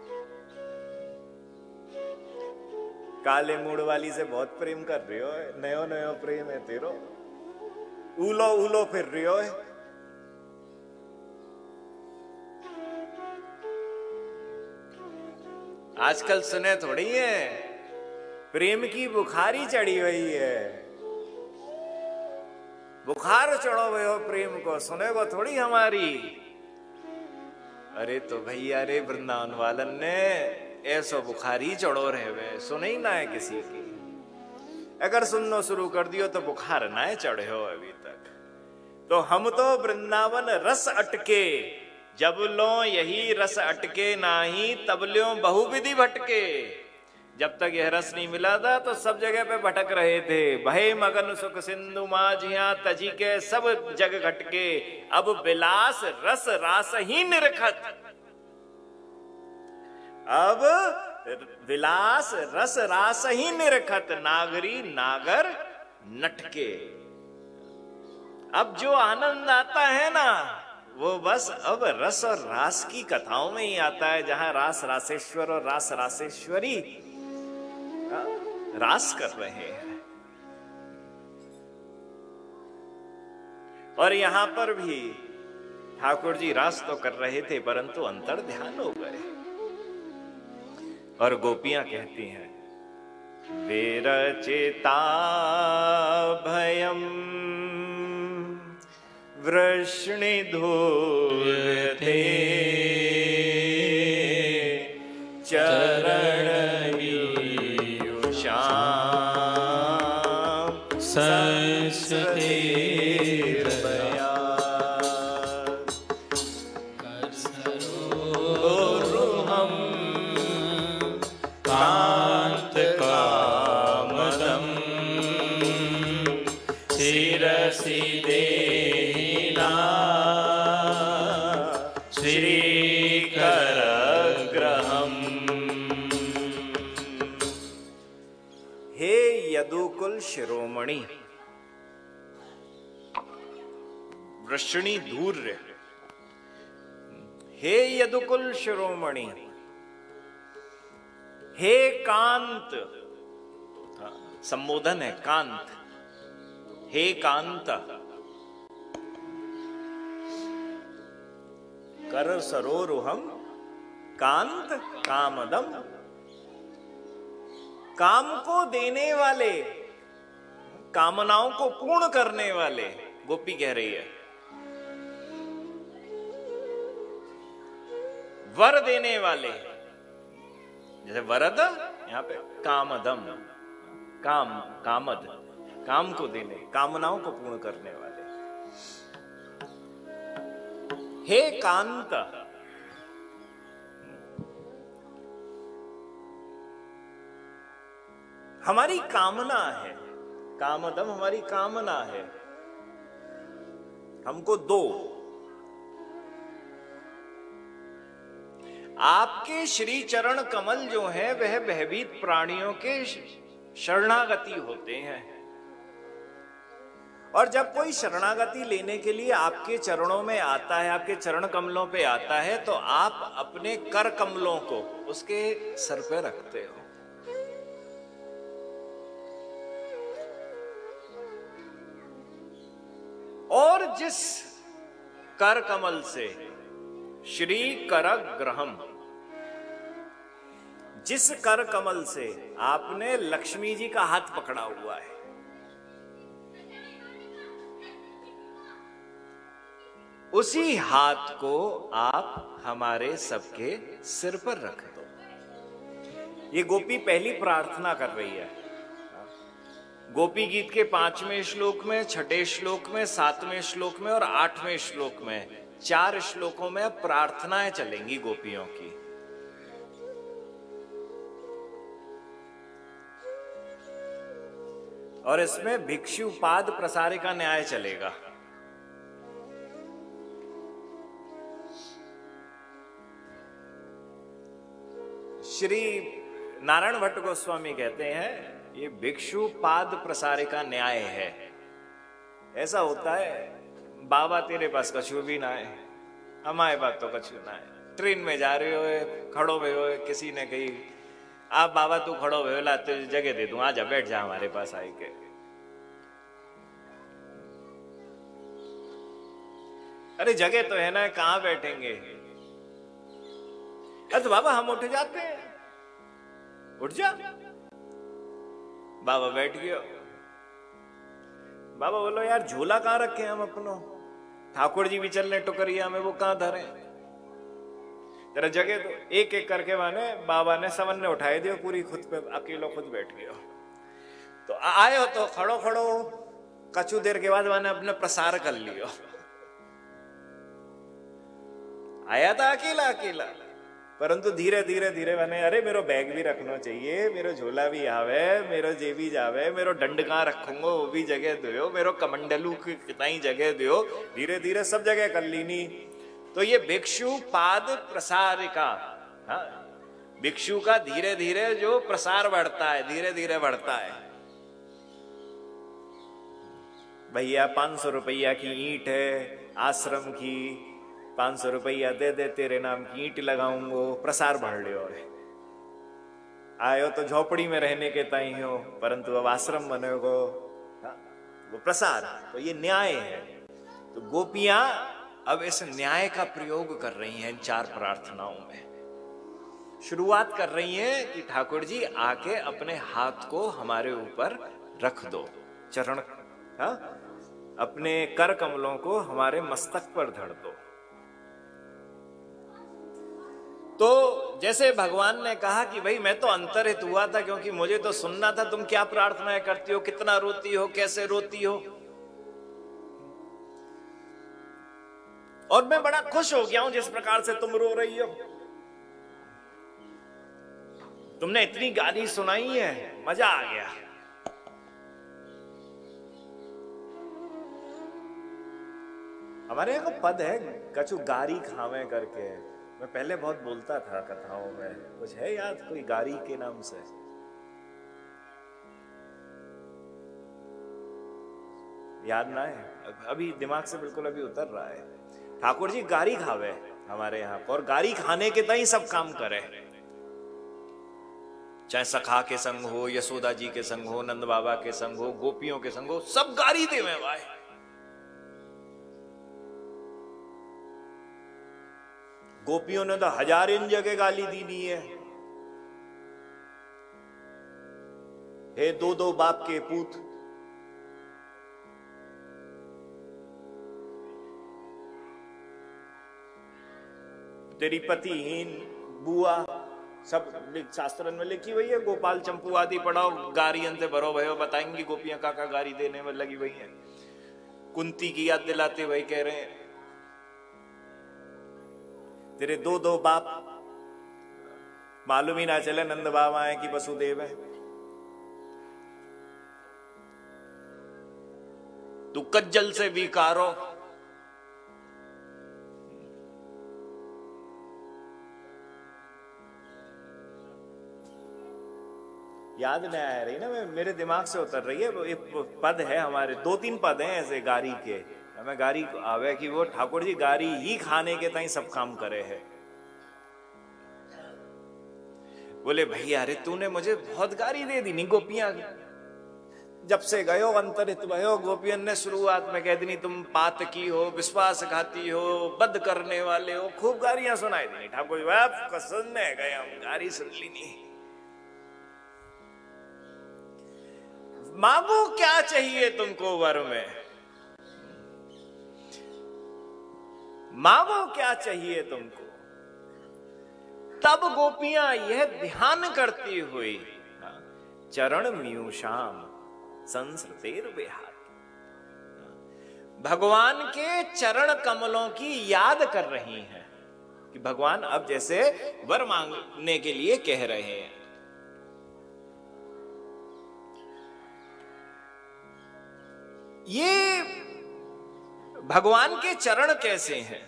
काले मूड वाली से बहुत प्रेम कर रही हो, नयो नयो प्रेम है तेरो, उलो उलो फिर रही हो। आजकल सुने थोड़ी है, प्रेम की बुखारी चढ़ी हुई है, बुखार चढ़ो हुए हो प्रेम को, सुने को थोड़ी हमारी। अरे तो भैया रे वृंदावन वालन ने ऐसो बुखारी चढ़ो रहे वे, सुने ही ना है किसी की। अगर सुनना शुरू कर दियो तो बुखार ना चढ़े हो अभी तक। तो हम तो वृंदावन रस अटके, जब लो यही रस अटके नाही, तब लो बहुविधि भटके। जब तक यह रस नहीं मिला था तो सब जगह पे भटक रहे थे। भय मगन सुख सिंधु माझिया, तजी के सब जग घटके। अब विलास रस रास ही निरखत, अब विलास रस रास ही निरखत, नागरी नागर नटके। अब जो आनंद आता है ना, वो बस अब रस और रास की कथाओं में ही आता है, जहां रास रासेश्वर और रास रासेश्वरी रास कर रहे हैं। और यहां पर भी ठाकुर जी रास तो कर रहे थे, परंतु अंतर ध्यान हो गए। और गोपियां कहती हैं, विरचिता भयम वृष्णिधूर्ते चरणयुषां संस्थितया करसरोरुहं कान्तकामदं शिरसि देहिना श्रीकरग्रहम्। हे यदुकुल शिरोमणि, वृषणी धूर्य, हे यदुकुल शिरोमणि, हे कांत, संबोधन है कांत, हे कांत, कर सरोरुहम कांत कामदम, काम को देने वाले, कामनाओं को पूर्ण करने वाले। गोपी कह रही है वर देने वाले, जैसे वरद यहां पे कामदम, काम कामद, काम को देने, कामनाओं को पूर्ण करने वाले। हे कांत, हमारी कामना है, कामदम हमारी कामना है, हमको दो। आपके श्री चरण कमल जो है वह भयभीत प्राणियों के शरणागति होते हैं, और जब कोई शरणागति लेने के लिए आपके चरणों में आता है, आपके चरण कमलों पे आता है, तो आप अपने कर कमलों को उसके सर पे रखते हो। और जिस कर कमल से, श्री करग्रहम, जिस कर कमल से आपने लक्ष्मी जी का हाथ पकड़ा हुआ है, उसी हाथ को आप हमारे सबके सिर पर रख दो। ये गोपी पहली प्रार्थना कर रही है। गोपी गीत के पांचवें श्लोक में, छठे श्लोक में, सातवें श्लोक में और आठवें श्लोक में, चार श्लोकों में प्रार्थनाएं चलेंगी गोपियों की। और इसमें भिक्षु पाद प्रसारिका न्याय चलेगा। श्री नारायण भट्ट गोस्वामी कहते हैं ये भिक्षु पाद प्रसारिका न्याय है। ऐसा होता है, बाबा तेरे पास कछु भी ना है, हमारे पास तो कछु ना है। ट्रेन में जा रहे हो, खड़ो हुए हो, किसी ने कही आप बाबा तू खड़ो हुए ला तुझे जगह दे दूं, आजा बैठ जा हमारे पास आई के। अरे जगह तो है ना, कहां बैठेंगे? अरे तो बाबा हम उठ जाते हैं, उठ जा। बाबा बैठ गया। बाबा बोलो यार झूला कहां रखे हम अपनो, ठाकुर जी भी चल रहे टुकरिया में, वो कहां धरे? तेरा जगह तो एक एक करके माने बाबा ने समन ने उठाई दियो, पूरी खुद पे अकेलो खुद बैठ गयो। तो आए हो तो खड़ो खड़ो कछु देर के बाद मैंने अपने प्रसार कर लियो। आया था अकेला अकेला, परंतु धीरे धीरे धीरे मैंने अरे मेरो बैग भी रखना चाहिए, मेरो झोला भी आवे, मेरो जे भी जावे, मेरो दंड कहां रखूंगो वो भी जगह दो, मेरो कमंडलू की कितना ही जगह दो। धीरे धीरे सब जगह कर लीनी। तो ये भिक्षु पाद प्रसारिका, हाँ, भिक्षु का धीरे धीरे जो प्रसार बढ़ता है, धीरे धीरे बढ़ता है। भैया पांच सौ रुपया की ईंट है आश्रम की, पांच सौ रुपया दे दे, तेरे नाम की ईंट लगाऊंगो, प्रसार बढ़ लियो है। आयो तो झोपड़ी में रहने के ताई हो, परंतु अब आश्रम बनेगो, वो प्रसार। तो ये न्याय है। तो गोपियां अब इस न्याय का प्रयोग कर रही हैं इन चार प्रार्थनाओं में। शुरुआत कर रही हैं कि ठाकुर जी आके अपने हाथ को हमारे ऊपर रख दो, चरण, हा? अपने कर कमलों को हमारे मस्तक पर धर दो। तो जैसे भगवान ने कहा कि भाई मैं तो अंतरहित हुआ था, क्योंकि मुझे तो सुनना था तुम क्या प्रार्थनाएं करती हो, कितना रोती हो, कैसे रोती हो, और मैं बड़ा खुश हो गया हूं जिस प्रकार से तुम रो रही हो। तुमने इतनी गाली सुनाई है, मजा आ गया। हमारे यहाँ को पद है कछु गारी खावे करके, मैं पहले बहुत बोलता था कथाओं में, कुछ है याद कोई गारी के नाम से? याद ना है, अभी दिमाग से बिल्कुल अभी उतर रहा है। ठाकुर जी गारी खावे हमारे यहाँ पर, और गारी खाने के तई सब काम करे, चाहे सखा के संग हो, यशोदा जी के संग हो, नंद बाबा के संग हो, गोपियों के संग हो, सब गारी देवे भाई। गोपियों ने तो हजार इन जगह गाली दी दी है। हे दो दो बाप के पूत, तेरी पतिहीन बुआ, सब शास्त्र में लिखी हुई है। गोपाल चंपू आदि पढ़ाओ, गारी अंते भरो भयो, बताएंगी गोपियां काका गारी देने में लगी हुई है। कुंती की याद दिलाते हुए कह रहे हैं तेरे दो दो बाप, मालूम ही ना चले नंद बाबा है कि वसुदेव है। तू कज्जल से विकारो, याद नहीं आ रही ना, मेरे दिमाग से उतर रही है। एक पद है हमारे, दो तीन पद हैं ऐसे गारी के, हमें गारी आवे कि वो ठाकुर जी गारी ही खाने के ताई सब काम करे है। बोले भैया अरे तूने मुझे बहुत गारी दे दी। नहीं गोपियां जब से गयो अंतरित भयो, गोपियन ने शुरुआत में कह दी तुम पात की हो, विश्वासघाती हो, बद करने वाले हो, खूब गारियां सुनाई दी। ठाकुर जी सुनने गए हम, गारी सुन ली नहीं। मांगो क्या चाहिए तुमको वर में, मांगो क्या चाहिए तुमको। तब गोपियां यह ध्यान करती हुई चरण म्यूषाम संस्रतेर विहार, भगवान के चरण कमलों की याद कर रही हैं कि भगवान अब जैसे वर मांगने के लिए कह रहे हैं। ये भगवान के चरण कैसे हैं?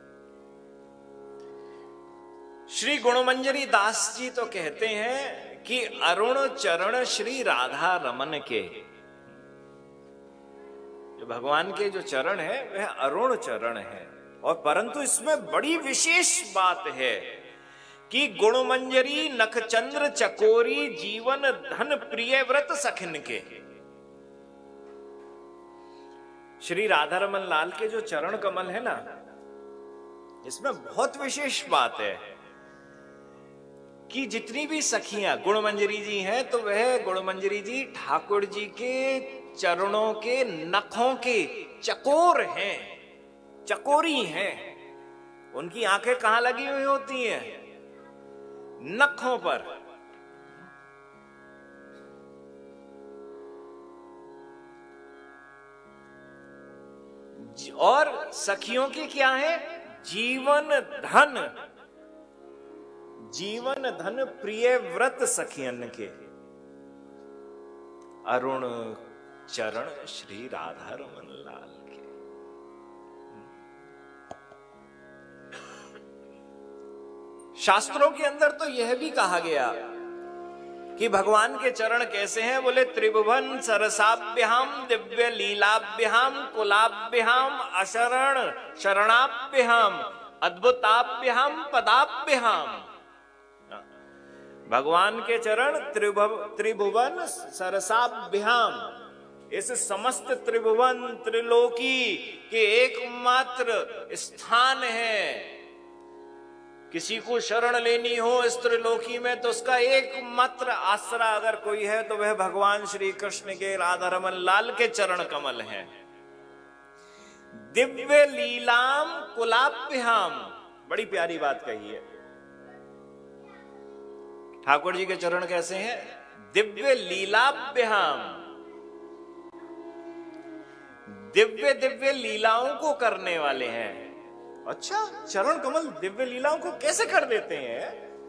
श्री गुणमंजरी दास जी तो कहते हैं कि अरुण चरण श्री राधा रमन के, जो भगवान के जो चरण है वह अरुण चरण है। और परंतु इसमें बड़ी विशेष बात है कि गुणमंजरी नखचंद्र चकोरी जीवन धन प्रिय व्रत सखिन के, श्री राधा रमन लाल के जो चरण कमल है ना, इसमें बहुत विशेष बात है कि जितनी भी सखियां गुणमंजरी जी हैं तो वह गुणमंजरी जी ठाकुर जी के चरणों के नखों के चकोर हैं, चकोरी हैं। उनकी आंखें कहां लगी हुई होती हैं? नखों पर। और सखियों की क्या है? जीवन धन, जीवन धन प्रिय व्रत सखियन के, अरुण चरण श्री राधा रमन लाल के। शास्त्रों के अंदर तो यह भी कहा गया कि भगवान के चरण कैसे हैं, बोले त्रिभुवन सरसाभ्याम दिव्य लीलाभ्याम कुलाभ्याम अशरण शरणाभ्याम अद्भुताभ्याम पदाभ्याम। भगवान के चरण त्रिभुव त्रिभुवन सरसाभ्याम, इस समस्त त्रिभुवन त्रिलोकी के एकमात्र स्थान है। किसी को शरण लेनी हो इस त्रिलोकी में तो उसका एकमात्र आसरा अगर कोई है तो वह भगवान श्री कृष्ण के राधा रमन लाल के चरण कमल हैं। दिव्य लीलाम कुलाभ्याम, बड़ी प्यारी बात कही है। ठाकुर जी के चरण कैसे हैं? दिव्य लीलाभ्याम, दिव्य दिव्य लीलाओं को करने वाले हैं। अच्छा, चरण कमल दिव्य लीलाओं को कैसे कर देते हैं?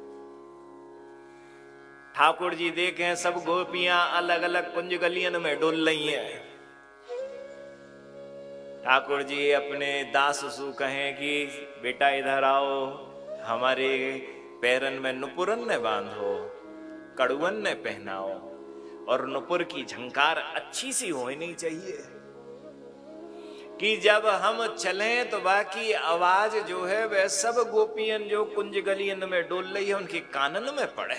ठाकुर जी देखें सब गोपियां अलग अलग कुंज गलियन में डुल रही हैं। ठाकुर जी अपने दास सु कहें कि बेटा इधर आओ, हमारे पैरन में नुपुरन ने बांधो, कड़ुअन ने पहनाओ, और नुपुर की झंकार अच्छी सी होनी चाहिए कि जब हम चलें तो बाकी आवाज जो है वह सब गोपियन जो कुंज गलियन में डोल रही है उनके कानन में पड़े।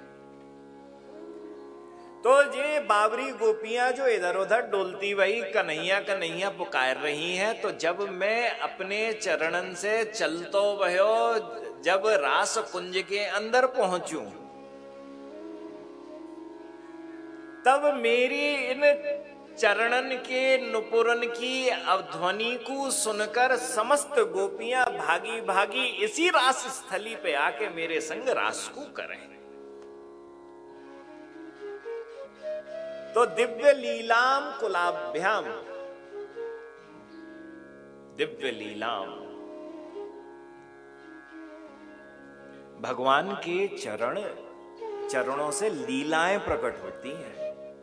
तो ये बाबरी गोपियां जो इधर उधर डोलती वही कन्हैया कन्हैया पुकार रही हैं, तो जब मैं अपने चरणन से चलतो वहो जब रास कुंज के अंदर पहुंचूं तब मेरी इन चरणन के नुपुरन की अवध्वनि को सुनकर समस्त गोपियां भागी भागी इसी रास स्थली पे आके मेरे संग रास को करें। तो दिव्य लीलाम कुलाभ्याम, दिव्य लीलाम, भगवान के चरण चरणों से लीलाएं प्रकट होती हैं।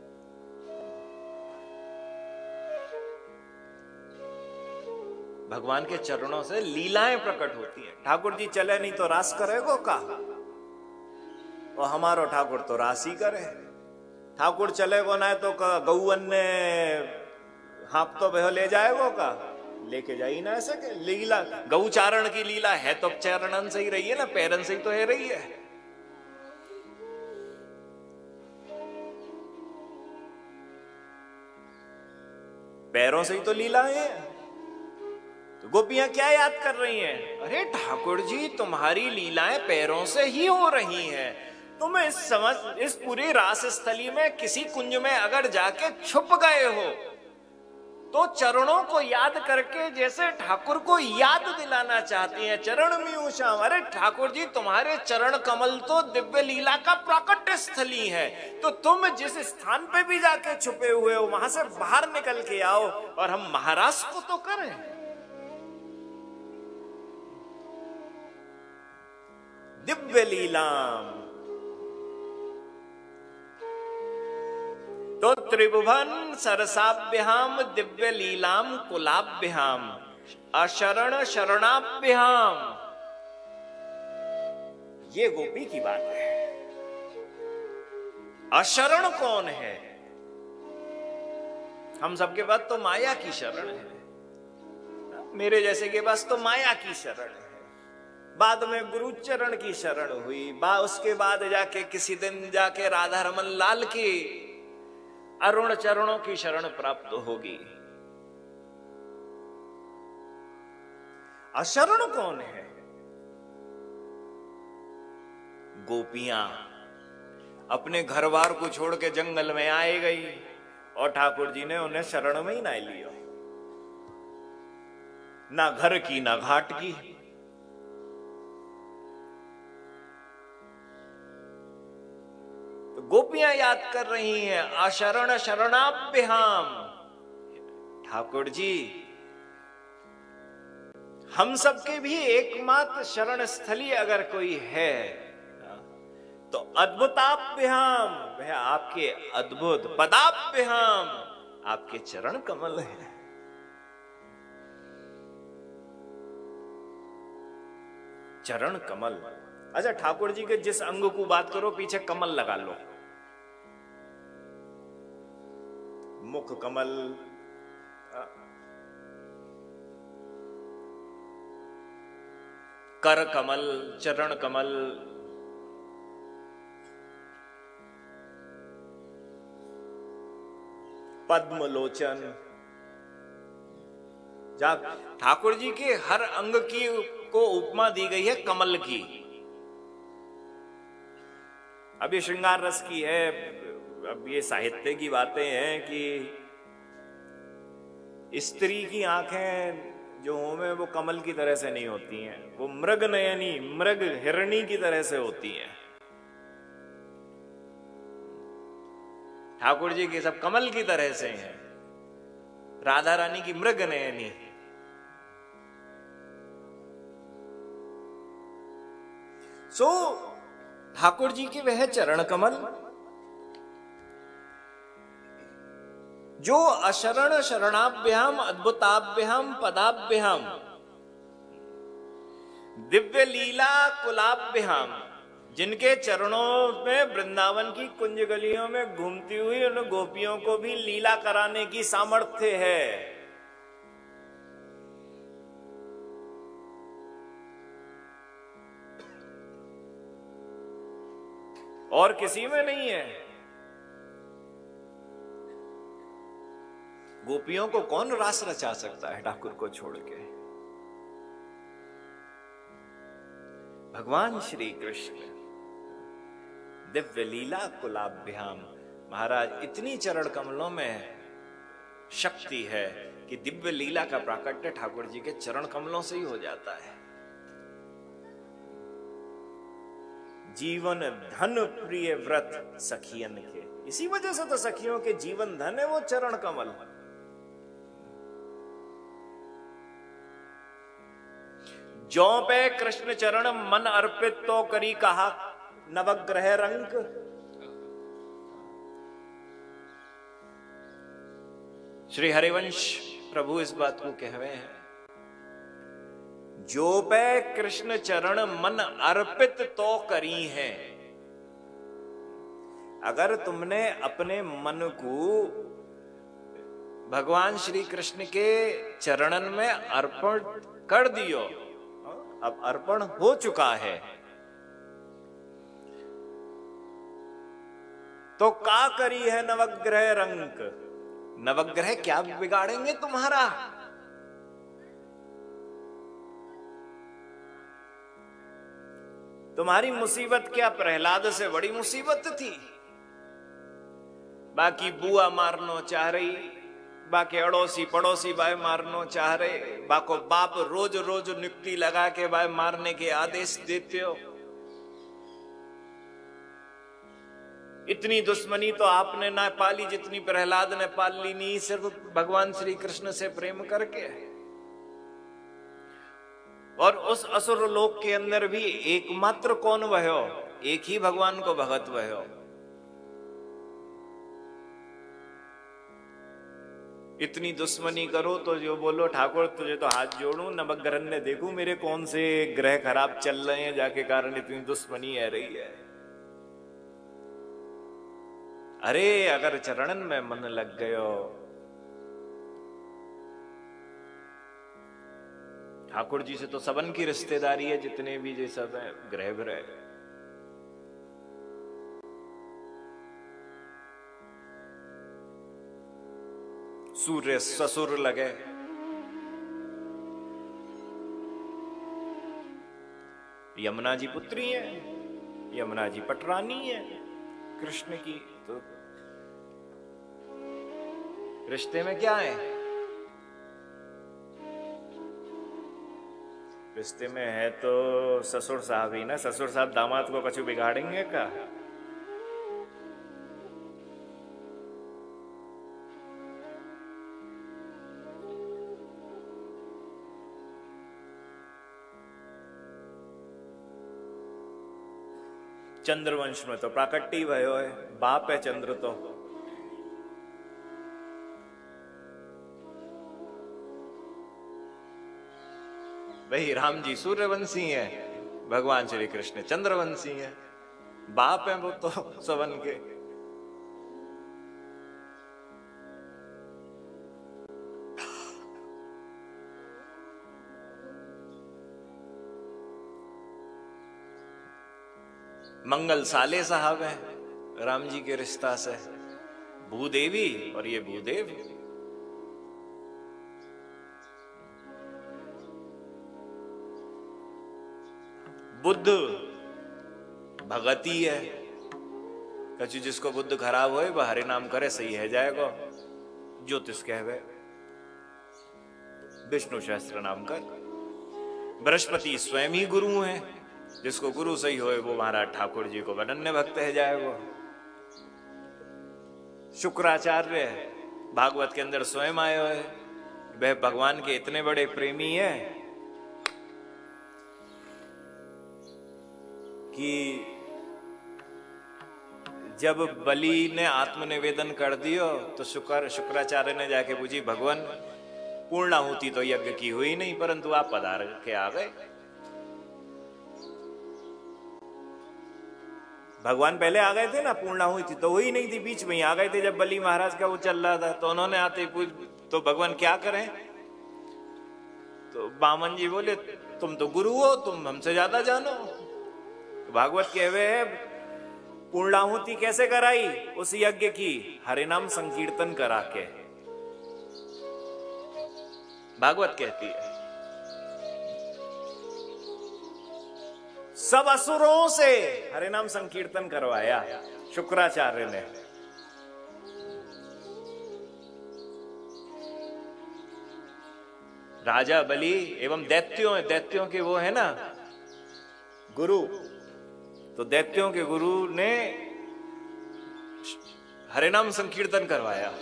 भगवान के चरणों से लीलाएं प्रकट होती हैं। ठाकुर जी चले नहीं तो रास करेगो का, और हमारो ठाकुर तो रास ही करे। ठाकुर चलेगो ना तो गौवन ने हाथ तो वह ले जाएगो का, लेके जा ही ना सके। लीला गौचारण की लीला है तो चरणन से ही रही है ना, पैरन से ही तो है रही है। पैरों से ही तो लीला है। तो गोपियां क्या याद कर रही हैं? अरे ठाकुर जी तुम्हारी लीलाएं पैरों से ही हो रही हैं। तुम इस समझ इस पूरी रास स्थली में किसी कुंज में अगर जाके छुप गए हो तो चरणों को याद करके जैसे ठाकुर को याद दिलाना चाहती हैं, चरण में उषा। अरे ठाकुर जी तुम्हारे चरण कमल तो दिव्य लीला का प्राकट्य स्थली है, तो तुम जिस स्थान पे भी जाके छुपे हुए हो वहां से बाहर निकल के आओ और हम महाराज को तो करें। दिव्य लीलाम, तो त्रिभुवन सरसाभ्याम दिव्य लीलाम कुलाभ्याम अशरण शरणाभ्याम। ये गोपी की बात है। अशरण कौन है? हम सबके पास तो माया की शरण है। मेरे जैसे के पास तो माया की शरण है। बाद में गुरु चरण की शरण हुई, बा उसके बाद जाके किसी दिन जाके राधा रमन लाल की अरुण चरणों की शरण प्राप्त होगी। अशरण कौन है? गोपियां अपने घर बार को छोड़ के जंगल में आए गई और ठाकुर जी ने उन्हें शरण में ही ना लिया, ना घर की ना घाट की। गोपियां याद कर रही हैं अशरण शरणाभ्याम। ठाकुर जी हम सबके भी एकमात्र शरण स्थली अगर कोई है तो अद्भुताभ्याम, वह आपके अद्भुत पदाभ्याम, आपके चरण कमल है। चरण कमल अच्छा, ठाकुर जी के जिस अंग को बात करो पीछे कमल लगा लो, मुख कमल, कर कमल, चरण कमल, पद्म लोचन। जब ठाकुर जी के हर अंग की को उपमा दी गई है कमल की। अब ये श्रृंगार रस की है, अब ये साहित्य की बातें हैं कि स्त्री की आंखें जो हों वो कमल की तरह से नहीं होती हैं, वो मृग नयनी, मृग हिरणी की तरह से होती हैं। ठाकुर जी के सब कमल की तरह से हैं, राधा रानी की मृग नयनी। सो ठाकुर जी के वह चरण कमल जो अशरण शरणाभ्याम अद्भुताभ्याम पदाभ्याम दिव्य लीला कुलाभ्याम, जिनके चरणों में वृंदावन की कुंज गलियों में घूमती हुई उन गोपियों को भी लीला कराने की सामर्थ्य है। और किसी में नहीं है। गोपियों को कौन रास रचा सकता है ठाकुर को छोड़ के? भगवान श्री कृष्ण दिव्य लीला कुलाभ्याम। महाराज, इतनी चरण कमलों में शक्ति है कि दिव्य लीला का प्राकट्य ठाकुर जी के चरण कमलों से ही हो जाता है। जीवन धन प्रिय व्रत सखियन के, इसी वजह से तो सखियों के जीवन धन है वो चरण कमल। जो पे कृष्ण चरण मन अर्पित तो करी कहा नवग्रह रंग। श्री हरिवंश प्रभु इस बात को कह रहे हैं, जो पे कृष्ण चरण मन अर्पित तो करी है। अगर तुमने अपने मन को भगवान श्री कृष्ण के चरणन में अर्पण कर दियो, अब अर्पण हो चुका है, तो का करी है नवग्रह रंग। नवग्रह क्या बिगाड़ेंगे तुम्हारा? तुम्हारी मुसीबत क्या प्रहलाद से बड़ी मुसीबत थी? बाकी बुआ मारनो चाह रही, बाकी अड़ोसी पड़ोसी बाय मारनो चाह रहे, बाको बाप रोज रोज नियुक्ति लगा के बाय मारने के आदेश देते हो। इतनी दुश्मनी तो आपने ना पाली जितनी प्रहलाद ने पाल ली, नहीं सिर्फ भगवान श्री कृष्ण से प्रेम करके। और उस असुर लोक के अंदर भी एकमात्र कौन वह्यो? एक ही भगवान को भगत वह्यो। इतनी दुश्मनी करो तो जो बोलो ठाकुर तुझे तो हाथ जोड़ूं, नवग्रह ने देखूं मेरे कौन से ग्रह खराब चल रहे हैं जाके कारण इतनी दुश्मनी आ रही है। अरे अगर चरणन में मन लग गयो, ठाकुर जी से तो सबन की रिश्तेदारी है, जितने भी जो सब है ग्रह ग्रह। सूर्य ससुर लगे, यमुना जी पुत्री है, यमुना जी पटरानी है कृष्ण की। तो रिश्ते में क्या है? रिश्ते में है तो ससुर साहब ही ना। ससुर साहब दामाद को कछु बिगाड़ेंगे का? चंद्रवंश में तो प्राकट्य भयो है, बाप है चंद्र तो। वही राम जी सूर्यवंशी हैं, भगवान श्री कृष्ण चंद्रवंशी हैं, बाप हैं वो तो सवन के। मंगल साले साहब हैं राम जी के रिश्ता से, भूदेवी और ये भूदेव। बुद्ध भगती है, कछु जिसको बुद्ध खराब होए वह हरे नाम करे सही है जाएगा। ज्योतिष कहवे विष्णु सहस्त्र नाम कर। बृहस्पति स्वयं ही गुरु हैं, जिसको गुरु सही होए वो महाराज ठाकुर जी को अनन्य भक्त है जाएगा। शुक्राचार्य भागवत के अंदर स्वयं आए हुए, वह भगवान के इतने बड़े प्रेमी है कि जब बलि ने आत्मनिवेदन कर दियो तो शुक्र शुक्राचार्य ने जाके पूछी, भगवान पूर्णाहुति तो यज्ञ की हुई नहीं, परंतु आप पधार के आ गए। भगवान पहले आ गए थे ना, पूर्णाहुति तो हुई नहीं थी, बीच में ही आ गए थे जब बलि महाराज का वो चल रहा था। तो उन्होंने आते ही पूछ, तो भगवान क्या करें? तो बामन जी बोले, तुम तो गुरु हो, तुम हमसे ज्यादा जानो। तो भागवत कहवे है पूर्णाहुति कैसे कराई उस यज्ञ की? हरे नाम संकीर्तन करा के। भागवत कहती है सब असुरों से हरे नाम संकीर्तन करवाया शुक्राचार्य ने। राजा बलि एवं दैत्यों दैत्यों के वो है ना गुरु, तो दैत्यों के गुरु ने हरे नाम संकीर्तन करवाया।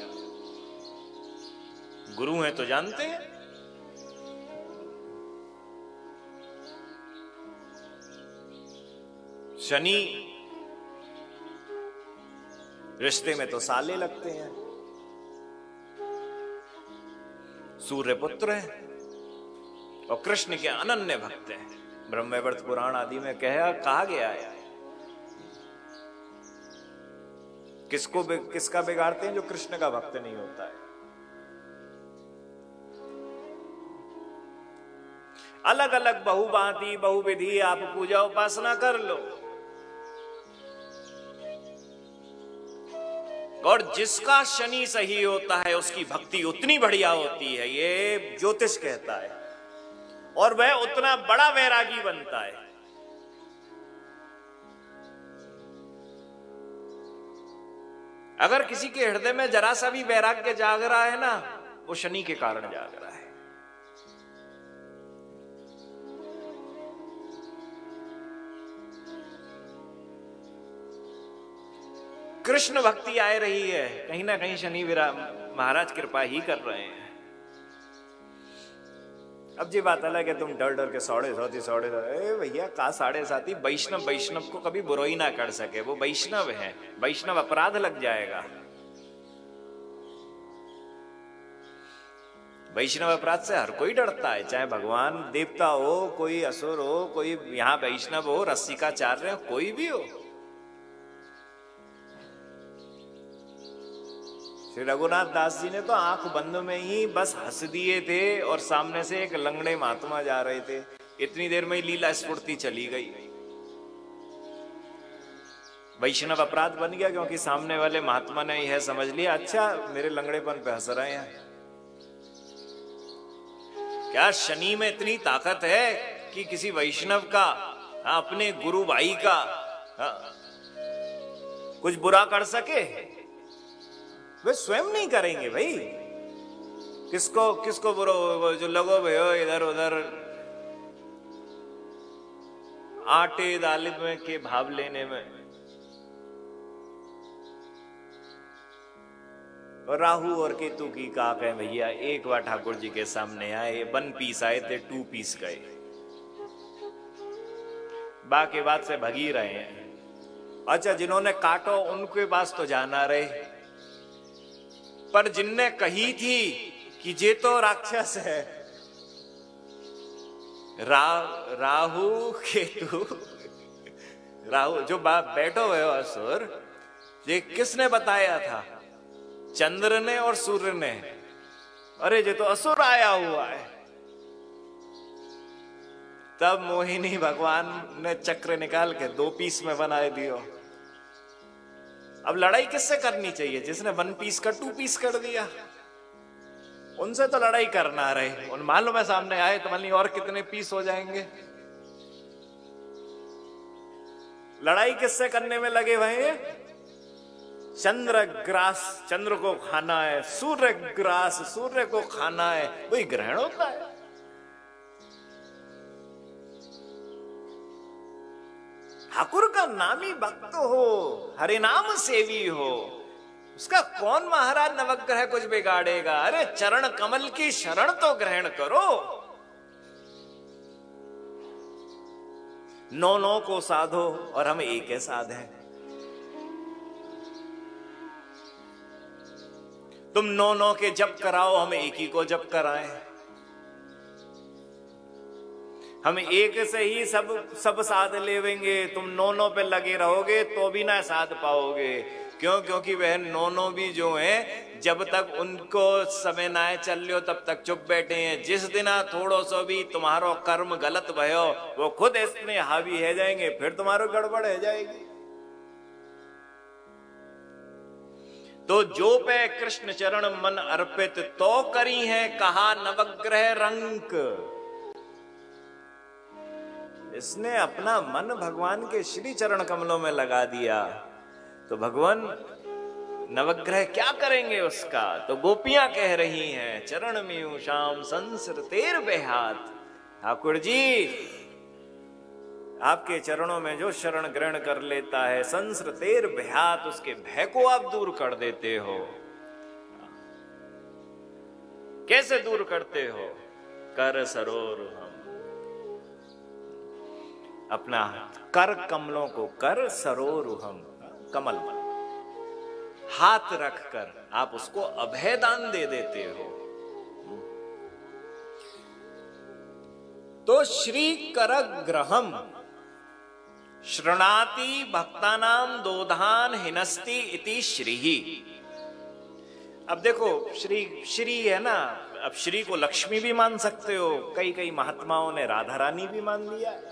गुरु हैं तो जानते हैं। शनि रिश्ते में तो साले लगते हैं। सूर्य पुत्र है और कृष्ण के अनन्य भक्त हैं। ब्रह्मवैवर्त पुराण आदि में कहा कहा गया है, किसको किसका बिगाड़ते हैं? जो कृष्ण का भक्त नहीं होता है। अलग अलग बहुभांति बहुविधि आप पूजा उपासना कर लो, और जिसका शनि सही होता है उसकी भक्ति उतनी बढ़िया होती है, ये ज्योतिष कहता है, और वह उतना बड़ा वैरागी बनता है। अगर किसी के हृदय में जरा सा भी वैराग्य जाग रहा है ना, वो शनि के कारण जाग रहा है। कृष्ण भक्ति आ रही है, कहीं ना कहीं शनि महाराज कृपा ही कर रहे हैं। अब जी बात अलग है, तुम डर डर के सौड़े साथी सौड़े ए भैया का साढ़े साथी। वैष्णव वैष्णव को कभी बुराई ना कर सके, वो वैष्णव है। वैष्णव अपराध लग जाएगा। वैष्णव अपराध से हर कोई डरता है, चाहे भगवान देवता हो, कोई असुर हो, कोई यहाँ वैष्णव हो, रसिकाचार्य हो, कोई भी हो। श्री रघुनाथ दास जी ने तो आंख बंद में ही बस हंस दिए थे, और सामने से एक लंगड़े महात्मा जा रहे थे, इतनी देर में ही लीला स्फूर्ति चली गई। वैष्णव अपराध बन गया, क्योंकि सामने वाले महात्मा ने यह समझ लिया, अच्छा मेरे लंगड़ेपन पे हंस रहे हैं। क्या शनि में इतनी ताकत है कि किसी वैष्णव का, अपने गुरु भाई का कुछ बुरा कर सके? वे स्वयं नहीं करेंगे भाई। किसको किसको बुरा जो लगो भयो इधर उधर आटे दाल में के भाव लेने में। और राहु और केतु की का कहें भैया, एक बार ठाकुर जी के सामने आए, वन पीस आए थे, टू पीस गए, बाकी बात से भगी रहे हैं। अच्छा जिन्होंने काटो उनके पास तो जाना रहे, पर जिनने कही थी कि ये तो राक्षस है, रा, राहु केतु, राहु जो बाप बैठो हुए हो असुर, ये किसने बताया था? चंद्र ने और सूर्य ने। अरे ये तो असुर आया हुआ है। तब मोहिनी भगवान ने चक्र निकाल के दो पीस में बनाए दियो। अब लड़ाई किससे करनी चाहिए? जिसने वन पीस का टू पीस कर दिया, उनसे तो लड़ाई करना रहे। उन मालूम है सामने आए तो मान और कितने पीस हो जाएंगे। लड़ाई किससे करने में लगे हुए हैं? चंद्र ग्रास, चंद्र को खाना है, सूर्य ग्रास, सूर्य को खाना है, वही ग्रहण होता है। ठाकुर का नामी भक्त हो, हरिनाम सेवी हो, उसका कौन महाराज नवग्रह कुछ बिगाड़ेगा? अरे चरण कमल की शरण तो ग्रहण करो। नौ नौ को साधो और हम एक है साध हैं। तुम नौ नौ के जप कराओ, हम एक ही को जप कराएं। हम एक से ही सब सब साध लेवेंगे। तुम नौ नौ पे लगे रहोगे तो भी ना साध पाओगे। क्यों? क्योंकि वह नौ नौ भी जो है, जब तक उनको समय ना चल लियो तब तक चुप बैठे हैं। जिस दिन थोड़ो सो भी तुम्हारो कर्म गलत भयो, वो खुद इसमें हावी है जाएंगे, फिर तुम्हारो गड़बड़ है जाएगी। तो जो पे कृष्ण चरण मन अर्पित, तो करी है कहा नवग्रह रंक। इसने अपना मन भगवान के श्री चरण कमलों में लगा दिया, तो भगवान नवग्रह क्या करेंगे उसका? तो गोपियां कह रही हैं, चरण में श्याम संसरतेर बेहात। ठाकुर जी, आपके चरणों में जो शरण ग्रहण कर लेता है, संसरतेर बेहात, उसके भय को आप दूर कर देते हो। कैसे दूर करते हो? कर सरोर हम, अपना कर कमलों को, कर सरोर हम, कमल हाथ रखकर आप उसको अभय दान दे देते हो। तो श्री करग्रहम शृणाति भक्तानाम दोधान हिनस्ति इति श्रीहि। अब देखो, श्री श्री है ना, अब श्री को लक्ष्मी भी मान सकते हो, कई कई महात्माओं ने राधा रानी भी मान लिया है।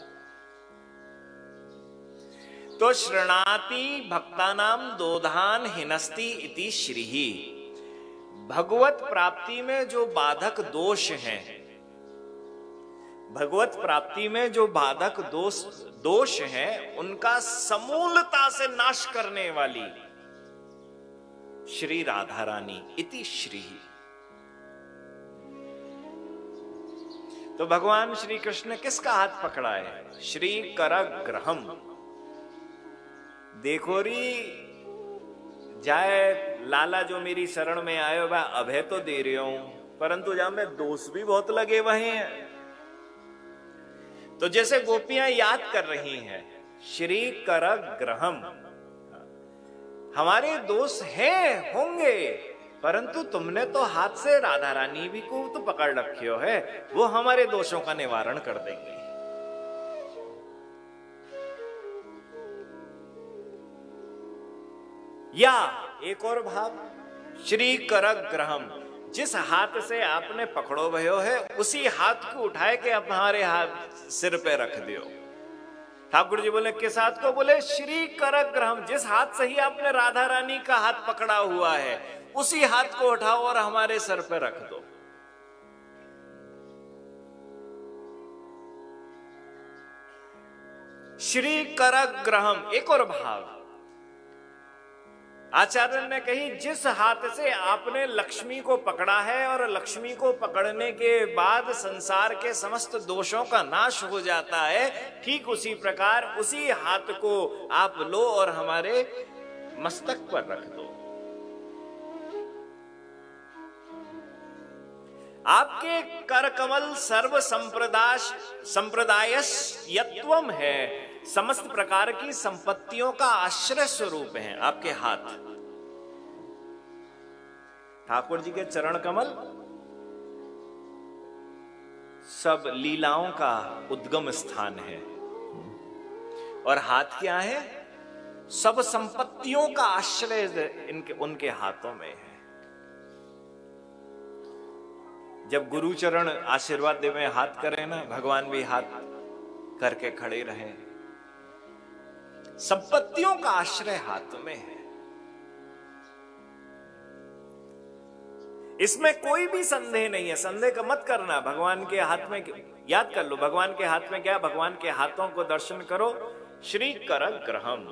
तो शृणाति भक्तानाम दोधान हिनस्ति इति श्रीहि। भगवत प्राप्ति में जो बाधक दोष हैं, भगवत प्राप्ति में जो बाधक दोष दोष हैं, उनका समूलता से नाश करने वाली श्री राधा रानी इति श्रीहि। तो भगवान श्री कृष्ण ने किसका हाथ पकड़ा है? श्री करग्रहम। देखो री जाए लाला, जो मेरी शरण में आयो वह अभय तो दे रही हूं, परंतु जहां में दोष भी बहुत लगे वही हैं। तो जैसे गोपियां याद कर रही हैं, श्री करग्रहम, हमारे दोष हैं, होंगे, परंतु तुमने तो हाथ से राधा रानी भी को तो पकड़ रखे हो है, वो हमारे दोषों का निवारण कर देंगे। या एक और भाव, श्री करग्रहम, जिस हाथ से आपने पकड़ो भयो है, उसी हाथ को उठाए के हमारे हाथ सिर पे रख दियो। ठाकुर जी बोले किस हाथ को? बोले श्री करग्रहम, जिस हाथ से ही आपने राधा रानी का हाथ पकड़ा हुआ है, उसी हाथ को उठाओ और हमारे सर पे रख दो। श्री करग्रहम। एक और भाव आचार्य ने कही, जिस हाथ से आपने लक्ष्मी को पकड़ा है और लक्ष्मी को पकड़ने के बाद संसार के समस्त दोषों का नाश हो जाता है, ठीक उसी प्रकार उसी हाथ को आप लो और हमारे मस्तक पर रख दो। आपके कर कमल सर्व संप्रदाय संप्रदायस्यत्वम है, समस्त प्रकार की संपत्तियों का आश्रय स्वरूप है आपके हाथ। ठाकुर जी के चरण कमल सब लीलाओं का उद्गम स्थान है। और हाथ क्या है? सब संपत्तियों का आश्रय इनके उनके हाथों में है। जब गुरुचरण आशीर्वाद देवे हाथ करें ना, भगवान भी हाथ करके खड़े रहे। संपत्तियों का आश्रय हाथ में है। इसमें कोई भी संदेह नहीं है। संदेह का मत करना। भगवान के हाथ में, याद कर लो, भगवान के हाथ में क्या? भगवान के हाथों को दर्शन करो। श्री कर ग्रहम,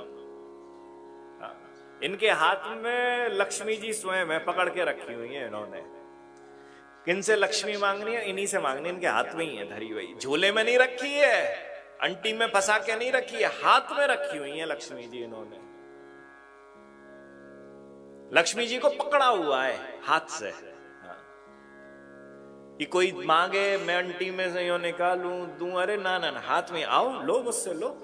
इनके हाथ में लक्ष्मी जी स्वयं है, पकड़ के रखी हुई है इन्होंने। किनसे लक्ष्मी मांगनी है? इन्हीं से मांगनी। इनके हाथ में ही है धरी हुई। झोले में नहीं रखी है, अंटी में फंसा के नहीं रखी है, हाथ में रखी हुई है लक्ष्मी जी इन्होंने। लक्ष्मी जी को पकड़ा हुआ है हाथ से। हाँ। कि कोई मांगे मैं अंटी में से यो निकालूं दूं, अरे ना ना ना, हाथ में आओ, लो मुझसे लो।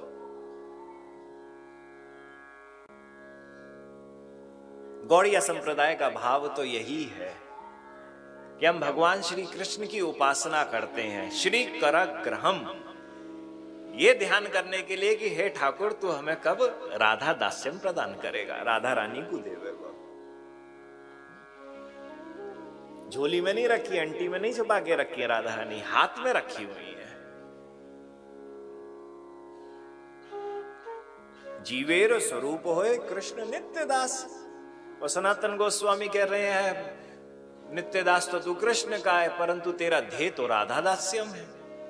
गौड़िया संप्रदाय का भाव तो यही है कि हम भगवान श्री कृष्ण की उपासना करते हैं। श्री कर ग्रहम, ये ध्यान करने के लिए कि हे ठाकुर तू हमें कब राधा दास्यम प्रदान करेगा, राधा रानी को देवेगा। झोली में नहीं रखी, अंटी में नहीं छुपा के रखी है राधा रानी, हाथ में रखी हुई है। जीवेर स्वरूप होए कृष्ण नित्य दास। और सनातन गोस्वामी कह रहे हैं नित्य दास तो तू कृष्ण का है, परंतु तेरा ध्येय तो राधा दास्यम है।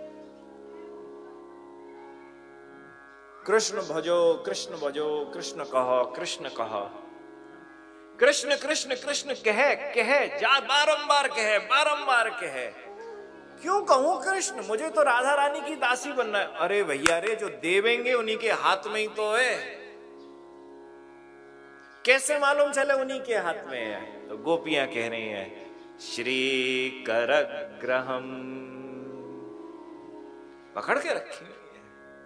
कृष्ण भजो कृष्ण भजो, कृष्ण कहो कृष्ण कहो, कृष्ण कृष्ण कृष्ण कहे कहे जा, बारंबार कहे बारंबार कहे। क्यों कहूं कृष्ण? मुझे तो राधा रानी की दासी बनना है। अरे भैया रे, जो देवेंगे उन्हीं के हाथ में ही तो है। कैसे मालूम चले उन्हीं के हाथ में है? तो गोपियां कह रही हैं श्री कर ग्रहम, पकड़ के रखी हुई है।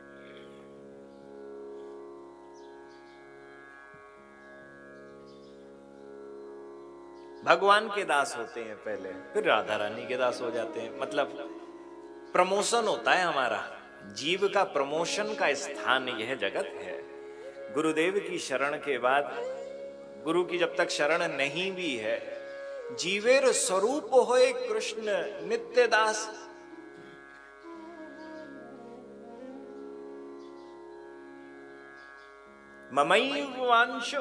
भगवान के दास होते हैं पहले, फिर राधा रानी के दास हो जाते हैं। मतलब प्रमोशन होता है हमारा, जीव का प्रमोशन का स्थान यह जगत है। गुरुदेव की शरण के बाद, गुरु की जब तक शरण नहीं भी है, जीवेर स्वरूप होए कृष्ण नित्य दास। ममैव अंश,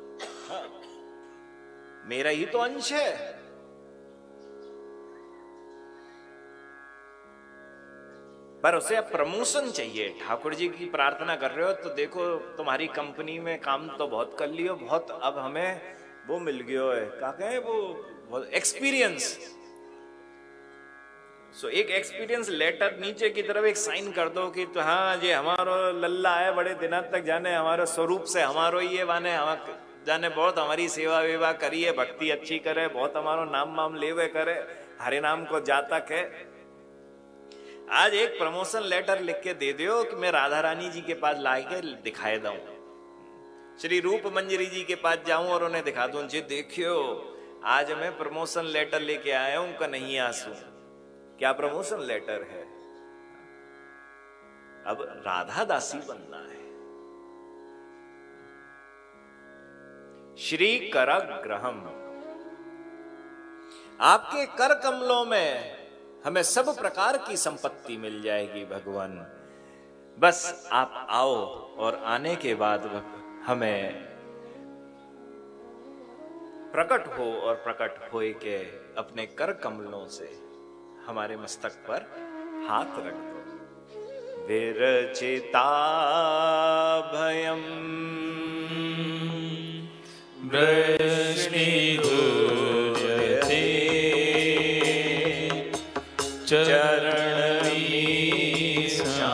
मेरा ही तो अंश है। पर उसे अब प्रमोशन चाहिए। ठाकुर जी की प्रार्थना कर रहे हो तो देखो तुम्हारी कंपनी में काम तो बहुत कर लियो, बहुत अब हमें वो मिल गयो है, क्या कहे वो, एक्सपीरियंस। सो एक एक्सपीरियंस लेटर नीचे की तरफ एक साइन कर दो कि तो हाँ ये हमारो लल्ला है, बड़े दिनों तक जाने हमारे स्वरूप से हमारो ये वाने हम जाने बहुत हमारी सेवा वेवा करिए, भक्ति अच्छी करे, बहुत हमारो नाम वाम लेवे करे, हरे नाम को जाता के। आज एक प्रमोशन लेटर लिख के दे दो कि मैं राधा रानी जी के पास लाके दिखाए दूं, श्री रूप मंजरी जी के पास जाऊं और उन्हें दिखा दूं, जी देखियो आज मैं प्रमोशन लेटर लेके आया हूं का नहीं आंसू। क्या प्रमोशन लेटर है? अब राधा दासी बनना है। श्री कर ग्रहम, आपके कर कमलों में हमें सब प्रकार की संपत्ति मिल जाएगी भगवान। बस आप आओ और आने के बाद हमें प्रकट हो और प्रकट होए के अपने कर कमलों से हमारे मस्तक पर हाथ रख दो। विरचिता भयम वृष्णिधूयते चरणमीशा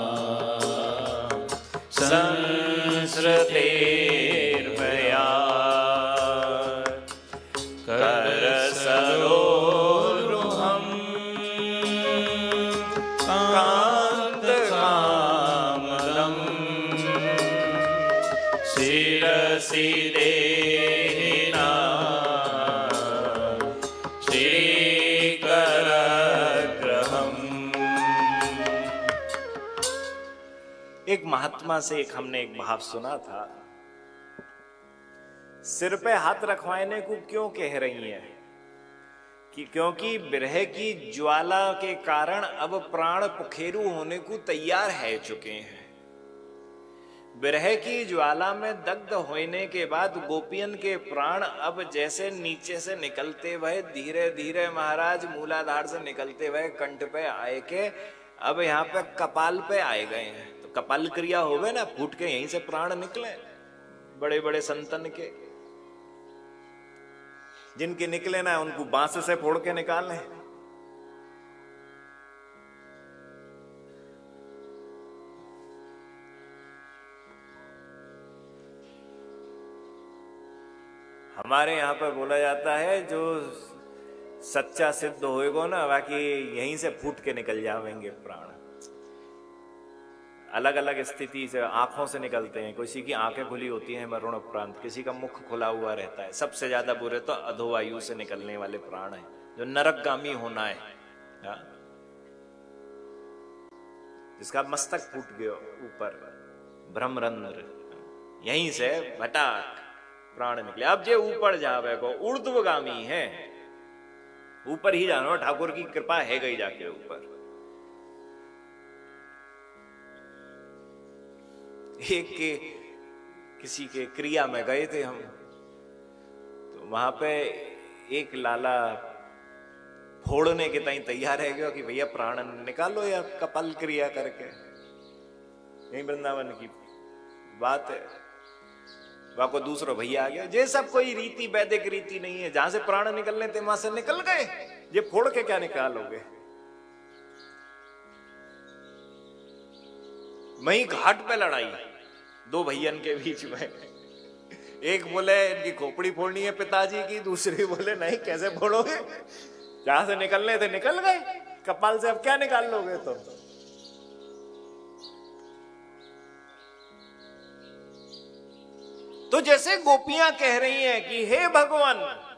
संस्रतेर्भया करसरोरुहं कान्तकामदं शिरसि देहिना श्रीकरग्रहम्। महात्मा से एक हमने एक भाव सुना था, सिर पे हाथ रखवाने को क्यों कह रही है कि क्योंकि विरह की ज्वाला के कारण अब प्राण पुखेरु होने को तैयार है चुके हैं। विरह की ज्वाला में दग्ध होने के बाद गोपियन के प्राण अब जैसे नीचे से निकलते हुए धीरे धीरे महाराज मूलाधार से निकलते हुए कंठ पे आए के अब यहाँ पे कपाल पे आए गए हैं। तो कपाल क्रिया हो गए ना, फूट के यहीं से प्राण निकले बड़े बड़े संतन के। जिनके निकले ना उनको बांस से फोड़ के निकालें। हमारे यहाँ पर बोला जाता है जो सच्चा सिद्ध होएगा ना बाकी यहीं से फूट के निकल जाएंगे प्राण। अलग अलग स्थिति से आंखों से निकलते हैं, किसी की आंखें खुली होती हैं मरण उपरांत, किसी का मुख खुला हुआ रहता है। सबसे ज्यादा बुरे तो अधोवायु से निकलने वाले प्राण हैं जो नरकगामी होना है, हा? जिसका मस्तक फूट गया ऊपर ब्रह्मरंध्र, यहीं से भटाक प्राण निकले। अब जे ऊपर जावे को ऊर्ध्वगामी है, ऊपर ही जानो, ठाकुर की कृपा है गई जाके ऊपर। एक के किसी के क्रिया में गए थे हम, तो वहां पे एक लाला फोड़ने के ताई तैयार है गया कि भैया प्राण निकालो या कपाल क्रिया करके। यही वृंदावन की बात है। वहां को दूसरा भैया आ गया, ये सब कोई रीति वैदिक रीति नहीं है, जहां से प्राण निकलने थे वहां से निकल गए, ये फोड़ के क्या निकालोगे। वहीं घाट पे लड़ाई दो भैयन के बीच में। एक बोले इनकी खोपड़ी फोड़नी है पिताजी की, दूसरी बोले नहीं कैसे फोड़ोगे, जहां से निकलने थे निकल गए, कपाल से अब क्या निकाल लोगे तुम। तो तो जैसे गोपियां कह रही हैं कि हे भगवान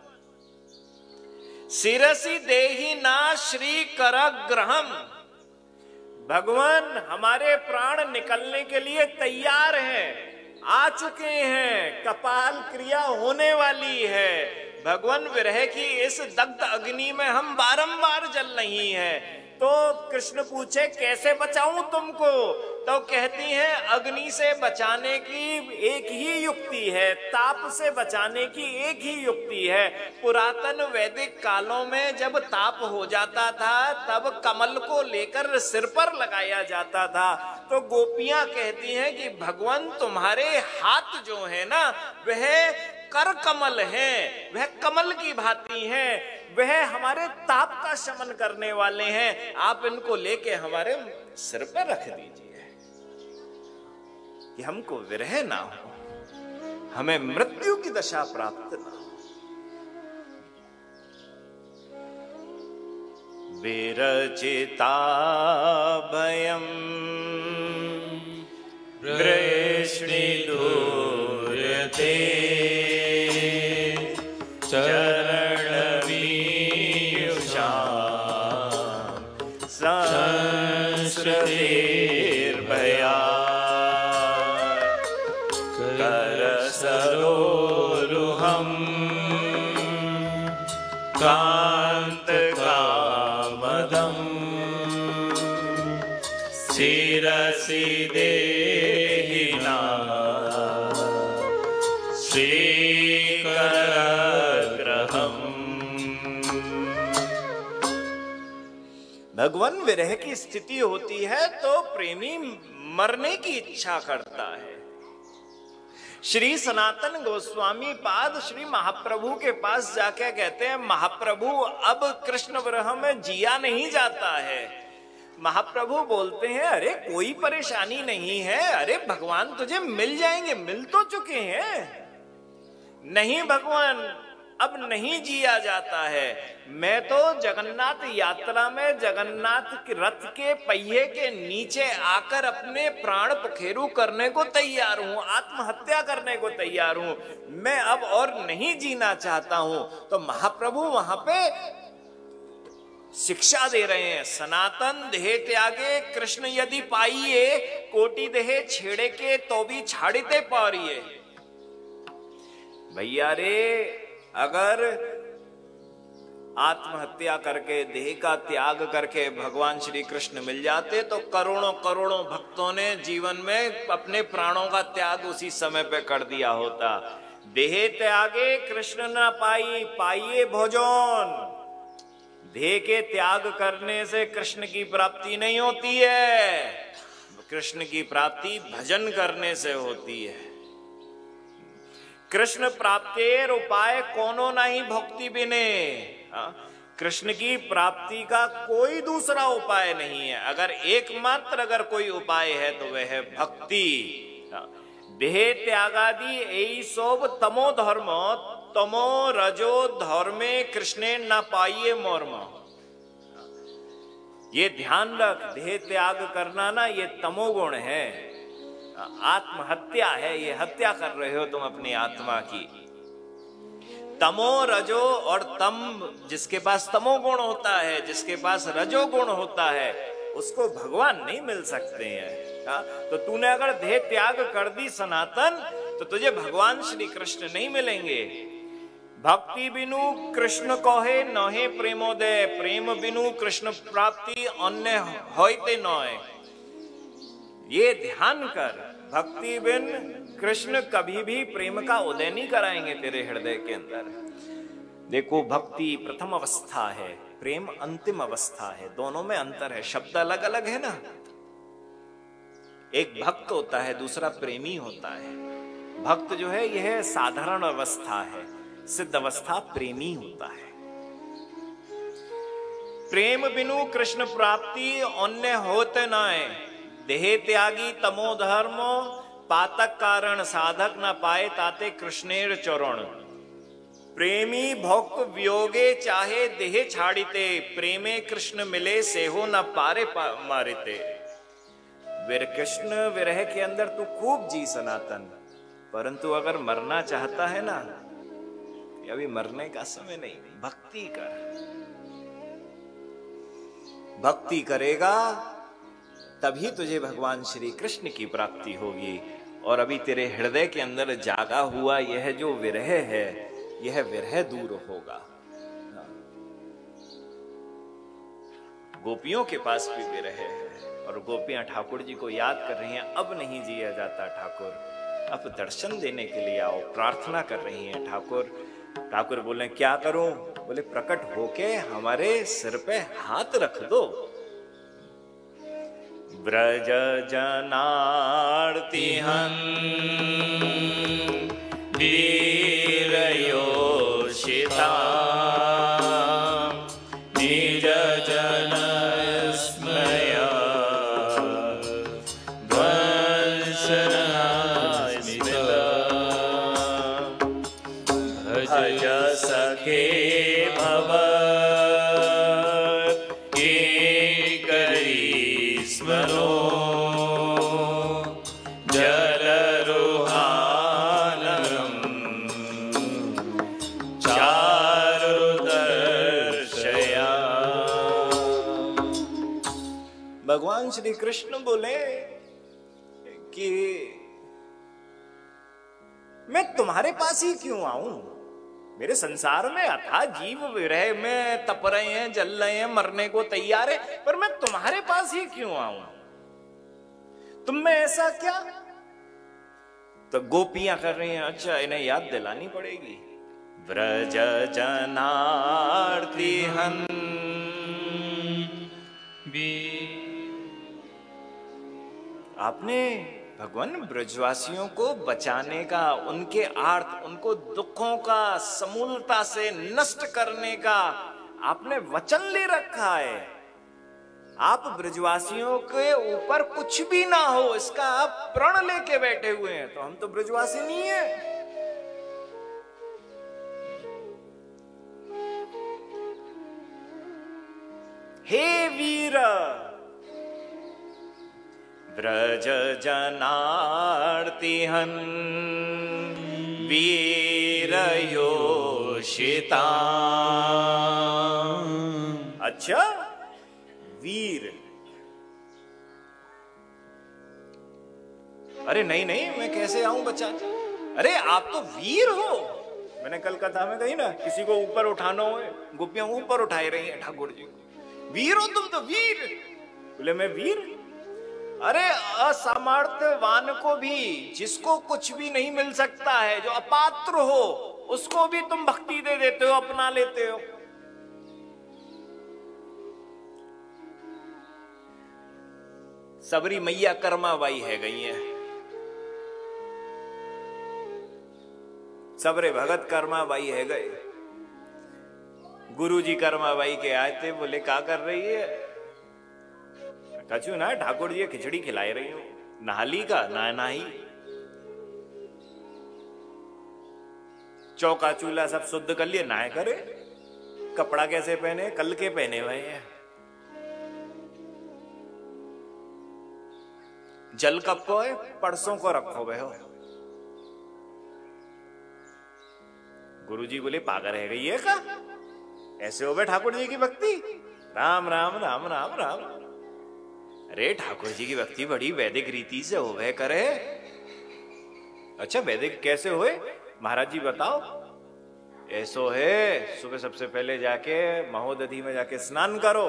शिरसी देहि ना श्री कर ग्रहम, भगवान हमारे प्राण निकलने के लिए तैयार हैं, आ चुके हैं, कपाल क्रिया होने वाली है। भगवान विरह की इस दग्ध अग्नि में हम बारंबार जल रही हैं। तो कृष्ण पूछे कैसे बचाऊं तुमको, तो कहती हैं अग्नि से बचाने की एक ही युक्ति है, ताप से बचाने की एक ही युक्ति है। पुरातन वैदिक कालों में जब ताप हो जाता था तब कमल को लेकर सिर पर लगाया जाता था। तो गोपियां कहती हैं कि भगवान तुम्हारे हाथ जो है ना वह कर कमल है, वह कमल की भांति है, वह हमारे ताप का शमन करने वाले हैं, आप इनको लेके हमारे सिर पर रख दीजिए कि हमको विरह ना हो, हमें मृत्यु की दशा प्राप्त ना हो। विरचिता भयम वृष्णि दूरते चरण संस्कृतिर्भया कर सरोरुहम कांत कामदम शिरसि देहिना श्रीकरग्रहम्। भगवान विरह की स्थिति होती है तो प्रेमी मरने की इच्छा करता है। श्री सनातन गोस्वामी पाद श्री महाप्रभु के पास जाके कहते हैं महाप्रभु अब कृष्ण विरह में जिया नहीं जाता है। महाप्रभु बोलते हैं अरे कोई परेशानी नहीं है, अरे भगवान तुझे मिल जाएंगे, मिल तो चुके हैं। नहीं भगवान अब नहीं जिया जाता है, मैं तो जगन्नाथ यात्रा में जगन्नाथ के रथ के पहिए के नीचे आकर अपने प्राण पखेरु करने को तैयार हूं, आत्महत्या करने को तैयार हूं, मैं अब और नहीं जीना चाहता हूं। तो महाप्रभु वहां पे शिक्षा दे रहे हैं। सनातन देह त्यागे कृष्ण यदि पाइए, कोटि देह छेड़े के तो भी छाड़ते पारिए। भैया रे, अगर आत्महत्या करके देह का त्याग करके भगवान श्री कृष्ण मिल जाते तो करोड़ों करोड़ों भक्तों ने जीवन में अपने प्राणों का त्याग उसी समय पे कर दिया होता। देह त्यागे कृष्ण न पाई, पाइए भोजन। देह के त्याग करने से कृष्ण की प्राप्ति नहीं होती है, कृष्ण की प्राप्ति भजन करने से होती है। कृष्ण प्राप्तेर उपाय कोनो नहीं भक्ति बिने। कृष्ण की प्राप्ति का कोई दूसरा उपाय नहीं है। अगर एकमात्र अगर कोई उपाय है तो वह है भक्ति। देह त्यागादि यही सोब तमो धर्म, तमो रजो धर्मे कृष्णे न पाइए मर्म। ये ध्यान रख, देह त्याग करना ना ये तमोगुण है, आत्महत्या है, ये हत्या कर रहे हो तुम अपनी आत्मा की। तमो रजो और तम, जिसके पास तमोगुण होता है, जिसके पास रजोगुण होता है, उसको भगवान नहीं मिल सकते हैं। हा? तो तूने अगर देह त्याग कर दी सनातन, तो तुझे भगवान श्री कृष्ण नहीं मिलेंगे। भक्ति बिनु कृष्ण कहे नहे प्रेमोदय, प्रेम बिनु कृष्ण प्राप्ति अन्य होते नय। ये ध्यान कर, भक्ति बिन कृष्ण कभी भी प्रेम का उदय नहीं कराएंगे तेरे हृदय के अंदर। देखो, भक्ति प्रथम अवस्था है, प्रेम अंतिम अवस्था है, दोनों में अंतर है, शब्द अलग अलग है ना। एक भक्त होता है, दूसरा प्रेमी होता है। भक्त जो है यह साधारण अवस्था है, सिद्ध अवस्था प्रेमी होता है। प्रेम बिनु कृष्ण प्राप्ति अन्य होते नाय, देह त्यागी तमो धर्म, पातक कारण साधक न पाए ताते कृष्णेर चरण। प्रेमी भक्त वियोगे चाहे देह छाड़िते, प्रेमे कृष्ण मिले सेहो न पारे पा, मारिते। वीर कृष्ण विरह के अंदर तू खूब जी सनातन, परंतु अगर मरना चाहता है ना, अभी मरने का समय नहीं, भक्ति कर। भक्ति करेगा तभी तुझे भगवान श्री कृष्ण की प्राप्ति होगी। और अभी तेरे हृदय के अंदर जागा हुआ यह जो विरह है, यह विरह दूर होगा। गोपियों के पास भी विरह है और गोपियां ठाकुर जी को याद कर रही हैं, अब नहीं जिया जाता ठाकुर, अब दर्शन देने के लिए आओ, प्रार्थना कर रही हैं ठाकुर। ठाकुर बोले क्या करूं? बोले प्रकट होके हमारे सिर पे हाथ रख दो। ब्रज जनार्ति हन वीरयोषिता, निज जन स्मया ध्वंसनास्मिता। भज सखे भव भगवान श्री कृष्ण बोले कि मैं तुम्हारे पास ही क्यों आऊं? मेरे संसार में अथाह जीव विरह में तप रहे हैं, जल रहे हैं, मरने को तैयार है, पर मैं तुम्हारे पास ही क्यों आऊं? तुम में ऐसा क्या? तो गोपियां कर रही हैं, अच्छा इन्हें याद दिलानी पड़ेगी। व्रज जनार्ति हन भी। आपने भगवान ब्रजवासियों को बचाने का, उनके आर्त, उनको दुखों का समूलता से नष्ट करने का आपने वचन ले रखा है। आप ब्रजवासियों के ऊपर कुछ भी ना हो इसका आप प्रण लेके बैठे हुए हैं, तो हम तो ब्रजवासी नहीं है। हे वीर ब्रज जनार्ति हन वीर योषिता। अच्छा वीर? अरे नहीं नहीं, मैं कैसे आऊं बच्चा? अरे आप तो वीर हो। मैंने कल कथा में कही ना, किसी को ऊपर उठाना हो, गोपियां ऊपर उठाई रही हैं ठाकुर जी। वीर हो तुम तो, वीर? बोले मैं वीर? अरे असामर्थ्यवान को भी, जिसको कुछ भी नहीं मिल सकता है, जो अपात्र हो, उसको भी तुम भक्ति दे देते हो, अपना लेते हो। सबरी मैया कर्माबाई है गई है, सबरे भगत कर्माबाई है गए। गुरुजी कर्माबाई के आए थे, बोले क्या कर रही है? कछु ना, ठाकुर जी खिचड़ी खिलाई रही हूं। नहाली का ना नाही, चौका चूल्हा सब शुद्ध कर लिए, ना करे। कपड़ा कैसे पहने? कल के पहने हुए हैं। जल कब को है? परसों को रखो बे हो। गुरुजी बोले पागल रह गई है का? ऐसे हो बे ठाकुर जी की भक्ति? राम राम राम राम राम। अरे ठाकुर जी की भक्ति बड़ी वैदिक रीति से होवे करे। अच्छा वैदिक कैसे हुए? महाराज जी बताओ। ऐसो है, सुबह सबसे पहले जाके महोदधि में जाके स्नान करो,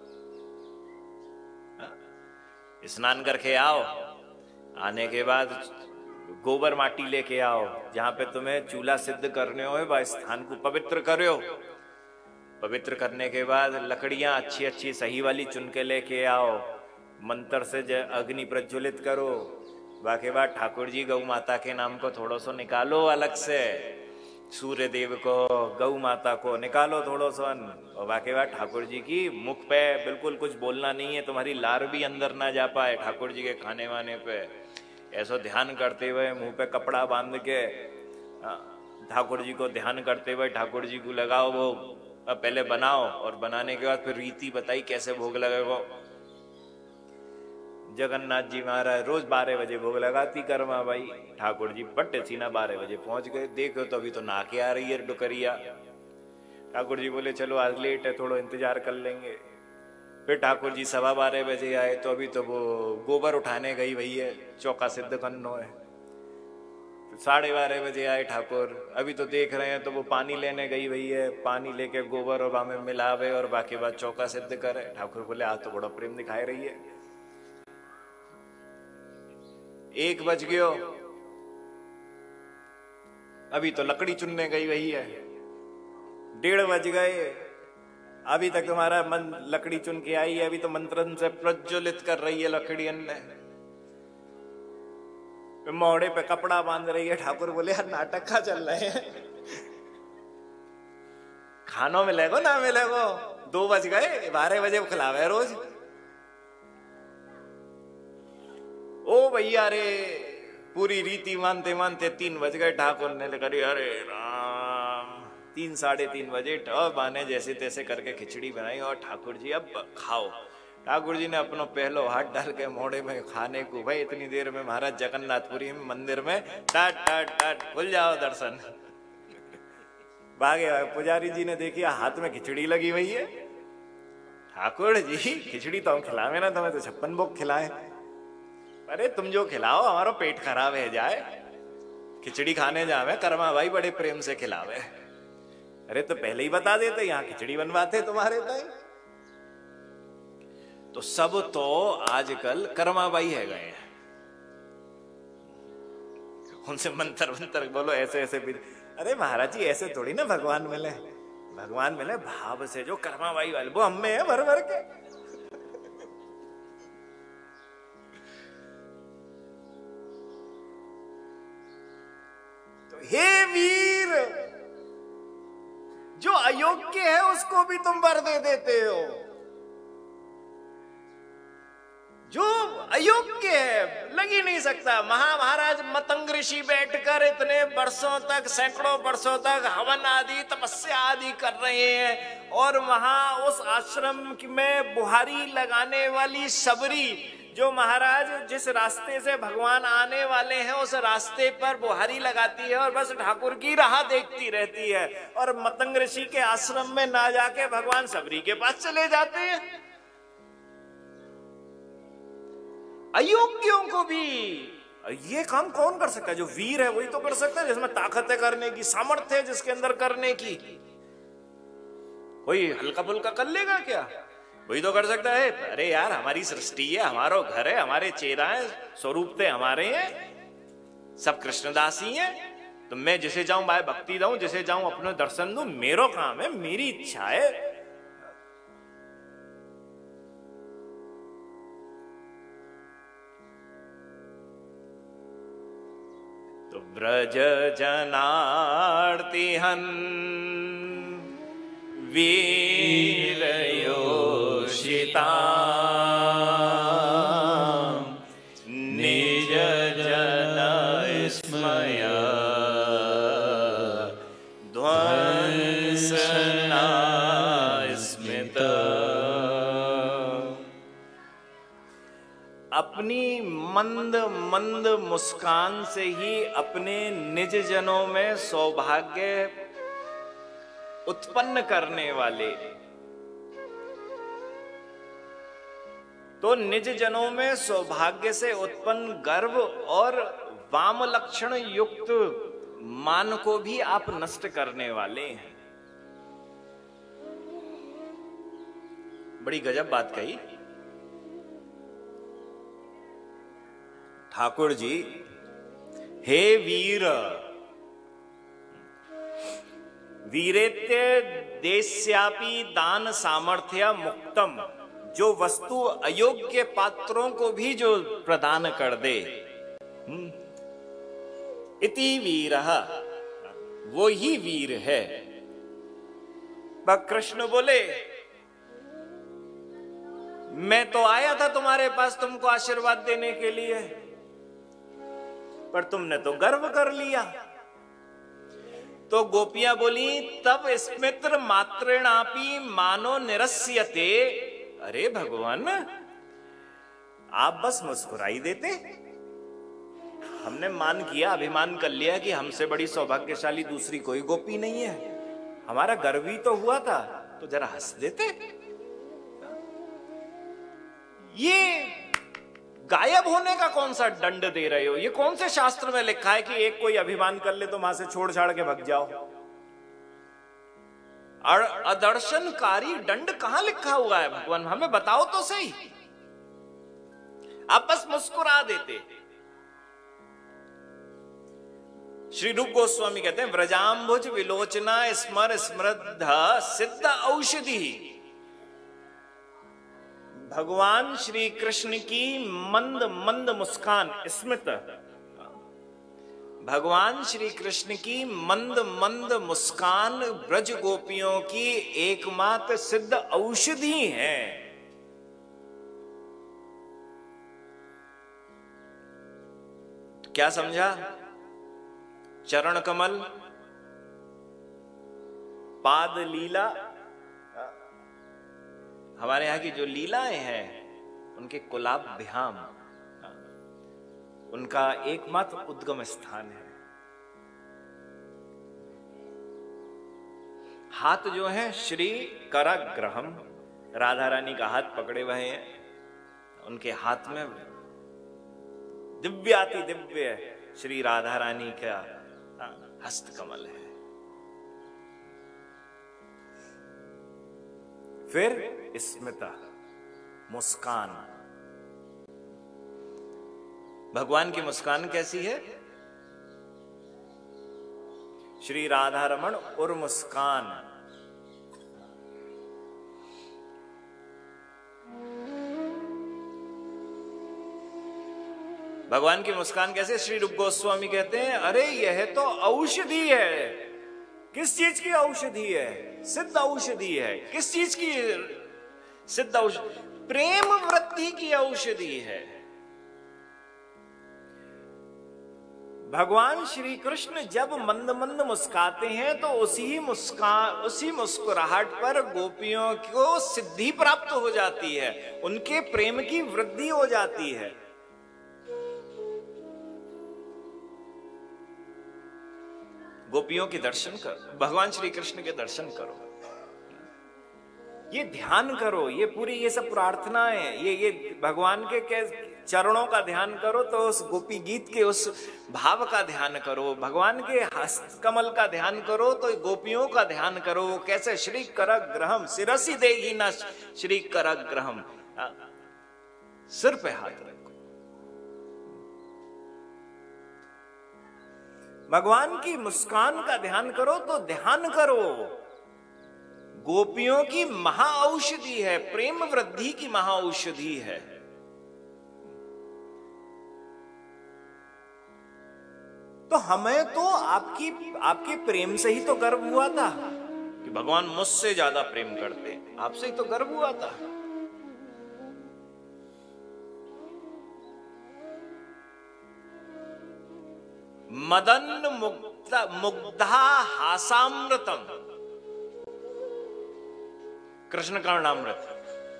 स्नान करके आओ। आने के बाद गोबर माटी लेके आओ, जहां पे तुम्हें चूल्हा सिद्ध करने हो, वह स्थान को पवित्र करो। पवित्र करने के बाद लकड़ियां अच्छी अच्छी सही वाली चुन के लेके आओ, मंत्र से अग्नि प्रज्वलित करो। बाकी बाद ठाकुर जी गौ माता के नाम को थोड़ा सा निकालो अलग से, सूर्य देव को, गौ माता को निकालो थोड़ा सा, और बाकी बाद ठाकुर जी की मुख पे बिल्कुल कुछ बोलना नहीं है, तुम्हारी लार भी अंदर ना जा पाए ठाकुर जी के खाने वाने पे। ऐसा ध्यान करते हुए मुंह पे कपड़ा बांध के ठाकुर जी को ध्यान करते हुए ठाकुर जी को लगाओ वो। अब पहले बनाओ, और बनाने के बाद फिर रीति बताई कैसे भोग लगेगा। जगन्नाथ जी महाराज रोज बारह बजे भोग लगाती कर्मा भाई। ठाकुर जी बट्टे सीना बारह बजे पहुंच गए। देखो तो अभी तो नाके आ रही है डुकरिया। ठाकुर जी बोले चलो आज लेट है, थोड़ा इंतजार कर लेंगे। फिर ठाकुर जी सवा बारह बजे आए, तो अभी तो वो गोबर उठाने गई वही है, चौका सिद्ध करनो है। साढ़े बारह बजे आए ठाकुर, अभी तो देख रहे हैं तो वो पानी लेने गई वही है, पानी लेके गोबर और में मिलावे और बाकी बात चौका सिद्ध करे। ठाकुर बोले आज तो बड़ा प्रेम दिखाई रही है। एक बज गयो, अभी तो लकड़ी चुनने गई वही है। डेढ़ बज गए, अभी तक तुम्हारा मन लकड़ी चुन के आई है, अभी तो मंत्रन से प्रज्वलित कर रही है लकड़ी ने, मोड़े पे कपड़ा बांध रही है। ठाकुर बोले यार नाटक का चल रहे हैं, खानों में लेगो ना मिलेगो। दो बज गए, बारह बजे खिलावे रोज। ओ भैया रे, पूरी रीति मानते मानते तीन बज गए। ठाकुर ने करी अरे राम, तीन साढ़े तीन बजे टब आने जैसे तैसे करके खिचड़ी बनाई और ठाकुर जी अब खाओ। ठाकुर जी ने अपना पहलो हाथ डाल के मोड़े में खाने को, भाई इतनी देर में महाराज जगन्नाथपुरी में मंदिर में टाट टाट टाट खुल जाओ दर्शन। भागे पुजारी जी ने देखी हाथ में खिचड़ी लगी हुई है। ठाकुर जी खिचड़ी तो हम खिलावे ना, तुम्हें तो छप्पन भोग खिलाए। अरे तुम जो खिलाओ हमारा पेट खराब है जाए, खिचड़ी खाने जावे कर्मा भाई बड़े प्रेम से खिलावे। अरे तो पहले ही बता देते, यहाँ खिचड़ी बनवाते तुम्हारे ताई। तो सब तो आजकल कर्माबाई है गए हैं, उनसे मंत्र मंत्र बोलो ऐसे ऐसे भी। अरे महाराज जी ऐसे थोड़ी ना भगवान मिले, भगवान मिले भाव से। जो कर्माबाई वाले वो हम में है भर भर के। तो हे वीर, जो अयोग्य है उसको भी तुम वर दे देते हो। जो अयोग्य है लग ही नहीं सकता। महा महाराज मतंग ऋषि बैठकर इतने वर्षों तक, सैकड़ों वर्षों तक हवन आदि तपस्या आदि कर रहे हैं, और वहां उस आश्रम में बुहारी लगाने वाली सबरी जो महाराज जिस रास्ते से भगवान आने वाले हैं उस रास्ते पर बुहारी लगाती है और बस ठाकुर की राह देखती रहती है, और मतंग ऋषि के आश्रम में ना जाके भगवान सबरी के पास चले जाते हैं। अयोग्यों को भी ये काम कौन कर सकता है? जो वीर है वही तो कर सकता है, जिसमें ताकत है करने की, सामर्थ्य है जिसके अंदर करने की। कोई हल्का फुल्का कर लेगा क्या? वही तो कर सकता है। अरे यार, हमारी सृष्टि है, हमारा घर है, हमारे चेहरा है, स्वरूप थे हमारे हैं, सब कृष्णदासी हैं, तो मैं जिसे जाऊं भाई भक्ति दूं, जिसे जाऊं अपने दर्शन दूं, मेरा काम है, मेरी इच्छा है। तो ब्रज जनार्तिहन वीरयोषिता निज जन स्मय ध्वंसना स्मित। अपनी मंद मंद मुस्कान से ही अपने निज जनों में सौभाग्य उत्पन्न करने वाले, तो निज जनों में सौभाग्य से उत्पन्न गर्व और वाम लक्षण युक्त मान को भी आप नष्ट करने वाले हैं। बड़ी गजब बात कही ठाकुर जी। हे वीर, वीरेत्य देस्यापि दान सामर्थ्य मुक्तम, जो वस्तु अयोग्य पात्रों को भी जो प्रदान कर दे, इति वीरः, वो ही वीर है। कृष्ण बोले, मैं तो आया था तुम्हारे पास तुमको आशीर्वाद देने के लिए, पर तुमने तो गर्व कर लिया। तो गोपियां बोली, तब स्मित्र मात्रेणापि मानो निरस्यते। अरे भगवान, आप बस मुस्कुराई देते, हमने मान किया, अभिमान कर लिया कि हमसे बड़ी सौभाग्यशाली दूसरी कोई गोपी नहीं है, हमारा गर्व ही तो हुआ था, तो जरा हंस देते। ये गायब होने का कौन सा दंड दे रहे हो? ये कौन से शास्त्र में लिखा है कि एक कोई अभिमान कर ले तो वहां से छोड़ छाड़ के भग जाओ? और अदर्शनकारी दंड कहां लिखा हुआ है भगवान? हमें बताओ तो सही। आप बस मुस्कुरा देते। श्री रूप गोस्वामी कहते हैं, व्रजाम्बुज विलोचना स्मर स्मृद्ध सिद्ध औषधि। भगवान श्री कृष्ण की मंद मंद मुस्कान, स्मित, भगवान श्री कृष्ण की मंद मंद मुस्कान ब्रज गोपियों की एकमात्र सिद्ध औषधि है। क्या समझा? चरण कमल, पाद लीला, हमारे यहां की जो लीलाएं हैं उनके कुलाभ्याम, उनका एकमात्र उद्गम स्थान है। हाथ जो है श्री कराग्रहम, राधा रानी का हाथ पकड़े हुए हैं, उनके हाथ में दिव्याति दिव्य श्री राधा रानी का हस्त कमल है। फिर स्मिता, मुस्कान। भगवान की मुस्कान कैसी है? श्री राधा रमण और मुस्कान। भगवान की मुस्कान कैसे? श्री रूप गोस्वामी कहते हैं, अरे यह तो औषधि है। किस चीज की औषधि है? सिद्ध औषधि है। किस चीज की सिद्ध औषधि? प्रेम वृत्ति की औषधि है। भगवान श्री कृष्ण जब मंद मंद मुस्काते हैं तो उसी मुस्कान उसी मुस्कुराहट पर गोपियों को सिद्धि प्राप्त हो जाती है, उनके प्रेम की वृद्धि हो जाती है। गोपियों के दर्शन करो, भगवान श्री कृष्ण के दर्शन करो, ये ध्यान करो, ये पूरी ये सब प्रार्थनाएं, ये ये भगवान के, के चरणों का ध्यान करो, तो उस गोपी गीत के उस भाव का ध्यान करो, भगवान के हस्त कमल का ध्यान करो, तो गोपियों का ध्यान करो, कैसे श्री करग्रहम सिरसी देगी ना श्री करग्रहम, सिर पे हाथ रखो। भगवान की मुस्कान का ध्यान करो, तो ध्यान करो, गोपियों की महाऔषधि है, प्रेम वृद्धि की महाऔषधि है। तो हमें तो आपकी आपके प्रेम से ही तो गर्व हुआ था कि भगवान मुझसे ज्यादा प्रेम करते हैं, आपसे ही तो गर्व हुआ था। मदन मुग्धा मुग्धा हासामृतम, कृष्ण कर्णामृत,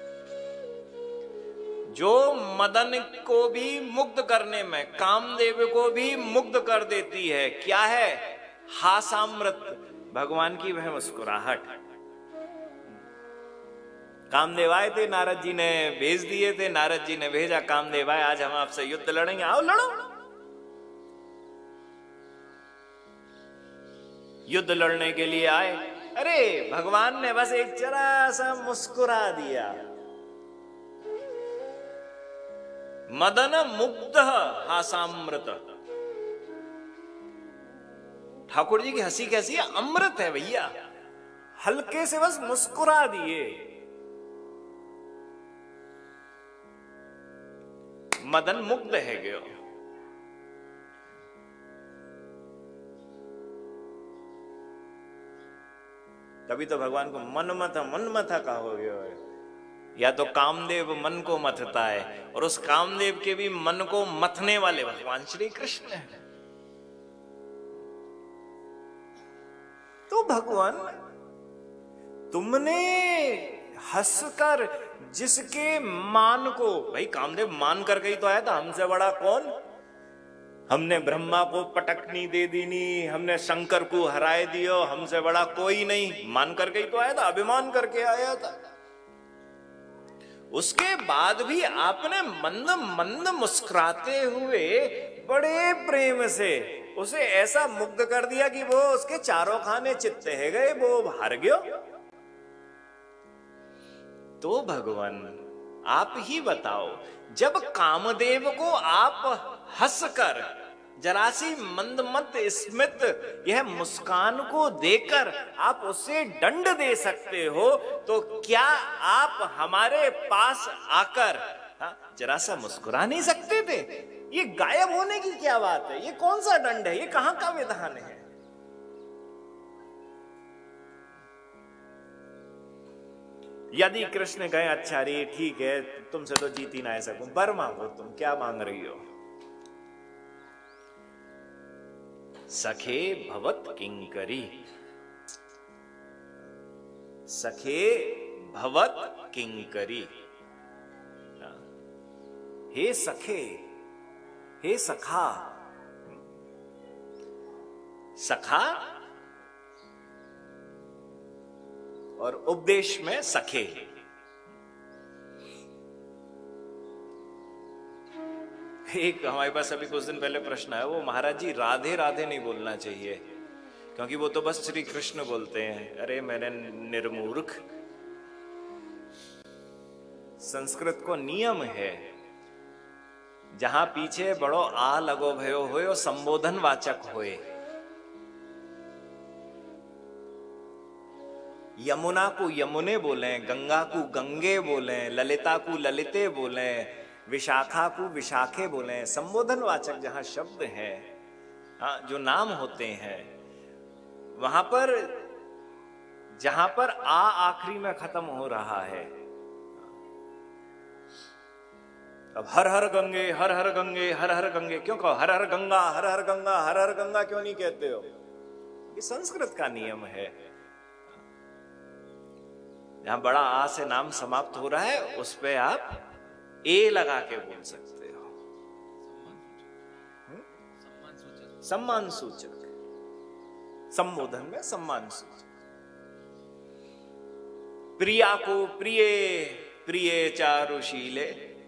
जो मदन को भी मुग्ध करने में, कामदेव को भी मुग्ध कर देती है, क्या है? हासामृत, भगवान की वह मुस्कुराहट। कामदेव आए थे, नारद जी ने भेज दिए थे, नारद जी ने भेजा, कामदेव आए, आज हम आपसे युद्ध लड़ेंगे, आओ लड़ो। युद्ध लड़ने के लिए आए, अरे भगवान ने बस एक जरा सा मुस्कुरा दिया। मदन मुग्ध हासामृत, ठाकुर जी की हंसी कैसी है? अमृत है भैया, हल्के से बस मुस्कुरा दिए, मदन मुग्ध है गयो। तभी तो भगवान को मन मथा मन मथा कहा हो गया है। या तो कामदेव मन को मथता है, और उस कामदेव के भी मन को मथने वाले भगवान श्री कृष्ण है। तो भगवान, तुमने हंसकर जिसके मान को, भाई कामदेव मान करके ही तो आया था, हमसे बड़ा कौन? हमने ब्रह्मा को पटकनी दे दीनी, हमने शंकर को हराए दियो, हमसे बड़ा कोई नहीं, मान करके ही तो आया था, अभिमान करके आया था। उसके बाद भी आपने मंद मंद मुस्कुराते हुए बड़े प्रेम से उसे ऐसा मुग्ध कर दिया कि वो उसके चारों खाने चित्ते है गए, वो हार गयो। तो भगवान आप ही बताओ, जब कामदेव को आप हंसकर जरा सी मंदमत स्मित यह मुस्कान को देकर आप उसे दंड दे सकते हो, तो क्या आप हमारे पास आकर जरा सा मुस्कुरा नहीं सकते थे? ये गायब होने की क्या बात है? ये कौन सा दंड है? ये कहां का विधान है? यदि कृष्ण कहे अच्छा रे ठीक है, तुमसे तो जीत ही ना सकूं, वर मांगो, तुम क्या मांग रही हो? सखे भवत किंकरी, सखे भवत किंकरी, हे सखे, हे सखा, सखा और उपदेश में सखे। एक हमारे पास अभी कुछ दिन पहले प्रश्न है, वो महाराज जी राधे राधे नहीं बोलना चाहिए क्योंकि वो तो बस श्री कृष्ण बोलते हैं। अरे मैंने निर्मूर्ख, संस्कृत को नियम है, जहां पीछे बड़ो आ लगो भयो हो संबोधन वाचक होए। यमुना को यमुने बोले, गंगा को गंगे बोले, ललिता को ललिते बोले, विशाखा को विशाखे बोले। संबोधन वाचक जहां शब्द है, हाँ, जो नाम होते हैं, वहां पर जहां पर आ आखिरी में खत्म हो रहा है, अब हर हर गंगे, हर हर गंगे, हर हर गंगे क्यों कहो? हर हर गंगा, हर हर गंगा, हर हर गंगा क्यों नहीं कहते हो? ये संस्कृत का नियम है। जहां बड़ा आ से नाम समाप्त हो रहा है उस पे आप ए लगा के बोल सकते हो। सम्मान सूचक, संबोधन में सम्मान सूचक। प्रिया को प्रिय, प्रिय चारुशीले,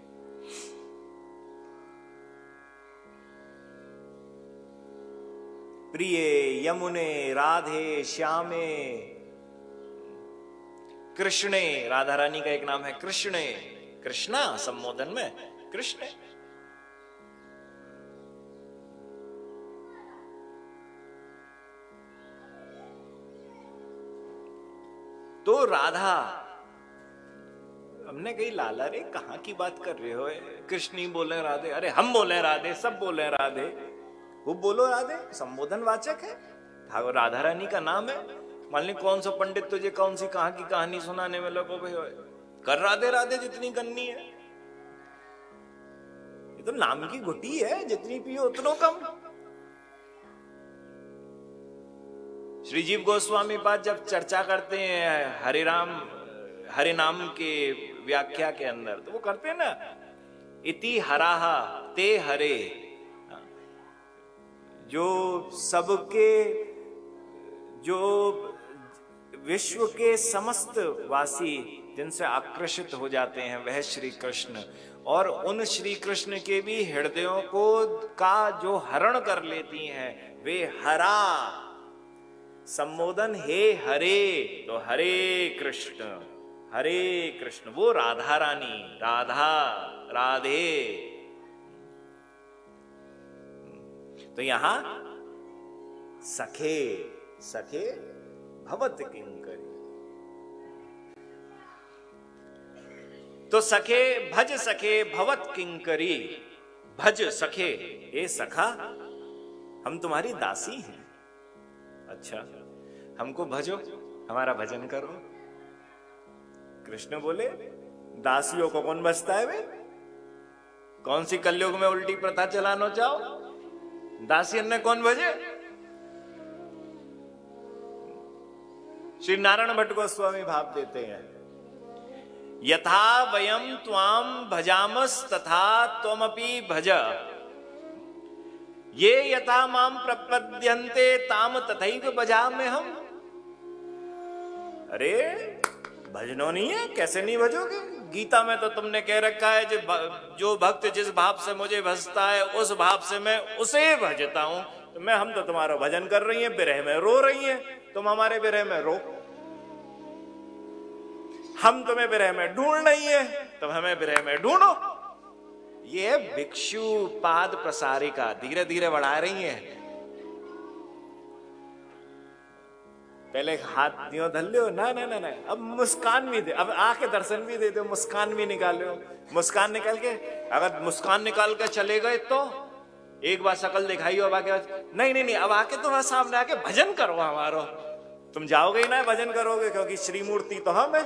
प्रिय यमुने, राधे, श्यामे, कृष्णे, राधा रानी का एक नाम है कृष्णे, कृष्णा संबोधन में कृष्ण। तो राधा, हमने कही लाला रे कहां की बात कर रहे हो? कृष्ण ही बोले राधे, अरे हम बोले राधे, सब बोले राधे, वो बोलो राधे, संबोधन वाचक है, ठाकुर राधा रानी का नाम है। मान ली कौन सा पंडित तुझे कौन सी कहां की कहानी सुनाने में लगो भाई, कर राधे राधे जितनी करनी है। ये तो नाम की घुटी है, जितनी पियो उतनो कम। श्री जीव गोस्वामी पाद जब चर्चा करते हैं हरि राम हरि नाम के व्याख्या के अंदर, तो वो करते हैं ना, इति हराहा ते हरे, जो सबके, जो विश्व के समस्त वासी जिनसे आकर्षित हो जाते हैं वह श्री कृष्ण, और उन श्री कृष्ण के भी हृदयों को का जो हरण कर लेती हैं वे हरा। संबोधन हे हरे, तो हरे कृष्ण, हरे कृष्ण, वो राधा रानी, राधा, राधे। तो यहां सखे, सखे भवत किंकरी, तो सखे भज सखे भवत किंकरी, भज सखे, ए सखा हम तुम्हारी दासी हैं। अच्छा, हमको भजो, हमारा भजन करो। कृष्ण बोले दासियों को कौन बचता है वे? कौन सी कलयुग में उल्टी प्रथा चलाना चाहो? दासियन ने कौन भजे? श्री नारायण भट्ट गोस्वामी भाव देते हैं, यथा वयम त्वाम भजामस तथा त्वमपि भज, ये यथा माम प्रपद्यन्ते ताम तथैव भजामि हम। अरे भजनो नहीं है, कैसे नहीं भजोगे? गीता में तो तुमने कह रखा है जो भक्त जिस भाव से मुझे भजता है उस भाव से मैं उसे भजता हूं। तो मैं, हम तो तुम्हारा भजन कर रही हैं, विरह में रो रही हैं, तुम हमारे विरह में रो। हम तुम्हें विरह में ढूंढ रही है, तुम हमें विरह में ढूंढो। ये भिक्षु पाद प्रसारिका धीरे धीरे बढ़ा रही है। पहले हाथ दियो धल्लो, ना ना ना ना, अब मुस्कान भी दे, अब आके दर्शन भी दे दो, मुस्कान भी निकालो। मुस्कान निकाल के, अगर मुस्कान निकाल के चले गए तो एक बार शकल दिखाइयो, अब आके नहीं नहीं नहीं, अब आके तुम्हारे सामने आके भजन करो हमारो। तुम जाओगे ही ना, भजन करोगे, क्योंकि श्री मूर्ति तो हम है।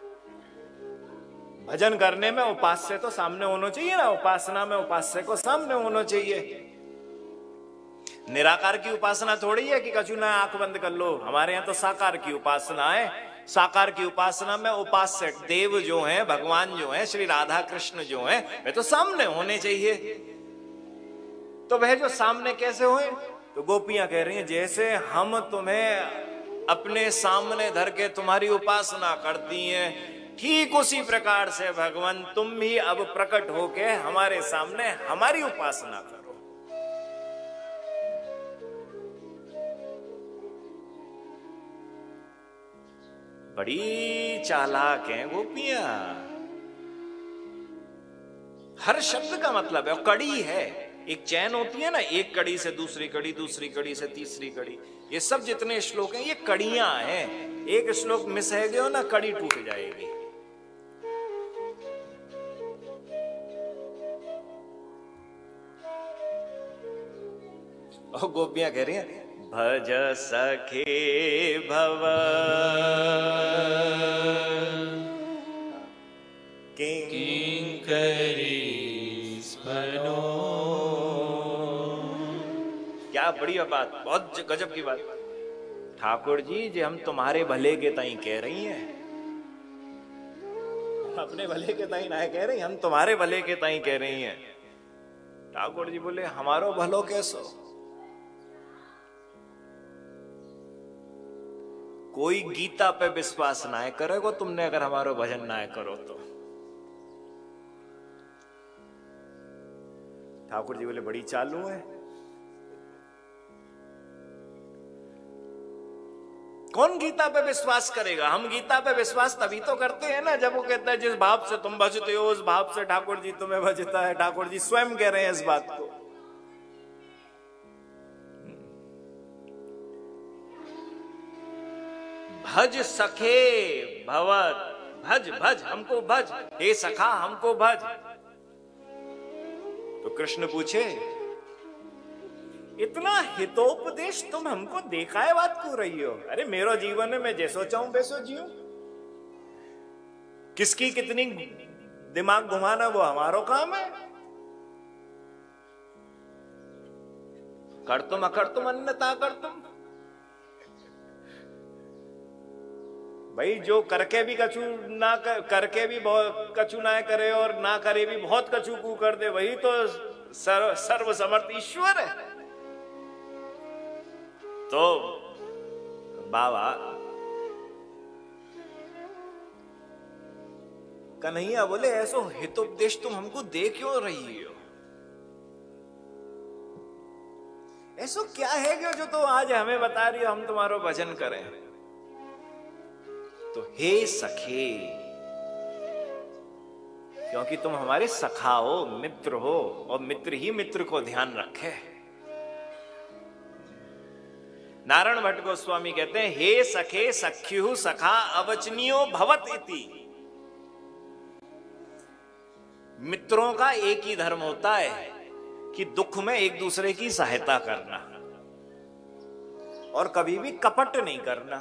भजन करने में उपास्य तो सामने होना चाहिए ना, उपासना में उपास्य को सामने होना चाहिए। निराकार की उपासना थोड़ी है कि कछु ना आंख बंद कर लो, हमारे यहाँ तो साकार की उपासना है। साकार की उपासना में उपास्य देव जो हैं, भगवान जो हैं, श्री राधा कृष्ण जो हैं, वे तो सामने होने चाहिए। तो वह जो सामने कैसे हुए? तो गोपियां कह रही हैं, जैसे हम तुम्हें अपने सामने धर के तुम्हारी उपासना करती हैं, ठीक उसी प्रकार से भगवान तुम भी अब प्रकट होके हमारे सामने हमारी उपासना करो। बड़ी चालाक हैं गोपियां, हर शब्द का मतलब है। और कड़ी है, एक चैन होती है ना, एक कड़ी से दूसरी कड़ी, दूसरी कड़ी से तीसरी कड़ी, ये सब जितने श्लोक हैं ये कड़ियां हैं। एक श्लोक मिस है गयो ना, कड़ी टूट जाएगी। और गोपियां कह रही हैं, भज सखे भव किंकरी बढ़िया बात, बहुत गजब की बात। ठाकुर जी जे हम तुम्हारे भले के ताई कह रही हैं, अपने भले के ताई ना कह रही, हम तुम्हारे भले के ताई कह रही हैं। ठाकुर जी बोले हमारो भलो कैसो? कोई गीता पे विश्वास ना करेगो तुमने अगर हमारो भजन ना करो तो। ठाकुर जी बोले बड़ी चालू है। कौन गीता पे विश्वास करेगा? हम गीता पे विश्वास तभी तो करते हैं ना जब वो कहता है जिस भाव से तुम भजते हो उस भाव से ठाकुर जी तुम्हें भजता है। ठाकुर जी स्वयं कह रहे हैं इस बात को। भज सखे भवत, भज भज हमको भज, हे सखा हमको भज। तो कृष्ण पूछे इतना हितोपदेश तुम हमको देखाए बात को रही हो? अरे मेरो जीवन है, मैं जैसो चाहूं वैसो जीऊं। किसकी कितनी दिमाग घुमाना वो हमारो काम है। कर तुम अकर तुम अन्यता कर तुम। भाई जो करके भी कछु ना कर, करके भी बहुत कछु ना करे और ना करे भी बहुत कछु कू कर दे, वही तो सर्व सर्व समर्थ ईश्वर है। तो बाबा कन्हैया बोले ऐसो हितोपदेश तुम हमको दे क्यों रही हो? ऐसो क्या है कि जो तो आज हमें बता रही हो हम तुम्हारो भजन करें? तो हे सखे, क्योंकि तुम हमारे सखा हो, मित्र हो, और मित्र ही मित्र को ध्यान रखे। नारायण भट्ट गोस्वामी कहते हैं हे सखे सख्यु सखा अवचनियो भवत इति। मित्रों का एक ही धर्म होता है कि दुख में एक दूसरे की सहायता करना और कभी भी कपट नहीं करना।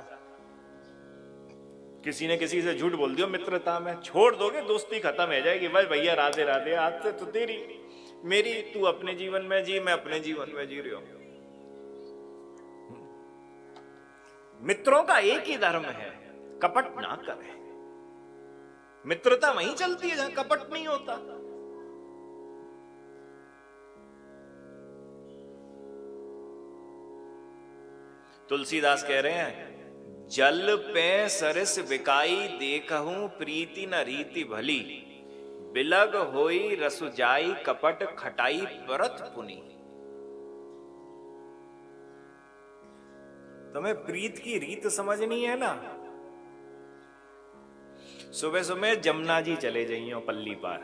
किसी ने किसी से झूठ बोल दिया मित्रता में, छोड़ दोगे दोस्ती खत्म हो जाएगी। भाई भैया राधे राधे, आज से तो तेरी मेरी, तू अपने जीवन में जी, मैं अपने जीवन में जी रही हूं। मित्रों का एक ही धर्म है, कपट ना करें। मित्रता वहीं चलती है जहां कपट नहीं होता। तुलसीदास कह रहे हैं जल पे सरस बिकाई देखहूं प्रीति न रीति भली, बिलग होई रसु जाई कपट खटाई परत पुनी। तुम्हें प्रीत की रीत समझनी है ना? सुबह सुबह जमुना जी चले जाइयो पल्ली पार।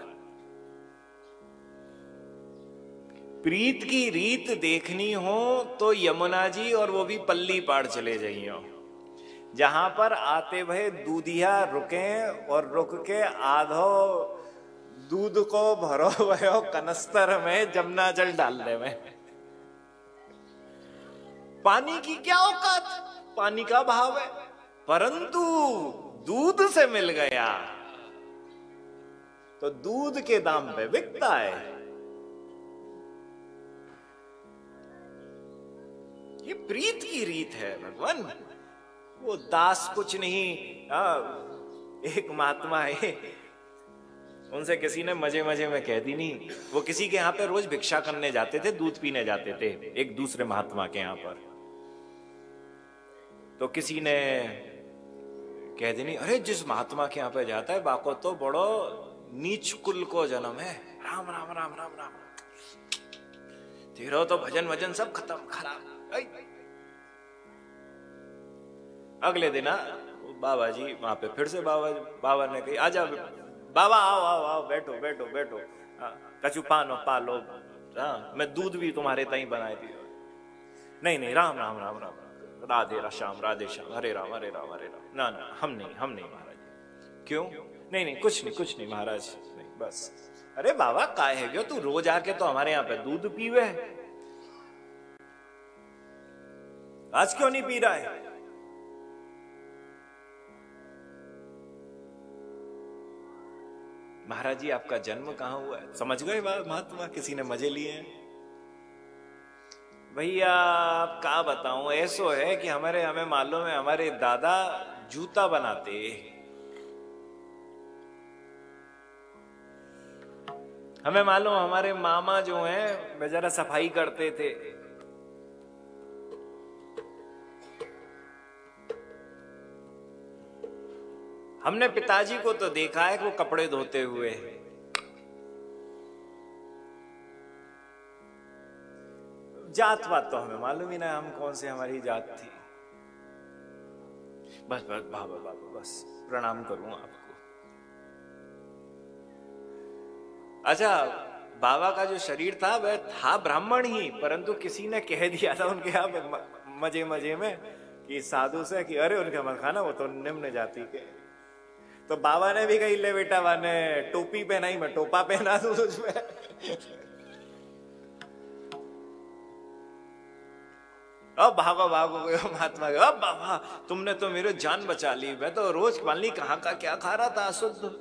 प्रीत की रीत देखनी हो तो यमुना जी और वो भी पल्ली पार चले जाइयो, जहां पर आते भय दूधिया रुके और रुक के आधो दूध को भरो भयो कनस्तर में जमुना जल डालने में। पानी की क्या औकात, पानी का भाव है, परंतु दूध से मिल गया तो दूध के दाम पे बिकता है। ये प्रीत की रीत है भगवान। वो दास कुछ नहीं। आ, एक महात्मा है, उनसे किसी ने मजे मजे में कह दी नहीं, वो किसी के यहाँ पे रोज भिक्षा करने जाते थे, दूध पीने जाते थे एक दूसरे महात्मा के यहाँ पर। तो किसी ने कह दी नहीं, अरे जिस महात्मा के यहाँ पे जाता है बाको तो बड़ो नीच कुल को जन्म है। राम राम राम राम राम, तेरा तो भजन भजन सब खत्म, खराब। अगले दिन बाबा जी वहां पे फिर से बाबा बाबा ने कही आजा बाबा, आओ आओ आओ, बैठो बैठो बैठो, कछु पानो पालो, हाँ मैं दूध भी तुम्हारे ताई बनाई दी। नहीं नहीं, राम राम राम राम, राधे श्याम राधे श्याम, हरे राम हरे राम हरे राम। ना ना, हम नहीं हम नहीं महाराज। क्यों? नहीं नहीं कुछ नहीं कुछ नहीं महाराज, नहीं बस। अरे बाबा काय है क्यों, तू रोज आके तो हमारे यहाँ पे दूध पीवे, आज क्यों नहीं पी रहा है? महाराज जी आपका जन्म कहां हुआ है? समझ गए महात्मा, किसी ने मजे लिए हैं। भैया आप क्या बताऊं, ऐसो है कि हमारे हमें मालूम है हमारे दादा जूता बनाते, हमें मालूम हमारे मामा जो हैं बेचारा सफाई करते थे। हमने पिताजी को तो देखा है कि वो कपड़े धोते हुए, जात पात तो हमें मालूम ही ना हम कौन से हमारी जात थी। बस बस बाबा बाबा बस प्रणाम करूं आपको। अच्छा, बाबा का जो शरीर था वह था ब्राह्मण ही, परंतु किसी ने कह दिया था उनके यहाँ मजे मजे में कि साधु से कि अरे उनके मत खाना, वो तो निम्न जाति के। तो बाबा ने भी कही ले बेटा मैंने टोपी पहनाई, मैं टोपा पहना दूं उसमें। अब बाबा बाबा महात्मा अब बाबा तुमने तो मेरे जान बचा ली, मैं तो रोज पालनी कहाँ का क्या खा रहा था अशुद्ध।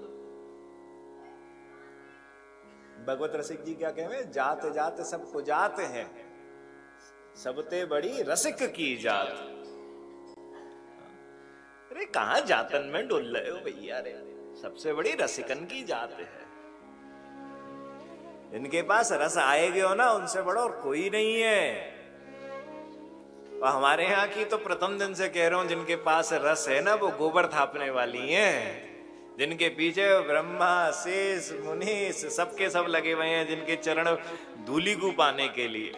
भगवत रसिक जी क्या कहे, जाते जाते सबको जाते हैं, सबते बड़ी रसिक की जात। अरे कहां जातन में डुल रहे हो भैया, रे सबसे बड़ी रसिकन की जात है। इनके पास रस आएगे हो ना, उनसे बड़ा और कोई नहीं है। और हमारे यहाँ की तो प्रथम दिन से कह रहा हूं, जिनके पास रस है ना वो गोबर थापने वाली हैं, जिनके पीछे ब्रह्मा शेष मुनीष सबके सब लगे हुए हैं, जिनके चरण धूलि को पाने के लिए।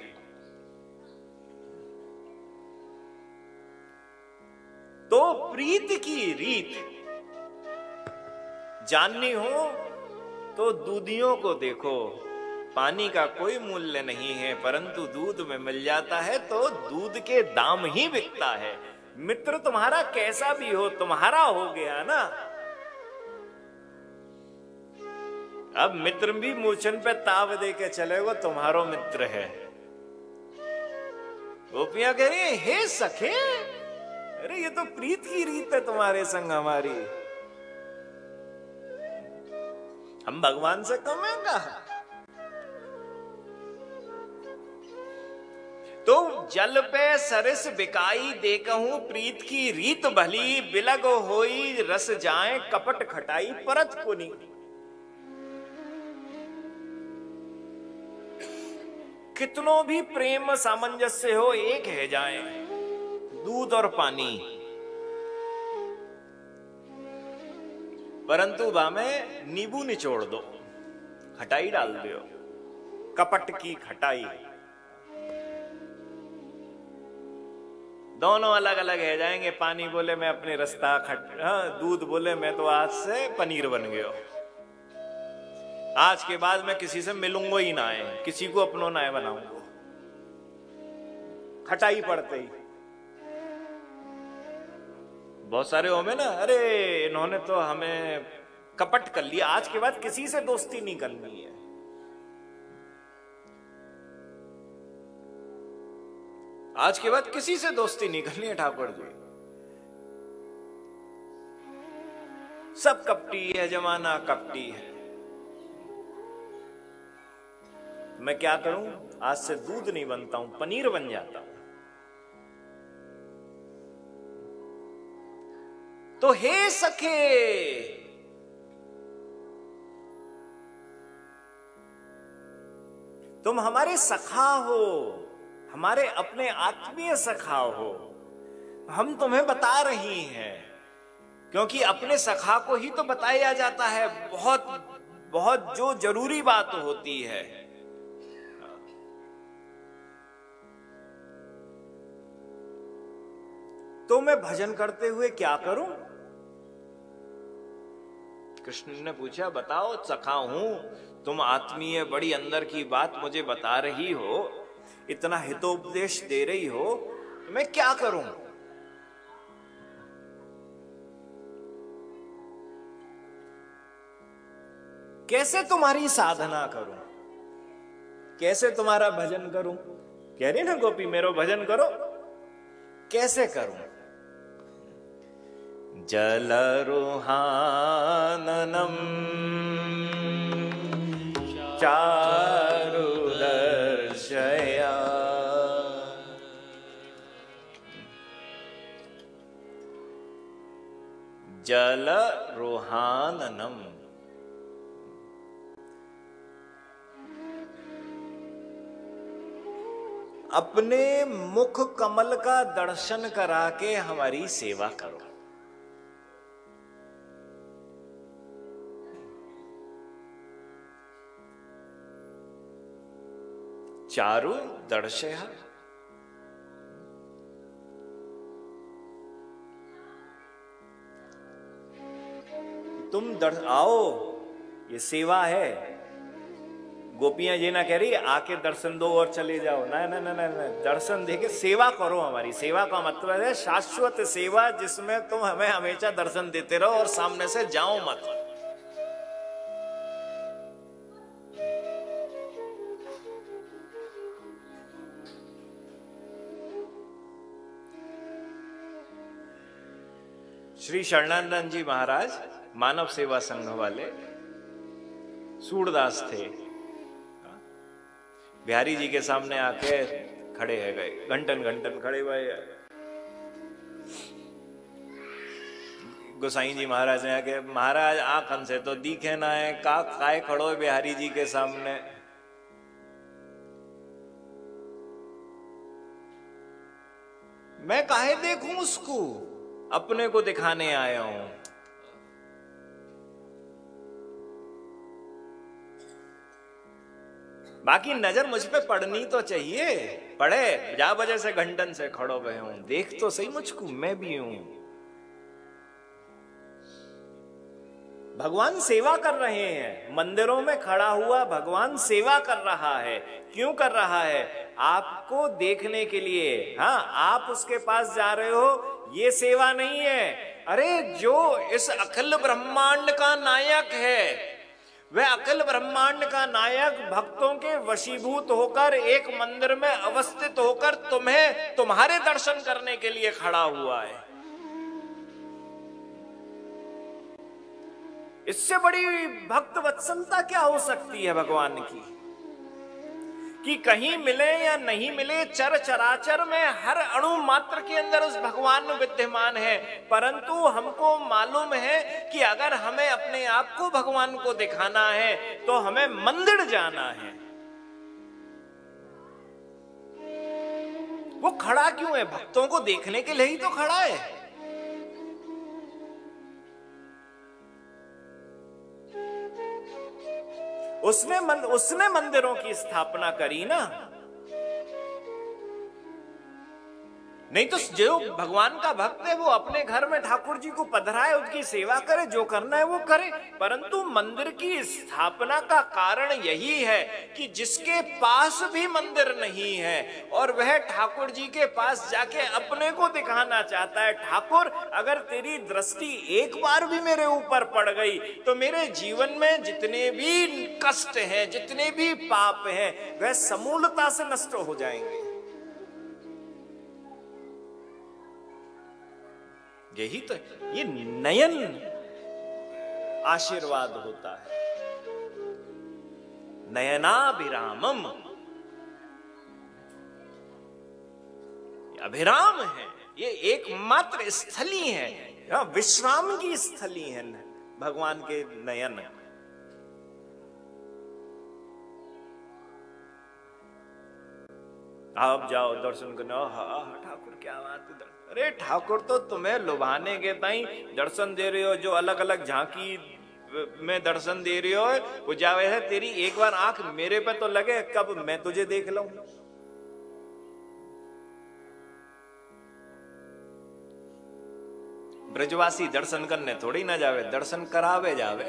तो प्रीत की रीत जाननी हो तो दूधियों को देखो, पानी का कोई मूल्य नहीं है, परंतु दूध में मिल जाता है तो दूध के दाम ही बिकता है। मित्र तुम्हारा कैसा भी हो, तुम्हारा हो गया ना। अब मित्र भी मूर्छन पे ताव दे के चले, वो तुम्हारो मित्र है। गोपियां कह रही है हे सखे, अरे ये तो प्रीत की रीत है तुम्हारे संग हमारी, हम भगवान से कम है का। तो जल पे सरस बिकाई देखूं प्रीत की रीत भली, बिलग होई रस जाए कपट खटाई परत पुनी। कितनों भी प्रेम सामंजस्य हो, एक है जाए दूध और पानी, परंतु बामे नींबू निचोड़ दो, खटाई डाल दो, कपट की खटाई, दोनों अलग अलग है जाएंगे। पानी बोले मैं अपने रास्ता खट, हाँ, दूध बोले मैं तो आज से पनीर बन गयो, आज के बाद मैं किसी से मिलूंगा ही ना है, किसी को अपनो ना बनाऊंगा। खटाई पड़ते ही बहुत सारे होंगे ना, अरे इन्होंने तो हमें कपट कर लिया, आज के बाद किसी से दोस्ती नहीं करनी है। आज के बाद किसी से दोस्ती नहीं करनी है ठाकुर जी, सब कपटी है, जमाना कपटी है। मैं क्या करूं, आज से दूध नहीं बनता हूं, पनीर बन जाता हूं। तो हे सखे, तुम हमारे सखा हो, हमारे अपने आत्मीय सखा हो, हम तुम्हें बता रही हैं, क्योंकि अपने सखा को ही तो बताया जाता है बहुत बहुत जो जरूरी बात होती है। तो मैं भजन करते हुए क्या करूं? कृष्ण ने पूछा, बताओ सखा हूं, तुम आत्मीय बड़ी अंदर की बात मुझे बता रही हो, इतना हितोपदेश दे रही हो, तो मैं क्या करूं? कैसे तुम्हारी साधना करूं, कैसे तुम्हारा भजन करूं? कह रही ना गोपी मेरो भजन करो, कैसे करूं? जलरुहाननम चारुदर्शया जल रोहाननम। अपने मुख कमल का दर्शन करा के हमारी सेवा करो। चारु दर्शय, तुम दर आओ, ये सेवा है। गोपियां ये ना कह रही आके दर्शन दो और चले जाओ, ना ना ना ना, ना। दर्शन देके सेवा करो। हमारी सेवा का मतलब है शाश्वत सेवा, जिसमें तुम हमें हमेशा दर्शन देते रहो और सामने से जाओ मत। श्री शरणानंद जी महाराज मानव सेवा संघ वाले सूरदास थे। बिहारी जी के सामने आके खड़े है गए, घंटन घंटन खड़े हुए। गोसाई जी महाराज ने आके, महाराज आंखन से तो दिखे ना है, का काय खड़ो है बिहारी जी के सामने। मैं काहे देखूं उसको, अपने को दिखाने आया हूं। बाकी नजर मुझ पे पड़नी तो चाहिए, पड़े जा वजह से घंटन से खड़ो हुए हूं, देख तो सही मुझको, मैं भी हूं। भगवान सेवा कर रहे हैं, मंदिरों में खड़ा हुआ भगवान सेवा कर रहा है। क्यों कर रहा है? आपको देखने के लिए। हाँ, आप उसके पास जा रहे हो, ये सेवा नहीं है। अरे जो इस अखिल ब्रह्मांड का नायक है, वह अखिल ब्रह्मांड का नायक भक्तों के वशीभूत होकर एक मंदिर में अवस्थित होकर तुम्हें तुम्हारे दर्शन करने के लिए खड़ा हुआ है। इससे बड़ी भक्त वत्सलता क्या हो सकती है भगवान की? कि कहीं मिले या नहीं मिले, चर चराचर में हर अणु मात्र के अंदर उस भगवान में विद्यमान है। परंतु हमको मालूम है कि अगर हमें अपने आप को भगवान को दिखाना है तो हमें मंदिर जाना है। वो खड़ा क्यों है? भक्तों को देखने के लिए ही तो खड़ा है। उसने मन, उसने मंदिरों की स्थापना करी ना। नहीं तो जो भगवान का भक्त है वो अपने घर में ठाकुर जी को पधराए, उनकी सेवा करे, जो करना है वो करे। परंतु मंदिर की स्थापना का कारण यही है कि जिसके पास भी मंदिर नहीं है और वह ठाकुर जी के पास जाके अपने को दिखाना चाहता है, ठाकुर अगर तेरी दृष्टि एक बार भी मेरे ऊपर पड़ गई तो मेरे जीवन में जितने भी कष्ट हैं, जितने भी पाप हैं, वह समूलता से नष्ट हो जाएंगे। यही तो ये नयन आशीर्वाद होता है। नयनाभिरामम, अभिराम है, ये एकमात्र स्थली है, विश्राम की स्थली है भगवान के नयन। आप जाओ दर्शन करने, ठाकुर क्या बात है। अरे ठाकुर तो तुम्हें लुभाने के ताई दर्शन दे रहे हो, जो अलग अलग झांकी में दर्शन दे रहे हो, वो जावे है तेरी एक बार आंख मेरे पे तो लगे, कब मैं तुझे देख लूं। ब्रजवासी दर्शन करने थोड़ी ना जावे, दर्शन करावे जावे।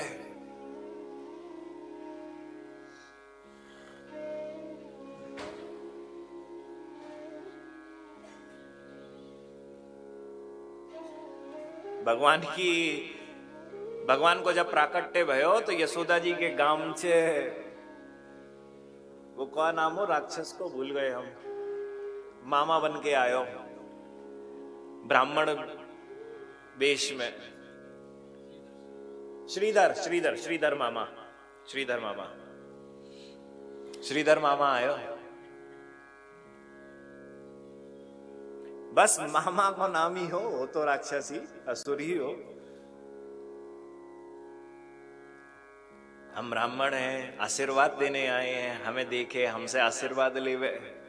भगवान की भगवान को जब प्राकट्य भयो तो यशोदा जी के गांव से, वो कौन नाम हो राक्षस को भूल गए हम, मामा बन के आयो ब्राह्मण वेश में। श्रीधर श्रीधर श्रीधर मामा श्रीधर मामा श्रीधर मामा आयो। बस मामा को नाम ही हो, वो तो राक्षसी असुर ही हो। हम ब्राह्मण हैं, आशीर्वाद देने आए हैं, हमें देखे हमसे आशीर्वाद लेवे।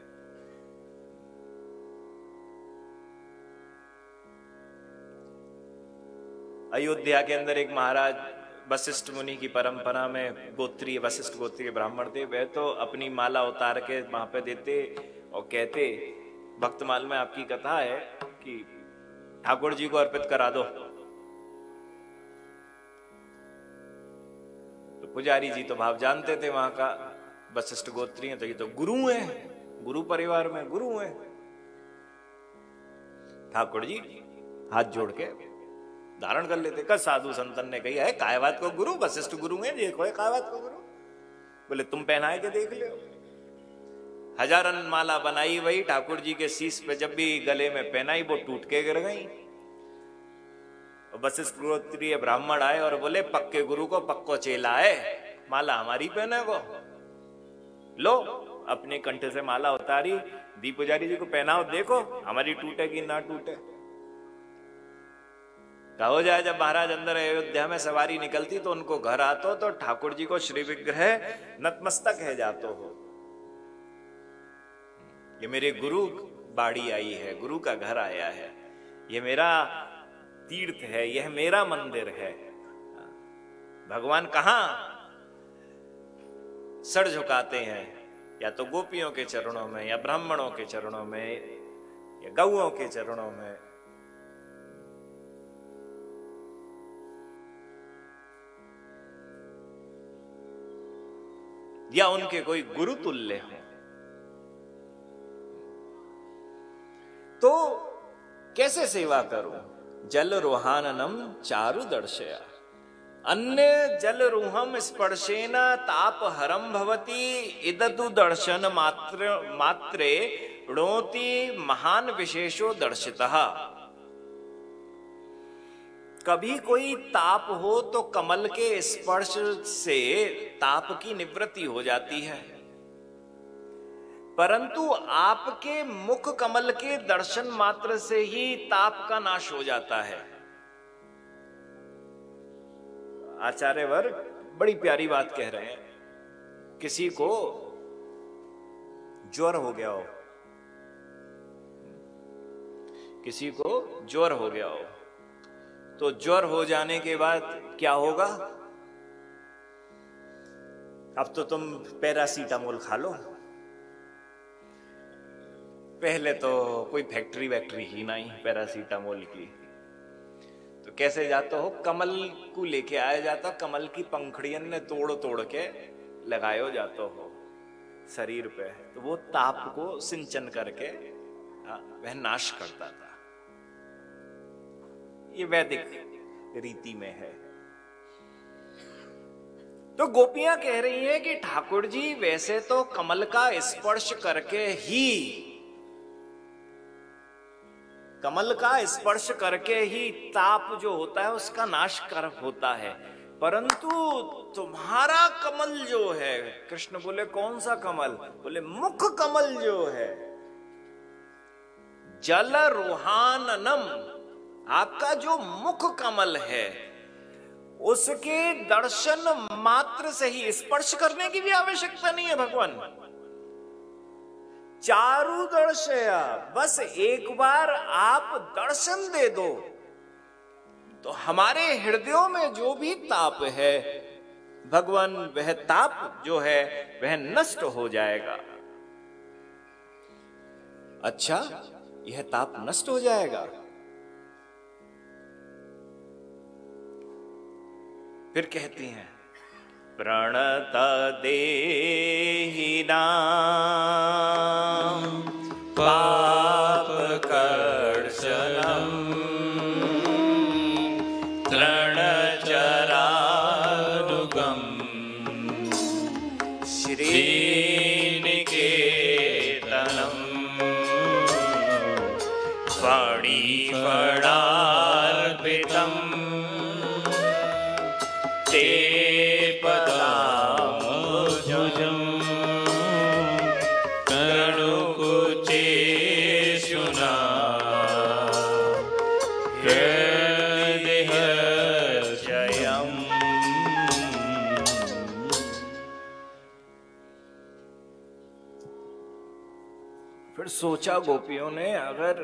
अयोध्या के अंदर एक महाराज वशिष्ठ मुनि की परंपरा में गोत्रीय वशिष्ठ गोत्रीय ब्राह्मण थे। वे तो अपनी माला उतार के वहां पे देते और कहते, भक्तमाल में आपकी कथा है कि ठाकुर जी को अर्पित करा दो। तो पुजारी जी तो भाव जानते थे वहां का, वशिष्ठ गोत्रीय तो ये तो गुरु हैं, गुरु परिवार में गुरु हैं। ठाकुर जी हाथ जोड़ के धारण कर लेते। कल साधु संतन ने कही है काय बात को गुरु, वशिष्ठ गुरु है, देखो काय बात को गुरु। बोले तुम पहनाए के देख ले। हजारन माला बनाई वही ठाकुर जी के शीश पे, जब भी गले में पहनाई वो टूट के गिर गई। वशिष्ठ गोत्रीय ब्राह्मण आए और बोले पक्के गुरु को पक्को चेला है, माला हमारी पहने को लो। अपने कंठ से माला उतारी, दी पुजारी जी को पहनाओ, देखो हमारी टूटे कि ना टूटे। कहो जाए जब महाराज अंदर अयोध्या में सवारी निकलती तो उनको घर आतो तो ठाकुर जी को श्री विग्रह नतमस्तक है जातो हो। ये मेरे गुरु बाड़ी आई है, गुरु का घर आया है, ये मेरा तीर्थ है, यह मेरा मंदिर है। भगवान कहां सर झुकाते हैं? या तो गोपियों के चरणों में, या ब्राह्मणों के चरणों में, या गौओं के चरणों में। या उनके कोई गुरु तुल्य हो। तो कैसे सेवा करूं? जल रोहाननम चारु दर्शया अन्य जल रूहम स्पर्शेन ताप हरम भवती इदतु दर्शन मात्र मात्रे णोति महान विशेषो दर्शितः। कभी कोई ताप हो तो कमल के स्पर्श से ताप की निवृत्ति हो जाती है, परंतु आपके मुख कमल के दर्शन मात्र से ही ताप का नाश हो जाता है। आचार्य वर्ग बड़ी प्यारी बात कह रहे हैं। किसी को ज्वर हो गया हो, किसी को ज्वर हो गया हो, तो ज्वर हो जाने के बाद क्या होगा? अब तो तुम पैरासीटामोल खा लो। पहले तो कोई फैक्ट्री वैक्ट्री ही नहीं पैरासीटामोल की, तो कैसे जाते हो? कमल को लेके आया जाता, कमल की पंखड़ियन ने तोड़ तोड़ के लगायो जाता हो शरीर पे, तो वो ताप को सिंचन करके वह नाश करता था। ये वैदिक रीति में है। तो गोपियां कह रही हैं कि ठाकुर जी वैसे तो कमल का स्पर्श करके ही कमल का स्पर्श करके ही ताप जो होता है उसका नाश कर होता है, परंतु तुम्हारा कमल जो है, कृष्ण बोले कौन सा कमल? बोले मुख कमल जो है, जल रोहाननम, आपका जो मुख कमल है उसके दर्शन मात्र से ही, स्पर्श करने की भी आवश्यकता नहीं है भगवान। चारु दर्शया, बस एक बार आप दर्शन दे दो तो हमारे हृदयों में जो भी ताप है भगवान, वह ताप जो है वह नष्ट हो जाएगा। अच्छा, यह ताप नष्ट हो जाएगा? फिर कहती हैं प्रणत देहि नाम पाप कर्षणम तृण चरानुगम श्रीनिकेतनम फणिफणार्पितम ते पदाम्बुजं करुकुचेषुना हृदिहर्षयम्। फिर सोचा गोपियों ने, अगर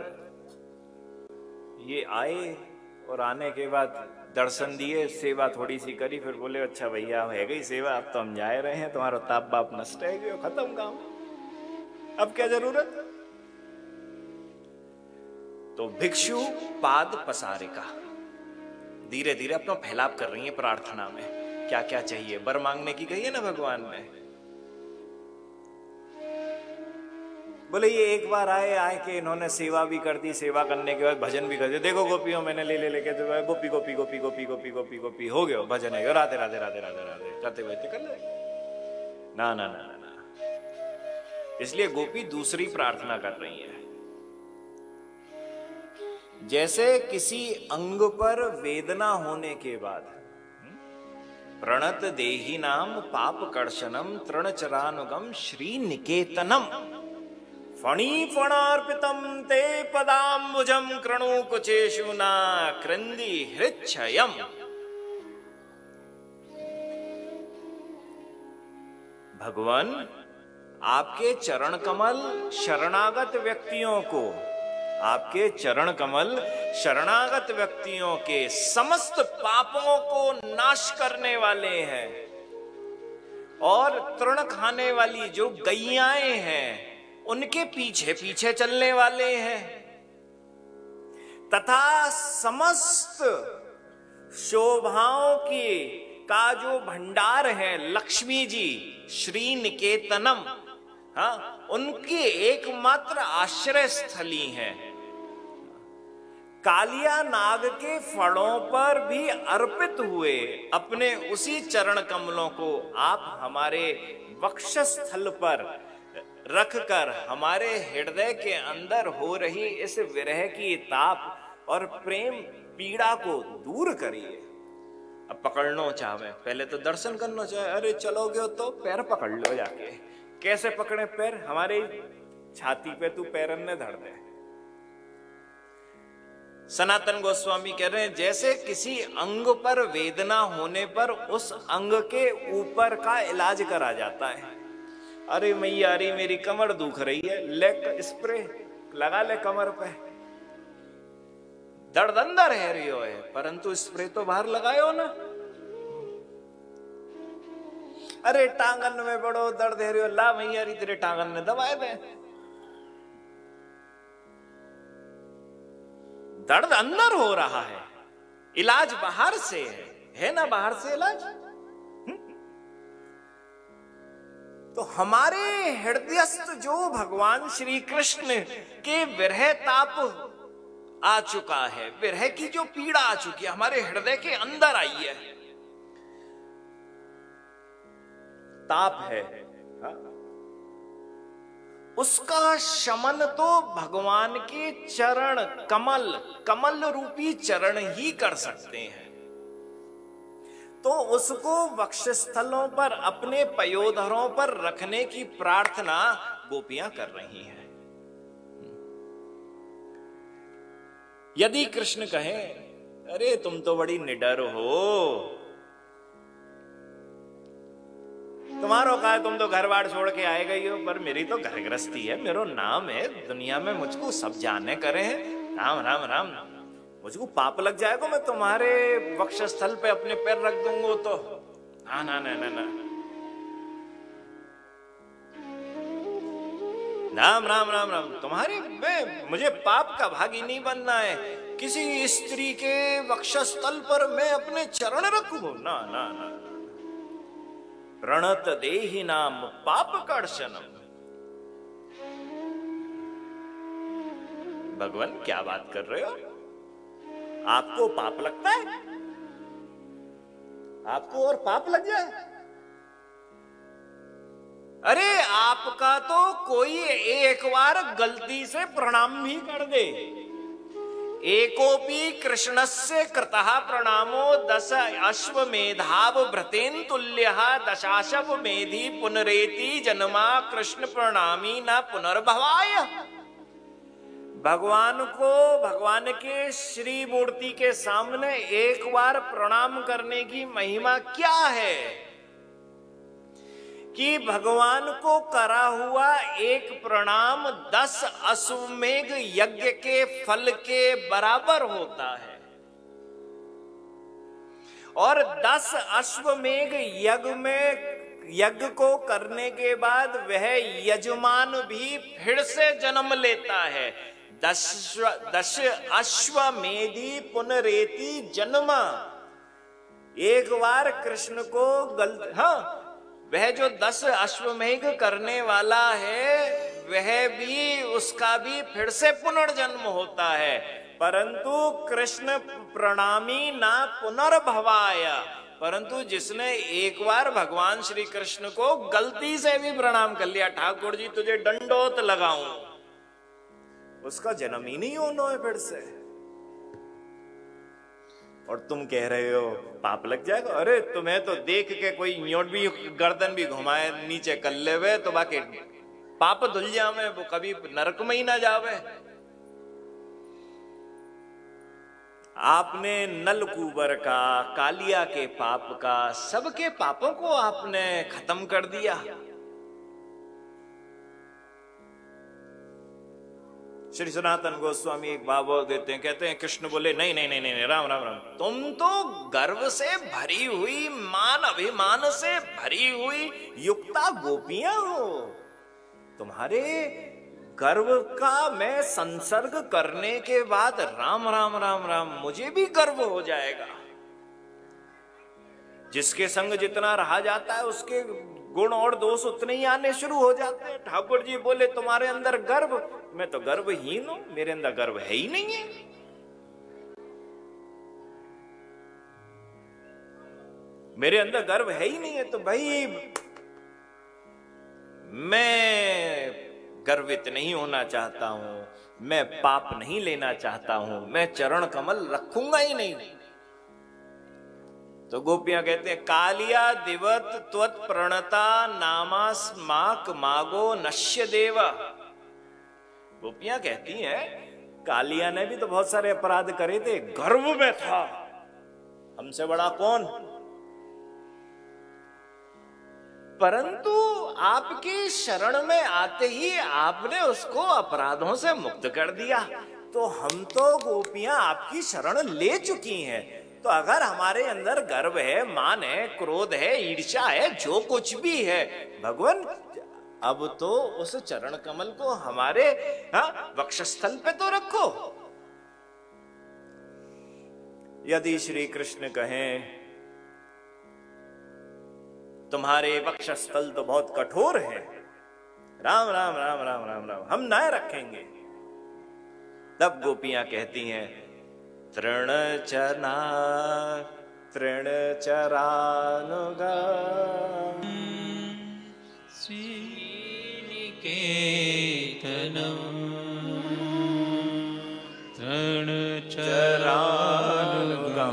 ये आए और आने के बाद दर्शन दिए, सेवा थोड़ी सी करी, फिर बोले अच्छा भैया है गई सेवा, अब तो हम जा रहे हैं, तुम्हारा ताप बाप नष्ट है गयो, खत्म काम, अब क्या जरूरत। तो भिक्षु पाद पसारिका धीरे धीरे अपना फैलाव कर रही है प्रार्थना में। क्या क्या चाहिए, वर मांगने की कही है ना भगवान ने। बोले ये एक बार आए, आए के इन्होंने सेवा भी कर दी, सेवा करने के बाद भजन भी कर दिया। देखो गोपियों मैंने ले ले लेके तो गोपी गोपी गोपी गोपी गोपी गोपी गोपी हो गया, भजन है, राधे राधे राधे राधे राधे करते बजते कर ले। ना ना ना ना, इसलिए गोपी दूसरी प्रार्थना कर रही है। जैसे किसी अंग पर वेदना होने के बाद, प्रणत देहि नाम पाप कर्शनम तृणचरानुगम श्री निकेतनम फणी फणार्पितम ते पदाम्बुजम कृणु कुचेषु ना क्रंदी हृच्छयम। भगवान आपके चरण कमल शरणागत व्यक्तियों को, आपके चरण कमल शरणागत व्यक्तियों के समस्त पापों को नाश करने वाले हैं, और तृण खाने वाली जो गैयाएं हैं उनके पीछे पीछे चलने वाले हैं, तथा समस्त शोभाओं की का जो भंडार है लक्ष्मी जी श्री निकेतनम, हाँ, उनकी एकमात्र आश्रय स्थली है। कालिया नाग के फड़ों पर भी अर्पित हुए अपने उसी चरण कमलों को आप हमारे वक्षस्थल पर रखकर हमारे हृदय के अंदर हो रही इस विरह की ताप और प्रेम पीड़ा को दूर करिए। अब पकड़ना चाहे, पहले तो दर्शन करना चाहे, अरे चलोगे तो पैर पकड़ लो जाके। कैसे पकड़े पैर? हमारे छाती पे तू पैरन ने धर दे। सनातन गोस्वामी कह रहे हैं जैसे किसी अंग पर वेदना होने पर उस अंग के ऊपर का इलाज करा जाता है। अरे मैया अरे मेरी कमर दुख रही है, ले स्प्रे लगा ले कमर पे। दर्द अंदर है रही हो है, परंतु स्प्रे तो बाहर लगायो ना। अरे टांगन में बड़ो दर्द है रही हो, ला मैया री तेरे टांगन ने दबाए दे। दर्द अंदर हो रहा है, इलाज बाहर से है, है ना बाहर से इलाज। तो हमारे हृदयस्थ जो भगवान श्री कृष्ण के विरह ताप आ चुका है, विरह की जो पीड़ा आ चुकी है, हमारे हृदय के अंदर आई है, ताप है, हा? उसका शमन तो भगवान के चरण कमल कमल रूपी चरण ही कर सकते हैं। तो उसको वक्षस्थलों पर अपने पयोधरों पर रखने की प्रार्थना गोपियां कर रही हैं। यदि कृष्ण कहें अरे तुम तो बड़ी निडर हो, तुम्हारो का तुम तो घर बार छोड़ के आए गई हो, पर मेरी तो घर गृहस्थी है, मेरो नाम है, दुनिया में मुझको सब जाने करे हैं, राम राम राम, मुझको पाप लग जाएगा, मैं तुम्हारे वक्षस्थल पे अपने पैर रख दूंगा तो ना ना ना ना ना राम राम राम राम, तुम्हारे मैं मुझे पाप का भागी नहीं बनना है, किसी स्त्री के वक्षस्थल पर मैं अपने चरण रखूं, ना ना ना। प्रणत देहि नाम पाप कर्शनम। भगवान क्या बात कर रहे हो? आपको पाप लगता है? आपको और पाप लग जाए? अरे आपका तो कोई एक बार गलती से प्रणाम भी कर दे, एकोपी कृष्णस्य कृतः प्रणामो दश अश्वमेधाव भ्रतेन तुल्यः दशाशव मेधि पुनरेति जन्मा कृष्ण प्रणामी न पुनर्भवाय। भगवान को भगवान के श्री मूर्ति के सामने एक बार प्रणाम करने की महिमा क्या है? कि भगवान को करा हुआ एक प्रणाम दस अश्वमेघ यज्ञ के फल के बराबर होता है, और दस अश्वमेघ यज्ञ में यज्ञ को करने के बाद वह यजमान भी फिर से जन्म लेता है। दश दश अश्वमेधी पुनरेति जन्म। एक बार कृष्ण को गलत, हाँ, वह जो दस अश्वमेघ करने वाला है वह भी, उसका भी फिर से पुनर्जन्म होता है, परंतु कृष्ण प्रणामी ना पुनर्भवाय। परंतु जिसने एक बार भगवान श्री कृष्ण को गलती से भी प्रणाम कर लिया, ठाकुर जी तुझे दंडोत लगाऊं, उसका जन्म ही नहीं होना है फिर से। और तुम कह रहे हो पाप लग जाएगा। अरे तुम्हें तो देख के कोई न्योट भी गर्दन भी घुमाए नीचे कर लेवे तो बाकी पाप धुल जावे, वो कभी नरक में ही ना जावे। आपने नलकूबर का, कालिया के पाप का, सबके पापों को आपने खत्म कर दिया। श्री सनातन गोस्वामी एक भाव देते हैं, कहते हैं कृष्ण बोले नहीं नहीं नहीं नहीं राम राम राम, तुम तो गर्व से भरी हुई, मान अभिमान से भरी हुई युक्ता गोपियां हो। तुम्हारे गर्व का मैं संसर्ग करने के बाद राम राम राम राम मुझे भी गर्व हो जाएगा। जिसके संग जितना रहा जाता है उसके गुण और दोष उतने ही आने शुरू हो जाते हैं। ठाकुर जी बोले तुम्हारे अंदर गर्व, मैं तो गर्वहीन हूं, मेरे अंदर गर्व है ही नहीं है। मेरे अंदर गर्व है ही नहीं है, तो भाई मैं गर्वित नहीं होना चाहता हूं, मैं पाप नहीं लेना चाहता हूं, मैं चरण कमल रखूंगा ही नहीं। तो गोपियां कहते हैं कालिया दिवत त्वत् प्रणता नामास्माक मागो नश्य देवा। गोपियां कहती हैं कालिया ने भी तो बहुत सारे अपराध करे थे, गर्व में था, हमसे बड़ा कौन। परंतु आपकी शरण में आते ही आपने उसको अपराधों से मुक्त कर दिया। तो हम तो गोपियां आपकी शरण ले चुकी हैं, तो अगर हमारे अंदर गर्व है, मान है, क्रोध है, ईर्ष्या है, जो कुछ भी है, भगवान अब तो उस चरण कमल को हमारे हाँ, वक्षस्थल पे तो रखो। यदि श्री कृष्ण कहें तुम्हारे वक्षस्थल तो बहुत कठोर है, राम राम राम राम राम राम हम ना रखेंगे, तब गोपियां कहती हैं तृण चना तृण चरानुगा श्रीनिकेतनम तृण चरानुगम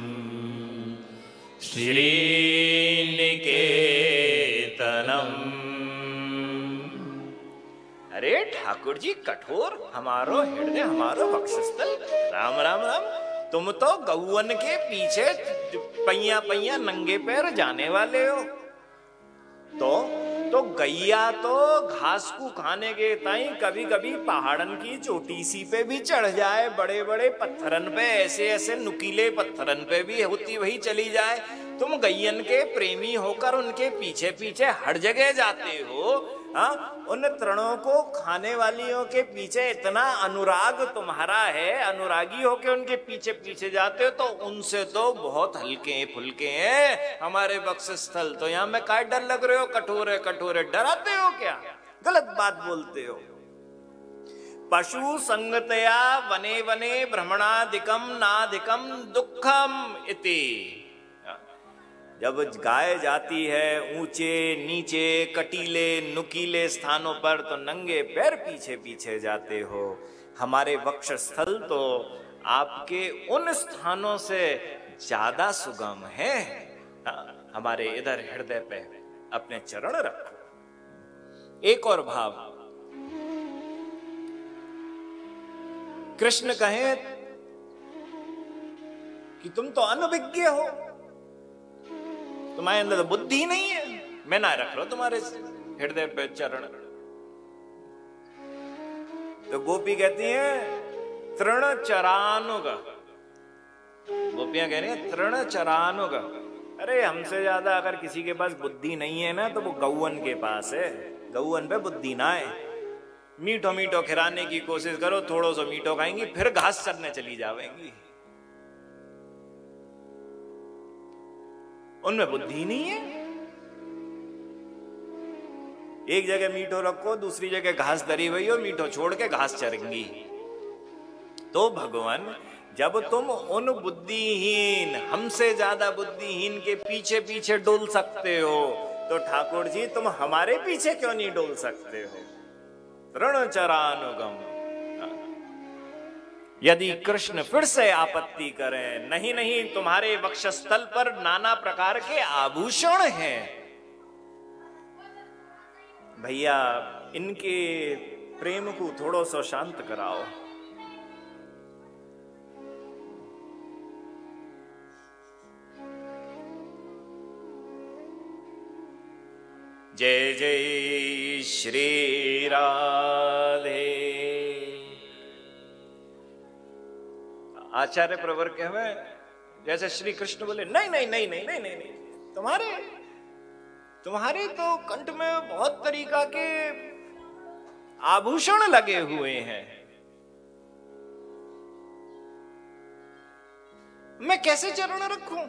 श्रीनिकेतनम। अरे ठाकुर जी कठोर, हमारो हृदय हमारो वक्षस्थल, राम राम राम। तुम तो गौवन के पीछे पैया पैया नंगे पैर जाने वाले हो। तो तो गैया तो घास को खाने के ताई कभी कभी पहाड़न की चोटी सी पे भी चढ़ जाए, बड़े बड़े पत्थरन पे, ऐसे ऐसे नुकीले पत्थरन पे भी होती वही चली जाए। तुम गैयन के प्रेमी होकर उनके पीछे पीछे हर जगह जाते हो। हाँ, उन तृणों को खाने वालियों के पीछे इतना अनुराग तुम्हारा है, अनुरागी होके उनके पीछे पीछे जाते हो, तो उनसे तो बहुत हल्के फुल्के हैं हमारे वक्षस्थल। तो यहाँ में काय डर लग रहे हो, कठोर है कठोर है, डराते हो क्या? गलत बात बोलते हो। पशु संगतया वने वने भ्रमणाधिकम नाधिकम दुखम इति। जब गाय जाती है ऊंचे नीचे कटीले नुकीले स्थानों पर, तो नंगे पैर पीछे पीछे जाते हो। हमारे वक्षस्थल तो आपके उन स्थानों से ज्यादा सुगम है। हमारे इधर हृदय पे अपने चरण रखो। एक और भाव, कृष्ण कहे कि तुम तो अनभिज्ञ हो, तुम्हारे अंदर तो बुद्धि नहीं है, मैं ना रख लो तुम्हारे हृदय पे चरण। तो गोपी कहती है तृण चरानुग, गोपियां कह रही हैं तृण चरानुग। अरे हमसे ज्यादा अगर किसी के पास बुद्धि नहीं है ना तो वो गौवन के पास है, गौवन पे बुद्धि ना है। मीठो मीठो खिलाने की कोशिश करो, थोड़ो सो मीठो खाएंगी फिर घास चरने चली जाएंगी, उनमें बुद्धि नहीं है। एक जगह मीठो रखो, दूसरी जगह घास धरी हुई हो, मीठो छोड़ के घास चरेंगी। तो भगवान जब तुम उन बुद्धिहीन, हमसे ज्यादा बुद्धिहीन के पीछे पीछे डोल सकते हो तो ठाकुर जी तुम हमारे पीछे क्यों नहीं डोल सकते हो? ऋणचरानुगम। यदि कृष्ण फिर से आपत्ति करें, नहीं नहीं तुम्हारे वक्षस्थल पर नाना प्रकार के आभूषण हैं, भैया इनके प्रेम को थोड़ा सा शांत कराओ। जय जय श्री राधे। आचार्य प्रवर के हमें जैसे श्री कृष्ण बोले नहीं नहीं नहीं नहीं नहीं नहीं, नहीं। तुम्हारे तुम्हारे तो कंठ में बहुत तरीका के आभूषण लगे हुए हैं, मैं कैसे चरण रखूं?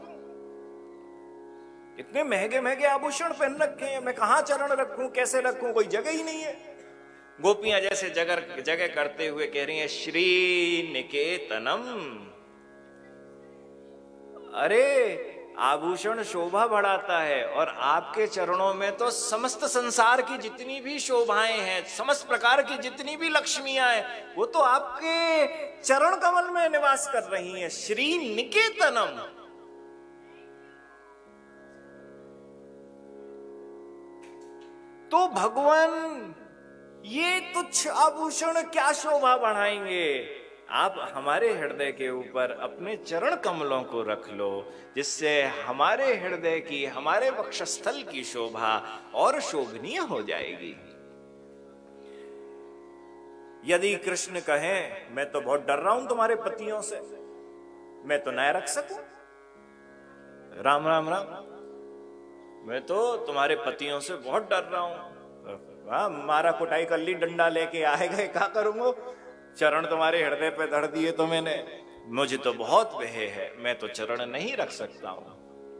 इतने महंगे महंगे आभूषण पहन रखे हैं, मैं कहां चरण रखूं, कैसे रखूं, कोई जगह ही नहीं है। गोपियां जैसे जगह जगह करते हुए कह रही हैं श्री निकेतनम। अरे आभूषण शोभा बढ़ाता है और आपके चरणों में तो समस्त संसार की जितनी भी शोभाएं हैं, समस्त प्रकार की जितनी भी लक्ष्मियां हैं, वो तो आपके चरण कमल में निवास कर रही हैं। श्री निकेतनम। तो भगवान ये तुच्छ आभूषण क्या शोभा बढ़ाएंगे? आप हमारे हृदय के ऊपर अपने चरण कमलों को रख लो, जिससे हमारे हृदय की, हमारे वक्षस्थल की शोभा और शोभनीय हो जाएगी। यदि कृष्ण कहें मैं तो बहुत डर रहा हूं तुम्हारे पतियों से, मैं तो न रख सकूं, राम राम राम, मैं तो तुम्हारे पतियों से बहुत डर रहा हूं। हाँ, मारा कुटाई कर ली, डंडा लेके आए गए, क्या करूंगा? चरण तुम्हारे हृदय पे धर दिए तो मैंने, मुझे तो बहुत भय है, मैं तो चरण नहीं रख सकता हूं।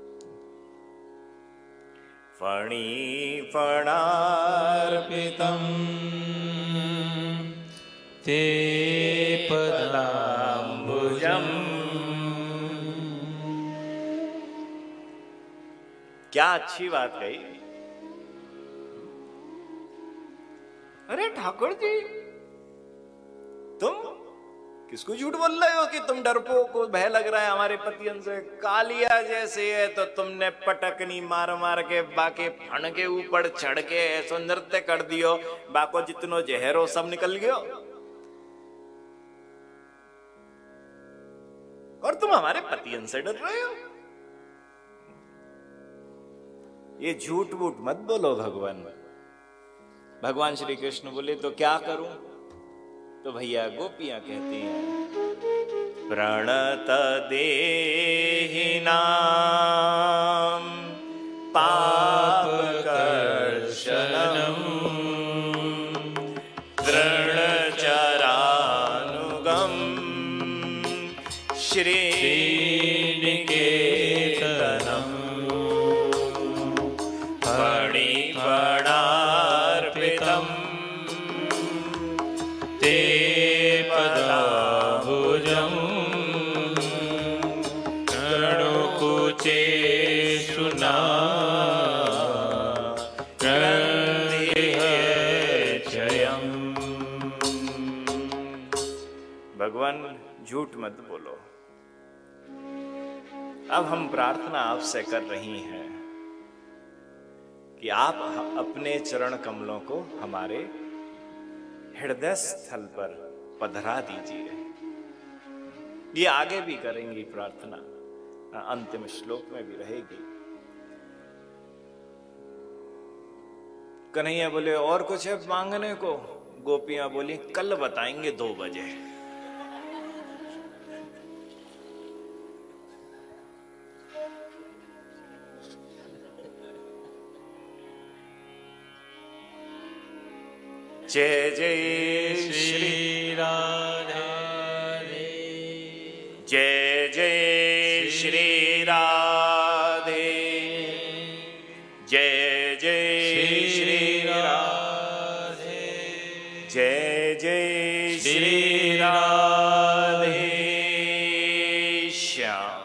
फणी फणार्पितम ते पदाम्बुजम। क्या अच्छी बात कही। अरे ठाकुर जी, तुम किसको झूठ बोल रहे हो कि तुम डरपोक को भय लग रहा है हमारे पतियन से? कालिया जैसे है तो तुमने पटकनी मार मार के बाके फण के ऊपर चढ़ के ऐसो नृत्य कर दियो, बाको जितनो जहरो सब निकल गयो, और तुम हमारे पतियन से डर रहे हो? ये झूठ वूठ मत बोलो भगवान। भगवान श्री कृष्ण बोले तो क्या करूं? तो भैया गोपियां कहती हैं प्रणत देहिनाम पाप कर्षणम तृणचरानुगम श्रीनिकेतनम फणिफणार्पितम ते पदाम्बुजम कर्णकुचे सुना क्रन्दिहचयम्। भगवान झूठ मत बोलो। अब हम प्रार्थना आपसे कर रही हैं कि आप अपने चरण कमलों को हमारे हृदय स्थल पर पधरा दीजिए। ये आगे भी करेंगी प्रार्थना, अंतिम श्लोक में भी रहेगी। कन्हैया बोले और कुछ है मांगने को? गोपियां बोली कल बताएंगे दो बजे। जय जय श्री राधे, जय जय श्री राधे, जय जय श्री राधे, जय जय श्री राधे श्याम।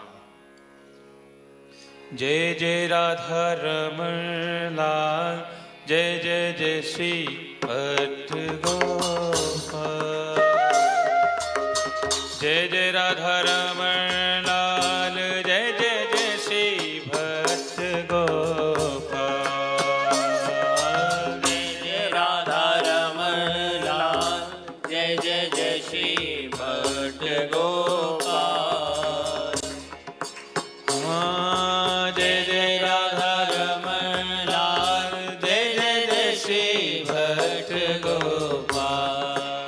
जय जय राधा रमण लाल, जय जय जय श्री भक्त गोपाल। जय जय राधा रमण लाल, जय जय जय श्री भक्त गोपाल। जय जय राधा रमण लाल, जय जय जय श्री भक्त गोपाल। हाँ, जय जय राधा रमण लाल, जय जय जय श्री भक्त गोपाल।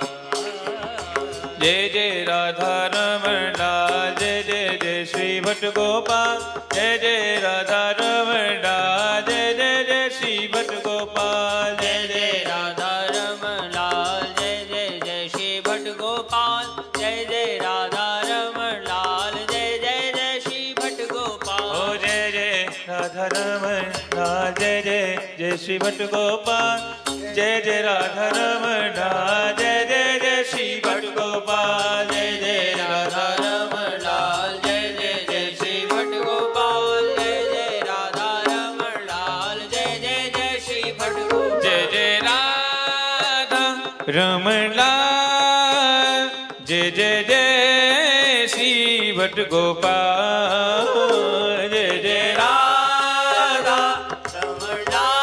जय जय राधा रमण लाल, जय जय जय श्री भक्त गोपाल। जय जय राधा रमण लाल, जय जय जय श्री भक्त गोपाल। जय जय राधा रमण लाल, जय जय जय श्री भक्त गोपाल। जय जय राधा रमण लाल, जय जय जय श्री भक्त गोपाल। ओ जय जय राधा रमण लाल, जय जय जय श्री भक्त गोपाल। जय जय राधा रमण लाल, जय जय जय श्री भक्त गोपाल। जय जय राधा रमण लाल, जय जय जय श्री भक्त गोपाल। जय जय राधा रमण लाल, जय जय जय श्री भक्त गोपाल। जय जय राधा रमण लाल, जय जय जय श्री भक्त गोपाल। जय जय राधा रमण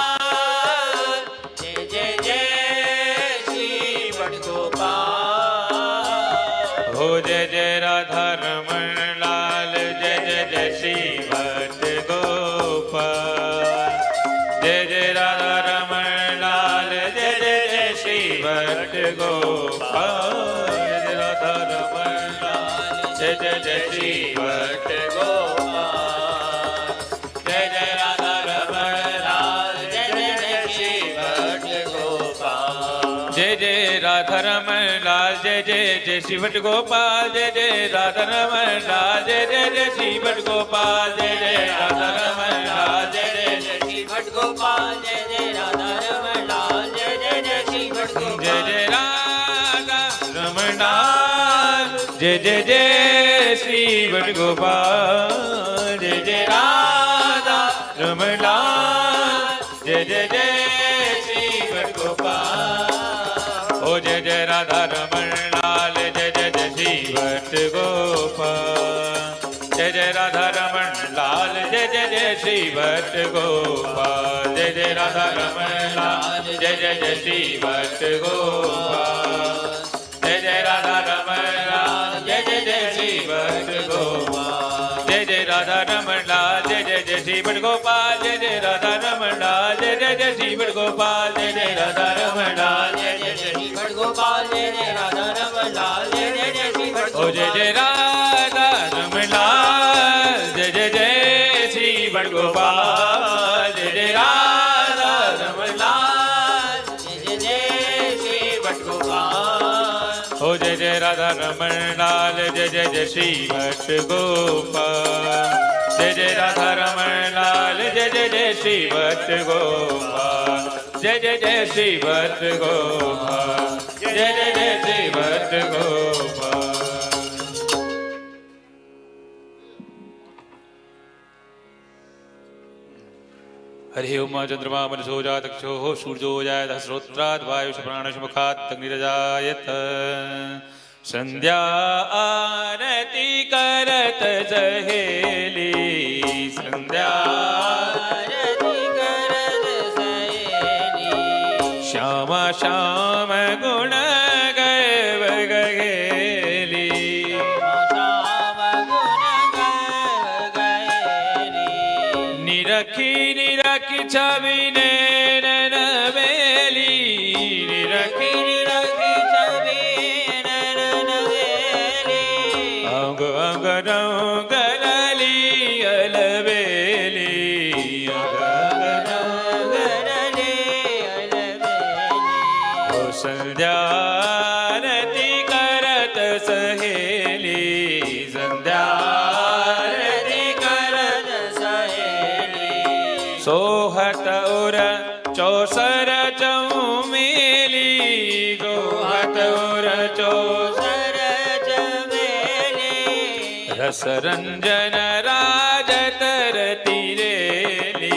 लाल, जय जय जय श्री भक्त गोपाल। हो जय जय राधा रमण लाल, जय जय जय श्री भक्त गोपाल। जय जय राधा रमण लाल, जय जय जय श्री भक्त गोपाल। जय जय राधा रमण लाल, जय जय जय श्री भक्त गोपाल। जय जय राधा रमण लाल, जय जय जय श्री भक्त गोपाल। जय जय राधा रमण लाल, जय जय जय श्री भक्त गोपाल। जय जय राधा रमण लाल, जय जय जय श्री भक्त गोपाल। जय जय राधा रमण लाल, जय जय जय श्री भक्त गोपाल। जय जय राधा रमण लाल, जय जय जय श्री भक्त गोपाल। जय जय राधा रमण लाल, जय जय जय श्री भक्त गोपाल। जय जय राधा रमण लाल, जय जय जय श्री भक्त गोपाल। ओ जय जय राधा रमण लाल, जय जय जय श्री भक्त गोपाल। जय जय राधा रमण लाल, जय जय जय श्री भक्त गोपाल। जय जय राधा रमण लाल, जय जय जय श्री भक्त गोपाल। जय जय राधा रमण लाल, जय जय जय श्री भक्त गोपाल। जय जय राधा रमण लाल, जय जय जय श्री भक्त गोपाल। जय जय राधा रमण लाल, जय जय जय श्री भक्त गोपाल। जय जय राधा रमण लाल, जय जय जय श्री भक्त गोपाल। जय जय राधा रमण लाल, जय जय जय श्री भक्त गोपाल। ओ जय जय राधा रमण लाल, जय जय जय श्री भक्त गोपाल। जय जय राधा रमण लाल, जय जय जय श्री भक्त गोपाल। ओ जय जय राधा रमण लाल, जय जय जय श्री भक्त गोपाल। जय जय राधा रमण लाल, जय जय जय श्री भक्त गोपाल। जय जय जय श्री भक्त गोपाल। जय जय जय श्री भक्त गोपाल। हरि ओम चंद्रमा मनसो जातक्षो सूर्यो जायत श्रोत्रात् वायुष प्राणश मुखात् अग्निरजायत। संध्या आरती करत सहेली, संध्या आरती करत सहेली। श्यामा श्याम गुण गैव गहेली। श्याम गुण गैव गहेली। निरखी निरखी छवि नैन में रखी रखी छवि नयन वेली अंग अंग गरली अलबेली अंग अंग गरली अलबेली ओ संध्यारती करत सहेली संध्यारती करत सहेली सोहत उर चौसर चौमेली सोहत उर चौसर चमेली रस रंजन राजत रति रेली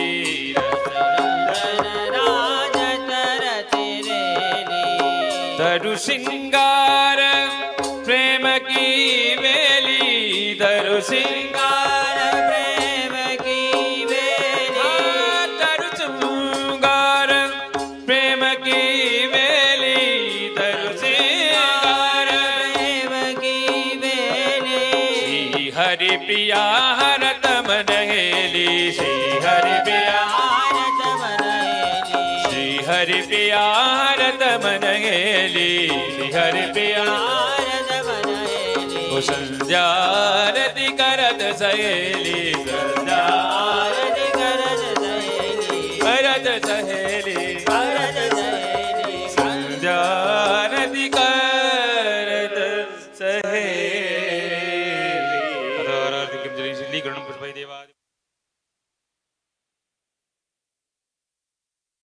राजत रति रेली तरु सिंगार प्रेम की बेली तरु सिंगार प्रेम की बेली तरु सिंगार प्रेम की बेली तरु सिंगार प्रेम की बेली श्री हरि प्रिया हरत मन हेली श्री हरि प्रिया भारत मनैली श्री हरि प्रिया हरत मन हेली श्री हरि प्रिया भारत मनैली ओ संध्यारति करत सहेली संध्यारति करत सहेली करत सहेली करत सहेली संध्या